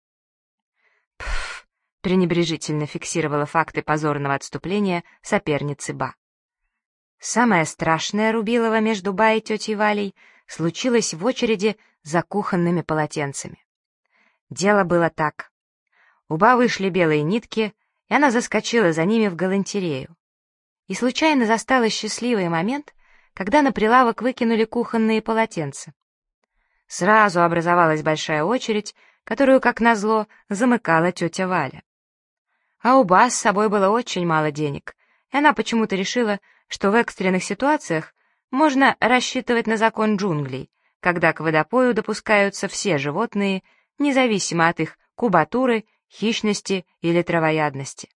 «Пф!» — пренебрежительно фиксировала факты позорного отступления соперницы Ба. Самое страшное Рубилово между Ба и тетей Валей случилось в очереди за кухонными полотенцами. Дело было так. У Ба вышли белые нитки, и она заскочила за ними в галантерею. И случайно застала счастливый момент, когда на прилавок выкинули кухонные полотенца. Сразу образовалась большая очередь, которую, как назло, замыкала тетя Валя. А у Ба с собой было очень мало денег, и она почему-то решила, что в экстренных ситуациях можно рассчитывать на закон джунглей, когда к водопою допускаются все животные, независимо от их кубатуры, хищности или травоядности.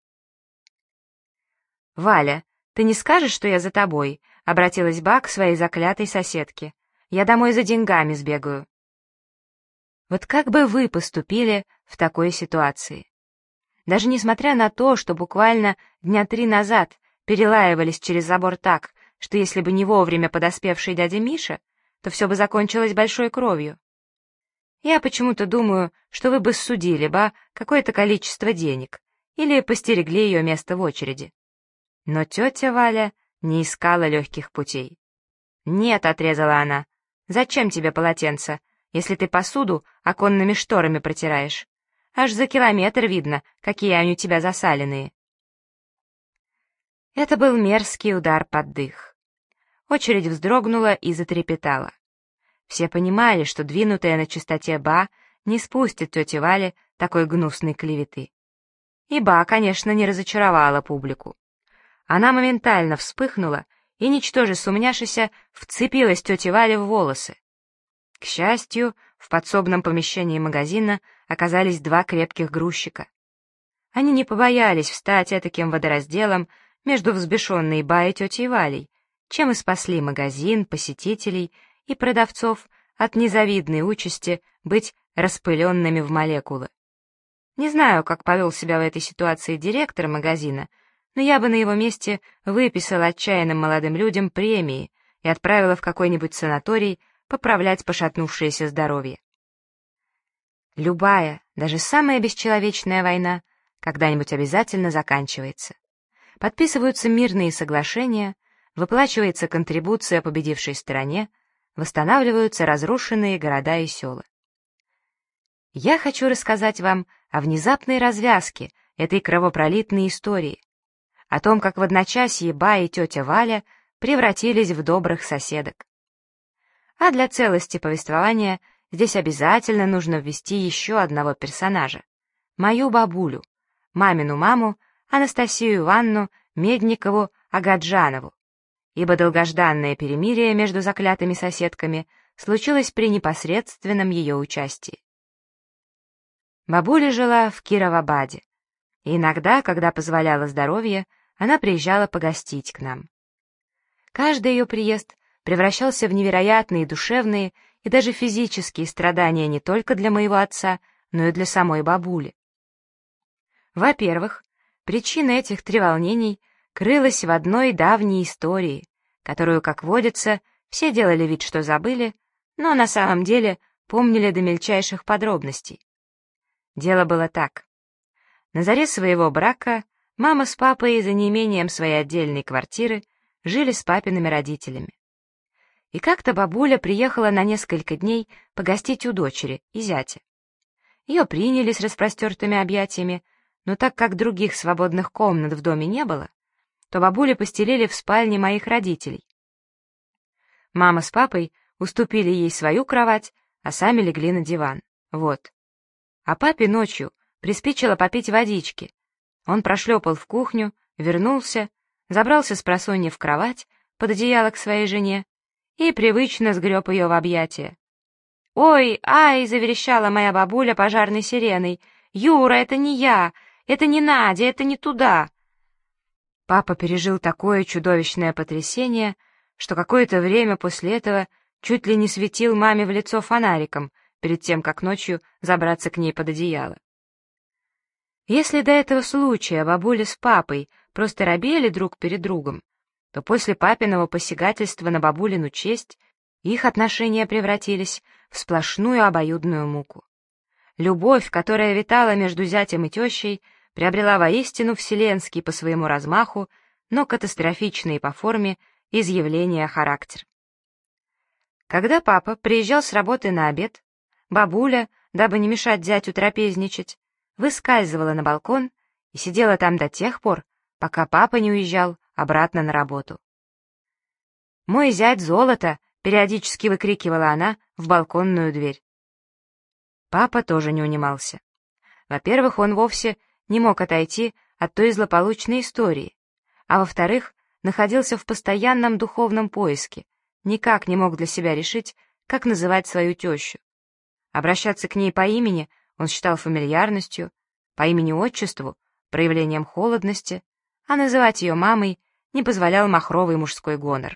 «Валя, ты не скажешь, что я за тобой?» — обратилась Ба к своей заклятой соседке. «Я домой за деньгами сбегаю». Вот как бы вы поступили в такой ситуации? Даже несмотря на то, что буквально 3 дня назад перелаивались через забор так, что если бы не вовремя подоспевший дядя Миша, то все бы закончилось большой кровью. Я почему-то думаю, что вы бы судили Ба какое-то количество денег или постерегли ее место в очереди. Но тетя Валя не искала легких путей. «Нет», — отрезала она, — «зачем тебе полотенце, если ты посуду оконными шторами протираешь? Аж за километр видно, какие они у тебя засаленные». Это был мерзкий удар под дых. Очередь вздрогнула и затрепетала. Все понимали, что двинутая на чистоте Ба не спустит тете Вале такой гнусной клеветы. И Ба, конечно, не разочаровала публику. Она моментально вспыхнула и, ничтоже сумняшися, вцепилась тете Вале в волосы. К счастью, в подсобном помещении магазина оказались 2 крепких грузчика. Они не побоялись встать этаким водоразделом между взбешенной Ба и тетей Валей, чем и спасли магазин, посетителей и продавцов от незавидной участи быть распыленными в молекулы. Не знаю, как повел себя в этой ситуации директор магазина, но я бы на его месте выписала отчаянным молодым людям премии и отправила в какой-нибудь санаторий поправлять пошатнувшееся здоровье. Любая, даже самая бесчеловечная война когда-нибудь обязательно заканчивается. Подписываются мирные соглашения, выплачивается контрибуция победившей стороне, восстанавливаются разрушенные города и села. Я хочу рассказать вам о внезапной развязке этой кровопролитной истории, о том, как в одночасье Ба и тетя Валя превратились в добрых соседок. А для целости повествования здесь обязательно нужно ввести еще одного персонажа — мою бабулю, мамину маму Анастасию Ивановну Медникову-Агаджанову, ибо долгожданное перемирие между заклятыми соседками случилось при непосредственном ее участии. Бабуля жила в Кировабаде, и иногда, когда позволяло здоровье, она приезжала погостить к нам. Каждый ее приезд превращался в невероятные душевные и даже физические страдания не только для моего отца, но и для самой бабули. Во-первых, причина этих треволнений крылась в одной давней истории, которую, как водится, все делали вид, что забыли, но на самом деле помнили до мельчайших подробностей. Дело было так. На заре своего брака мама с папой за неимением своей отдельной квартиры жили с папиными родителями. И как-то бабуля приехала на несколько дней погостить у дочери и зятя. Ее приняли с распростертыми объятиями, но так как других свободных комнат в доме не было, то бабулю постелили в спальне моих родителей. Мама с папой уступили ей свою кровать, а сами легли на диван. Вот. А папе ночью приспичило попить водички. Он прошлепал в кухню, вернулся, забрался спросонья в кровать, под одеяло к своей жене и привычно сгреб ее в объятия. «Ой, ай!» — заверещала моя бабуля пожарной сиреной. «Юра, это не я! Это не Надя! Это не туда!» Папа пережил такое чудовищное потрясение, что какое-то время после этого чуть ли не светил маме в лицо фонариком, перед тем, как ночью забраться к ней под одеяло. Если до этого случая бабуля с папой просто робели друг перед другом, то после папиного посягательства на бабулину честь их отношения превратились в сплошную обоюдную муку. Любовь, которая витала между зятем и тещей, приобрела воистину вселенский по своему размаху, но катастрофичный по форме изъявления характер. Когда папа приезжал с работы на обед, бабуля, дабы не мешать зятю трапезничать, выскальзывала на балкон и сидела там до тех пор, пока папа не уезжал обратно на работу. «Мой зять золото!» — периодически выкрикивала она в балконную дверь. Папа тоже не унимался. Во-первых, он вовсе не мог отойти от той злополучной истории, а во-вторых, находился в постоянном духовном поиске, никак не мог для себя решить, как называть свою тещу. Обращаться к ней по имени он считал фамильярностью, по имени-отчеству — проявлением холодности, а называть ее мамой не позволял махровый мужской гонор.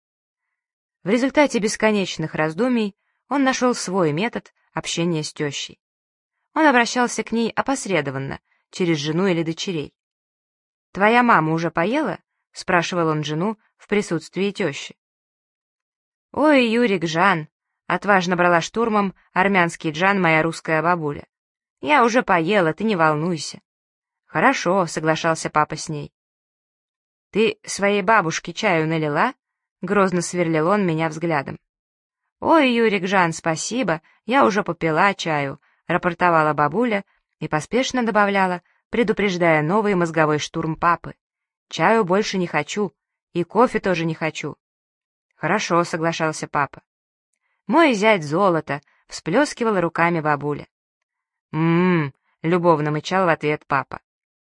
В результате бесконечных раздумий он нашел свой метод общения с тещей. Он обращался к ней опосредованно, через жену или дочерей. «Твоя мама уже поела?» — спрашивал он жену в присутствии тещи. «Ой, Юрик, Жан!» — отважно брала штурмом армянский Джан моя русская бабуля. «Я уже поела, ты не волнуйся». «Хорошо», — соглашался папа с ней. «Ты своей бабушке чаю налила?» — грозно сверлил он меня взглядом. «Ой, Юрик, Жан, спасибо, я уже попила чаю», — рапортовала бабуля и поспешно добавляла, предупреждая новый мозговой штурм папы. «Чаю больше не хочу, и кофе тоже не хочу». «Хорошо», — соглашался папа. «Мой зять золото», — всплескивала руками бабуля. «М-м-м», — любовно мычал в ответ папа.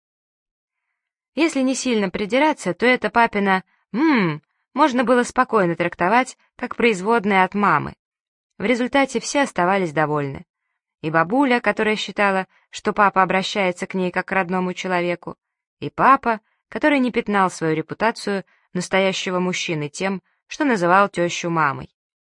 Если не сильно придираться, то это папина «м-м» можно было спокойно трактовать как производное от мамы. В результате все оставались довольны. И бабуля, которая считала, что папа обращается к ней как к родному человеку, и папа, который не пятнал свою репутацию настоящего мужчины тем, что называл тещу мамой.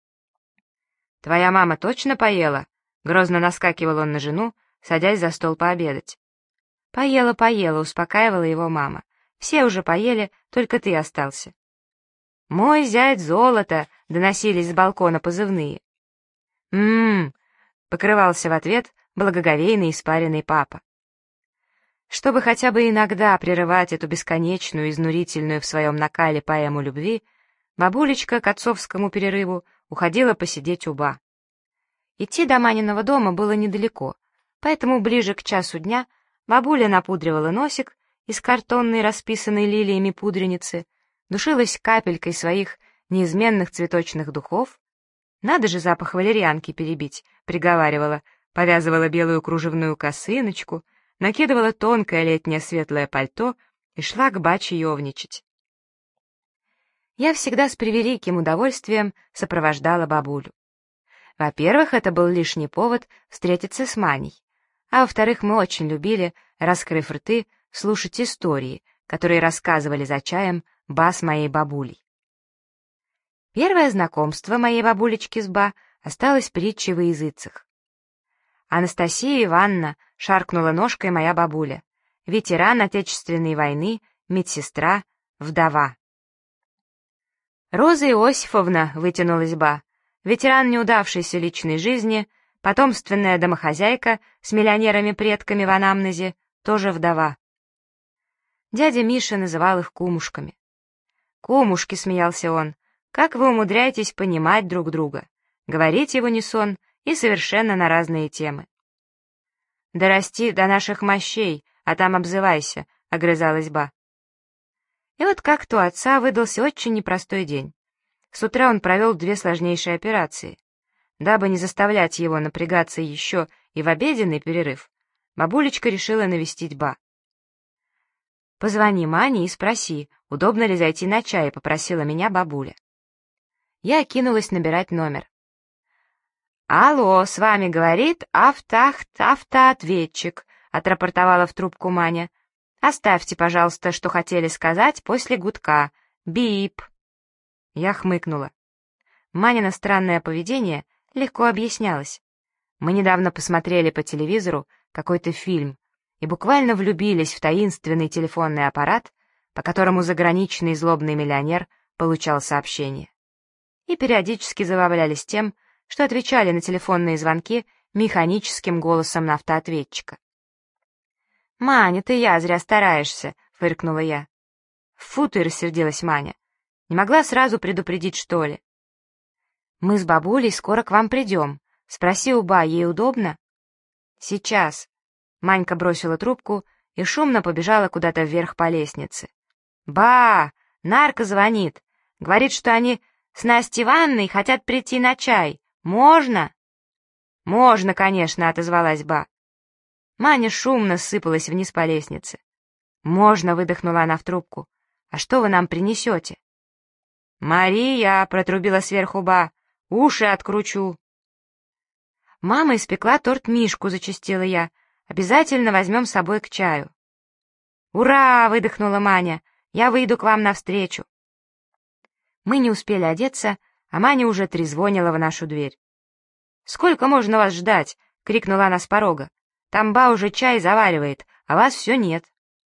«Твоя мама точно поела?» — грозно наскакивал он на жену, садясь за стол пообедать. «Поела, поела», — успокаивала его мама. «Все уже поели, только ты остался». «Мой зять золото!» — доносились с балкона позывные. «М-м-м!» — покрывался в ответ благоговейный испаренный папа. Чтобы хотя бы иногда прерывать эту бесконечную, изнурительную в своем накале поэму любви, бабулечка к отцовскому перерыву уходила посидеть у Ба. Идти до Маниного дома было недалеко, поэтому ближе к часу дня бабуля напудривала носик из картонной, расписанной лилиями пудреницы, душилась капелькой своих неизменных цветочных духов. «Надо же запах валерьянки перебить», — приговаривала, повязывала белую кружевную косыночку, накидывала тонкое летнее светлое пальто и шла к Ба чаевничать. Я всегда с превеликим удовольствием сопровождала бабулю. Во-первых, это был лишний повод встретиться с Маней, а во-вторых, мы очень любили, раскрыв рты, слушать истории, которые рассказывали за чаем Ба с моей бабулей. Первое знакомство моей бабулечки с Ба осталось притчей во языцах. «Анастасия Ивановна», — шаркнула ножкой моя бабуля, ветеран Отечественной войны, медсестра, вдова. «Роза Иосифовна», — вытянулась Ба, ветеран неудавшейся личной жизни, потомственная домохозяйка с миллионерами-предками в анамнезе, тоже вдова. Дядя Миша называл их кумушками. «Кумушки», — смеялся он, — «как вы умудряетесь понимать друг друга, говорить в унисон и совершенно на разные темы». «Дорасти до наших мощей, а там обзывайся», — огрызалась Ба. И вот как-то у отца выдался очень непростой день. С утра он провел 2 сложнейшие операции. Дабы не заставлять его напрягаться еще и в обеденный перерыв, бабулечка решила навестить Ба. «Позвони Мане и спроси, удобно ли зайти на чай», — попросила меня бабуля. Я кинулась набирать номер. «Алло, с вами говорит автоответчик», — отрапортовала в трубку Маня. «Оставьте, пожалуйста, что хотели сказать после гудка. Бип». Я хмыкнула. Манина странное поведение легко объяснялось. Мы недавно посмотрели по телевизору какой-то фильм и буквально влюбились в таинственный телефонный аппарат, по которому заграничный злобный миллионер получал сообщения. И периодически забавлялись тем, что отвечали на телефонные звонки механическим голосом на автоответчика. «Маня, ты я зря стараешься», — фыркнула я. «Фу ты», — рассердилась Маня. «Не могла сразу предупредить, что ли?» «Мы с бабулей скоро к вам придем. Спроси у Ба, ей удобно?» «Сейчас». Манька бросила трубку и шумно побежала куда-то вверх по лестнице. «Ба! Нарка звонит. Говорит, что они с Настей Ивановной хотят прийти на чай. Можно?» «Можно, конечно», — отозвалась Ба. Маня шумно сыпалась вниз по лестнице. «Можно», — выдохнула она в трубку. «А что вы нам принесете?» «Мария», — протрубила сверху Ба, — «уши откручу». «Мама испекла торт-мишку», — зачастила я. «Обязательно возьмем с собой к чаю». «Ура!» — выдохнула Маня. «Я выйду к вам навстречу». Мы не успели одеться, а Маня уже трезвонила в нашу дверь. «Сколько можно вас ждать?» — крикнула она с порога. «Там Ба уже чай заваривает, а вас все нет».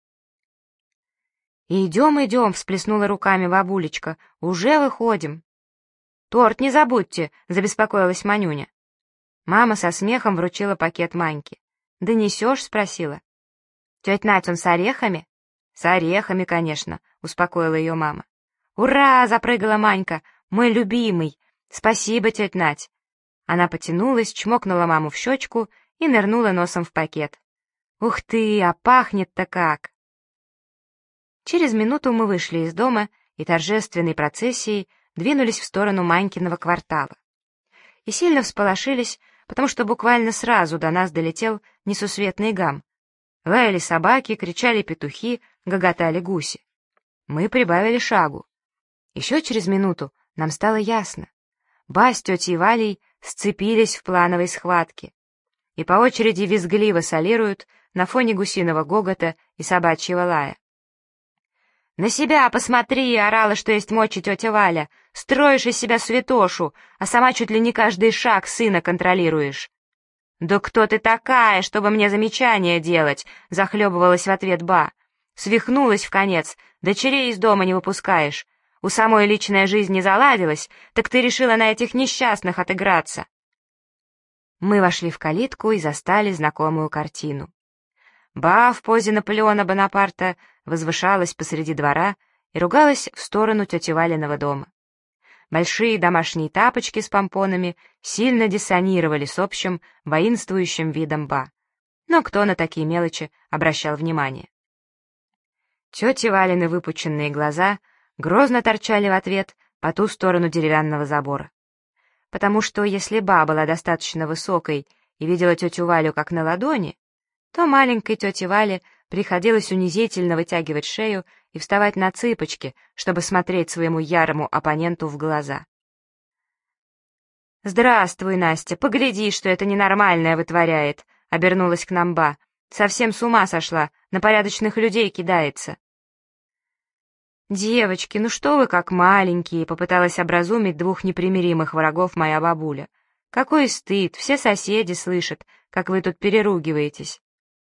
«Идем, идем», — всплеснула руками бабулечка. «Уже выходим». «Торт не забудьте», — забеспокоилась Манюня. Мама со смехом вручила пакет Маньке. «Донесешь?» — спросила. «Тетя Надь, он с орехами?» «С орехами, конечно», — успокоила ее мама. «Ура!» — запрыгала Манька. «Мой любимый! Спасибо, тетя Надь!» Она потянулась, чмокнула маму в щечку и нырнула носом в пакет. «Ух ты, а пахнет-то как!» Через минуту мы вышли из дома и торжественной процессией двинулись в сторону Манькиного квартала. И сильно всполошились, потому что буквально сразу до нас долетел несусветный гам. Лаяли собаки, кричали петухи, гоготали гуси. Мы прибавили шагу. Еще через минуту нам стало ясно. Ба с тетей Валей сцепились в плановой схватке и по очереди визгливо солируют на фоне гусиного гогота и собачьего лая. «На себя посмотри!» — орала, что есть мочи тетя Валя. «Строишь из себя святошу, а сама чуть ли не каждый шаг сына контролируешь». «Да кто ты такая, чтобы мне замечания делать?» — захлебывалась в ответ Ба. «Свихнулась вконец, дочерей из дома не выпускаешь. У самой личная жизнь не заладилась, так ты решила на этих несчастных отыграться». Мы вошли в калитку и застали знакомую картину. Ба в позе Наполеона Бонапарта возвышалась посреди двора и ругалась в сторону тети Валиного дома. Большие домашние тапочки с помпонами сильно диссонировали с общим воинствующим видом Ба. Но кто на такие мелочи обращал внимание? Тети Валины выпученные глаза грозно торчали в ответ по ту сторону деревянного забора. Потому что если Ба была достаточно высокой и видела тетю Валю как на ладони, то маленькой тете Вале приходилось унизительно вытягивать шею и вставать на цыпочки, чтобы смотреть своему ярому оппоненту в глаза. «Здравствуй, Настя, погляди, что это ненормальное вытворяет», — обернулась к нам Ба. «Совсем с ума сошла, на порядочных людей кидается». «Девочки, ну что вы как маленькие», — попыталась образумить двух непримиримых врагов моя бабуля. «Какой стыд, все соседи слышат, как вы тут переругиваетесь».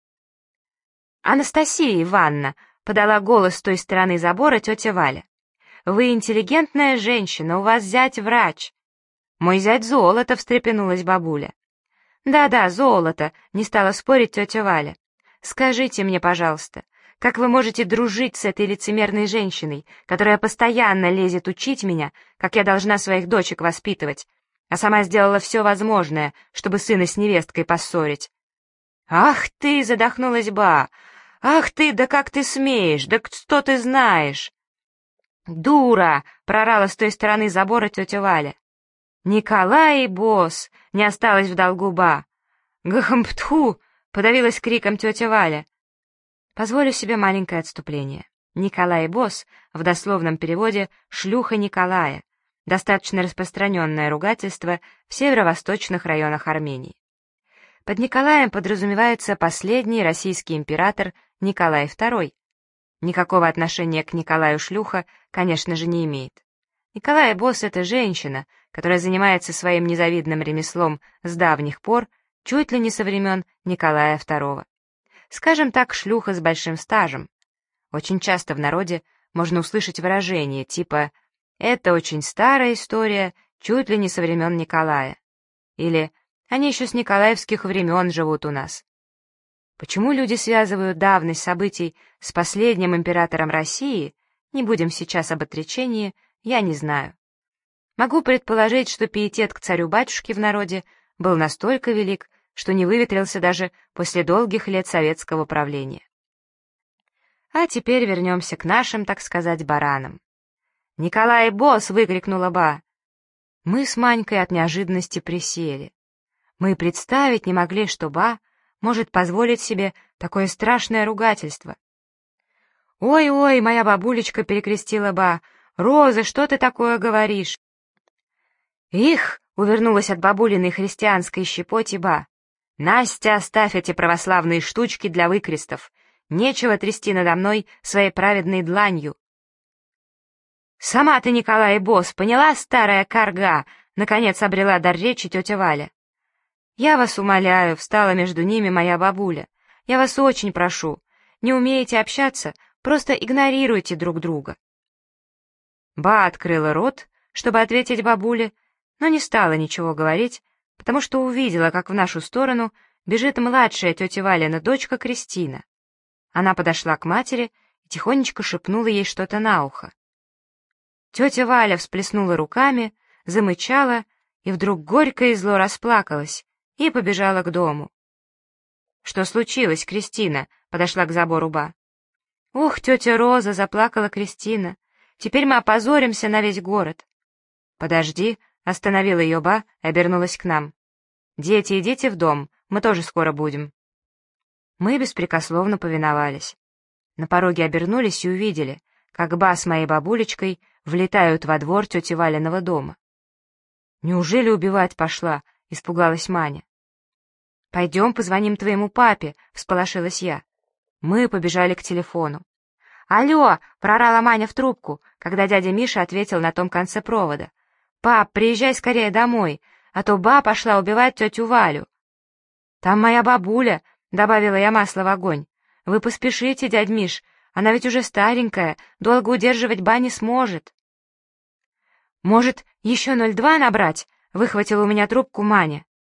«Анастасия Ивановна», — подала голос с той стороны забора тетя Валя. «Вы интеллигентная женщина, у вас зять врач». «Мой зять золото», — встрепенулась бабуля. «Да-да, золото», — не стала спорить тетя Валя. «Скажите мне, пожалуйста, как вы можете дружить с этой лицемерной женщиной, которая постоянно лезет учить меня, как я должна своих дочек воспитывать, а сама сделала все возможное, чтобы сына с невесткой поссорить?» «Ах ты!» — задохнулась Ба. «Ах ты, да как ты смеешь, да что ты знаешь?» «Дура!» — прорала с той стороны забора тетя Валя. «Николай, босс!» — не осталось в долгу Ба. «Гахамптху!» — подавилась криком тетя Валя. Позволю себе маленькое отступление. Николай босс в дословном переводе «шлюха Николая», достаточно распространенное ругательство в северо-восточных районах Армении. Под Николаем подразумевается последний российский император Николай II. Никакого отношения к Николаю шлюха, конечно же, не имеет. Николай босс — это женщина, которая занимается своим незавидным ремеслом с давних пор, чуть ли не со времен Николая II. Скажем так, шлюха с большим стажем. Очень часто в народе можно услышать выражение типа «это очень старая история, чуть ли не со времен Николая» или «они еще с николаевских времен живут у нас». Почему люди связывают давность событий с последним императором России, не будем сейчас об отречении, я не знаю. Могу предположить, что пиетет к царю-батюшке в народе был настолько велик, что не выветрился даже после долгих лет советского правления. А теперь вернемся к нашим, так сказать, баранам. «Николай, босс!» — выкрикнула Ба. Мы с Манькой от неожиданности присели. Мы представить не могли, что Ба может позволить себе такое страшное ругательство. «Ой-ой!» — моя бабулечка перекрестила Ба. «Роза, что ты такое говоришь?» «Их!» — увернулась от бабулиной христианской щепоти Ба. «Настя, оставь эти православные штучки для выкрестов. Нечего трясти надо мной своей праведной дланью». «Сама ты, Николай, босс, поняла, старая карга?» — наконец обрела дар речи тетя Валя. «Я вас умоляю», — встала между ними моя бабуля. «Я вас очень прошу, не умеете общаться, просто игнорируйте друг друга». Ба открыла рот, чтобы ответить бабуле, но не стала ничего говорить, потому что увидела, как в нашу сторону бежит младшая тетя Валина дочка Кристина. Она подошла к матери и тихонечко шепнула ей что-то на ухо. Тетя Валя всплеснула руками, замычала и вдруг горько и зло расплакалась и побежала к дому. «Что случилось, Кристина?» — подошла к забору Ба. «Ух, тетя Роза!» — заплакала Кристина. «Теперь мы опозоримся на весь город». «Подожди!» — остановила ее Ба и обернулась к нам. «Дети, идите в дом, мы тоже скоро будем». Мы беспрекословно повиновались. На пороге обернулись и увидели, как Ба с моей бабулечкой влетают во двор тети Валиного дома. «Неужели убивать пошла?» — испугалась Маня. «Пойдем позвоним твоему папе», — всполошилась я. Мы побежали к телефону. «Алло!» — прорала Маня в трубку, когда дядя Миша ответил на том конце провода. «Пап, приезжай скорее домой, а то Ба пошла убивать тетю Валю». «Там моя бабуля», — добавила я масло в огонь. «Вы поспешите, дядь Миш, она ведь уже старенькая, долго удерживать Ба не сможет». «Может, еще 02 набрать?» — выхватила у меня трубку Маня.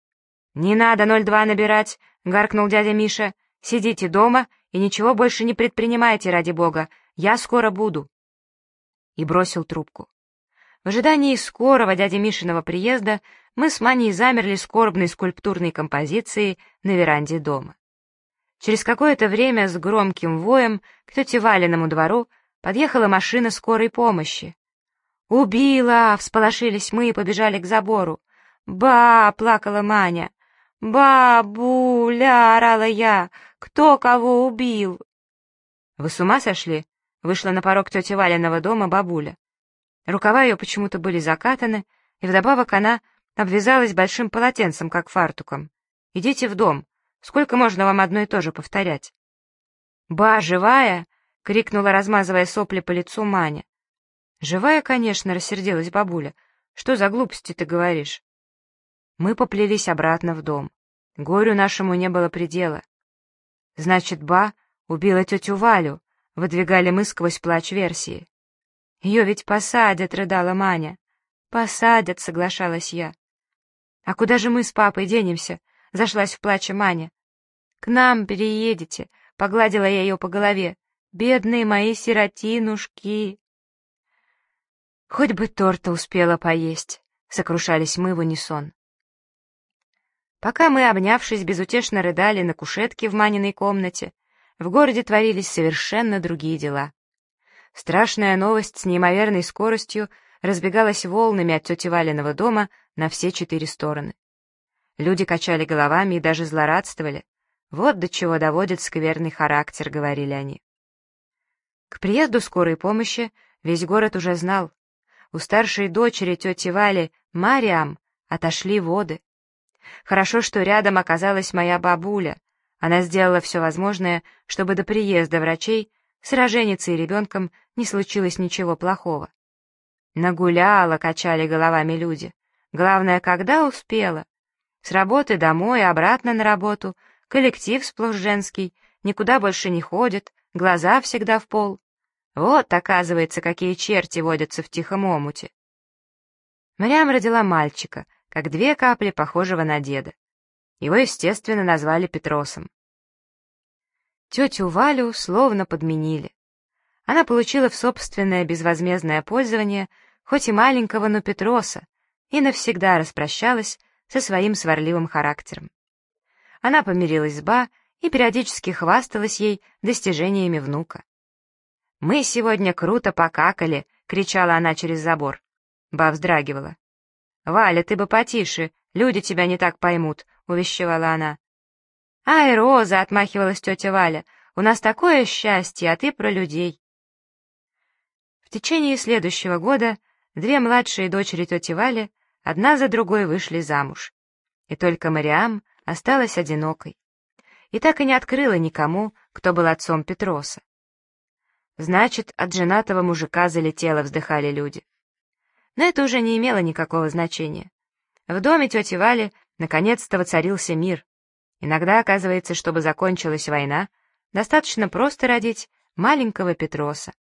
«Не надо 02 набирать», — гаркнул дядя Миша. «Сидите дома и ничего больше не предпринимайте, ради бога. Я скоро буду». И бросил трубку. В ожидании скорого дяди Мишиного приезда мы с Маней замерли скорбной скульптурной композицией на веранде дома. Через какое-то время с громким воем к тете Валиному двору подъехала машина скорой помощи. «Убила!» — всполошились мы и побежали к забору. «Ба!» — плакала Маня. «Бабуля!» — орала я. «Кто кого убил?» «Вы с ума сошли?» — вышла на порог тети Валиного дома бабуля. Рукава ее почему-то были закатаны, и вдобавок она обвязалась большим полотенцем, как фартуком. «Идите в дом. Сколько можно вам одно и то же повторять?» «Ба, живая?» — крикнула, размазывая сопли по лицу Маня. «Живая, конечно», — рассердилась бабуля. «Что за глупости ты говоришь?» Мы поплелись обратно в дом. Горю нашему не было предела. «Значит, Ба убила тетю Валю», — выдвигали мы сквозь плач версии. «Ее ведь посадят», — рыдала Маня. «Посадят», — соглашалась я. «А куда же мы с папой денемся?» — зашлась в плаче Маня. «К нам переедете», — погладила я ее по голове. «Бедные мои сиротинушки». «Хоть бы торта успела поесть», — сокрушались мы в унисон. Пока мы, обнявшись, безутешно рыдали на кушетке в Маниной комнате, в городе творились совершенно другие дела. Страшная новость с неимоверной скоростью разбегалась волнами от тети Валиного дома на все 4 стороны. Люди качали головами и даже злорадствовали. «Вот до чего доводит скверный характер», — говорили они. К приезду скорой помощи весь город уже знал. У старшей дочери тети Вали, Мариам, отошли воды. Хорошо, что рядом оказалась моя бабуля. Она сделала все возможное, чтобы до приезда врачей с роженицей и ребенком не случилось ничего плохого. Нагуляла, качали головами люди. Главное, когда успела. С работы домой, обратно на работу, коллектив сплошь женский, никуда больше не ходит, глаза всегда в пол. Вот, оказывается, какие черти водятся в тихом омуте. Мариам родила мальчика, как 2 капли похожего на деда. Его, естественно, назвали Петросом. Тетю Валю словно подменили. Она получила в собственное безвозмездное пользование хоть и маленького, но Петроса, и навсегда распрощалась со своим сварливым характером. Она помирилась с Ба и периодически хвасталась ей достижениями внука. «Мы сегодня круто покакали!» — кричала она через забор. Ба вздрагивала. «Валя, ты бы потише, люди тебя не так поймут», — увещевала она. «Ай, Роза!» — отмахивалась тетя Валя. «У нас такое счастье, а ты про людей». В течение следующего года 2 младшие дочери тети Вали одна за другой вышли замуж. И только Мариам осталась одинокой. И так и не открыла никому, кто был отцом Петроса. «Значит, от женатого мужика залетело», — вздыхали люди. Но это уже не имело никакого значения. В доме тети Вали наконец-то воцарился мир. Иногда оказывается, чтобы закончилась война, достаточно просто родить маленького Петроса.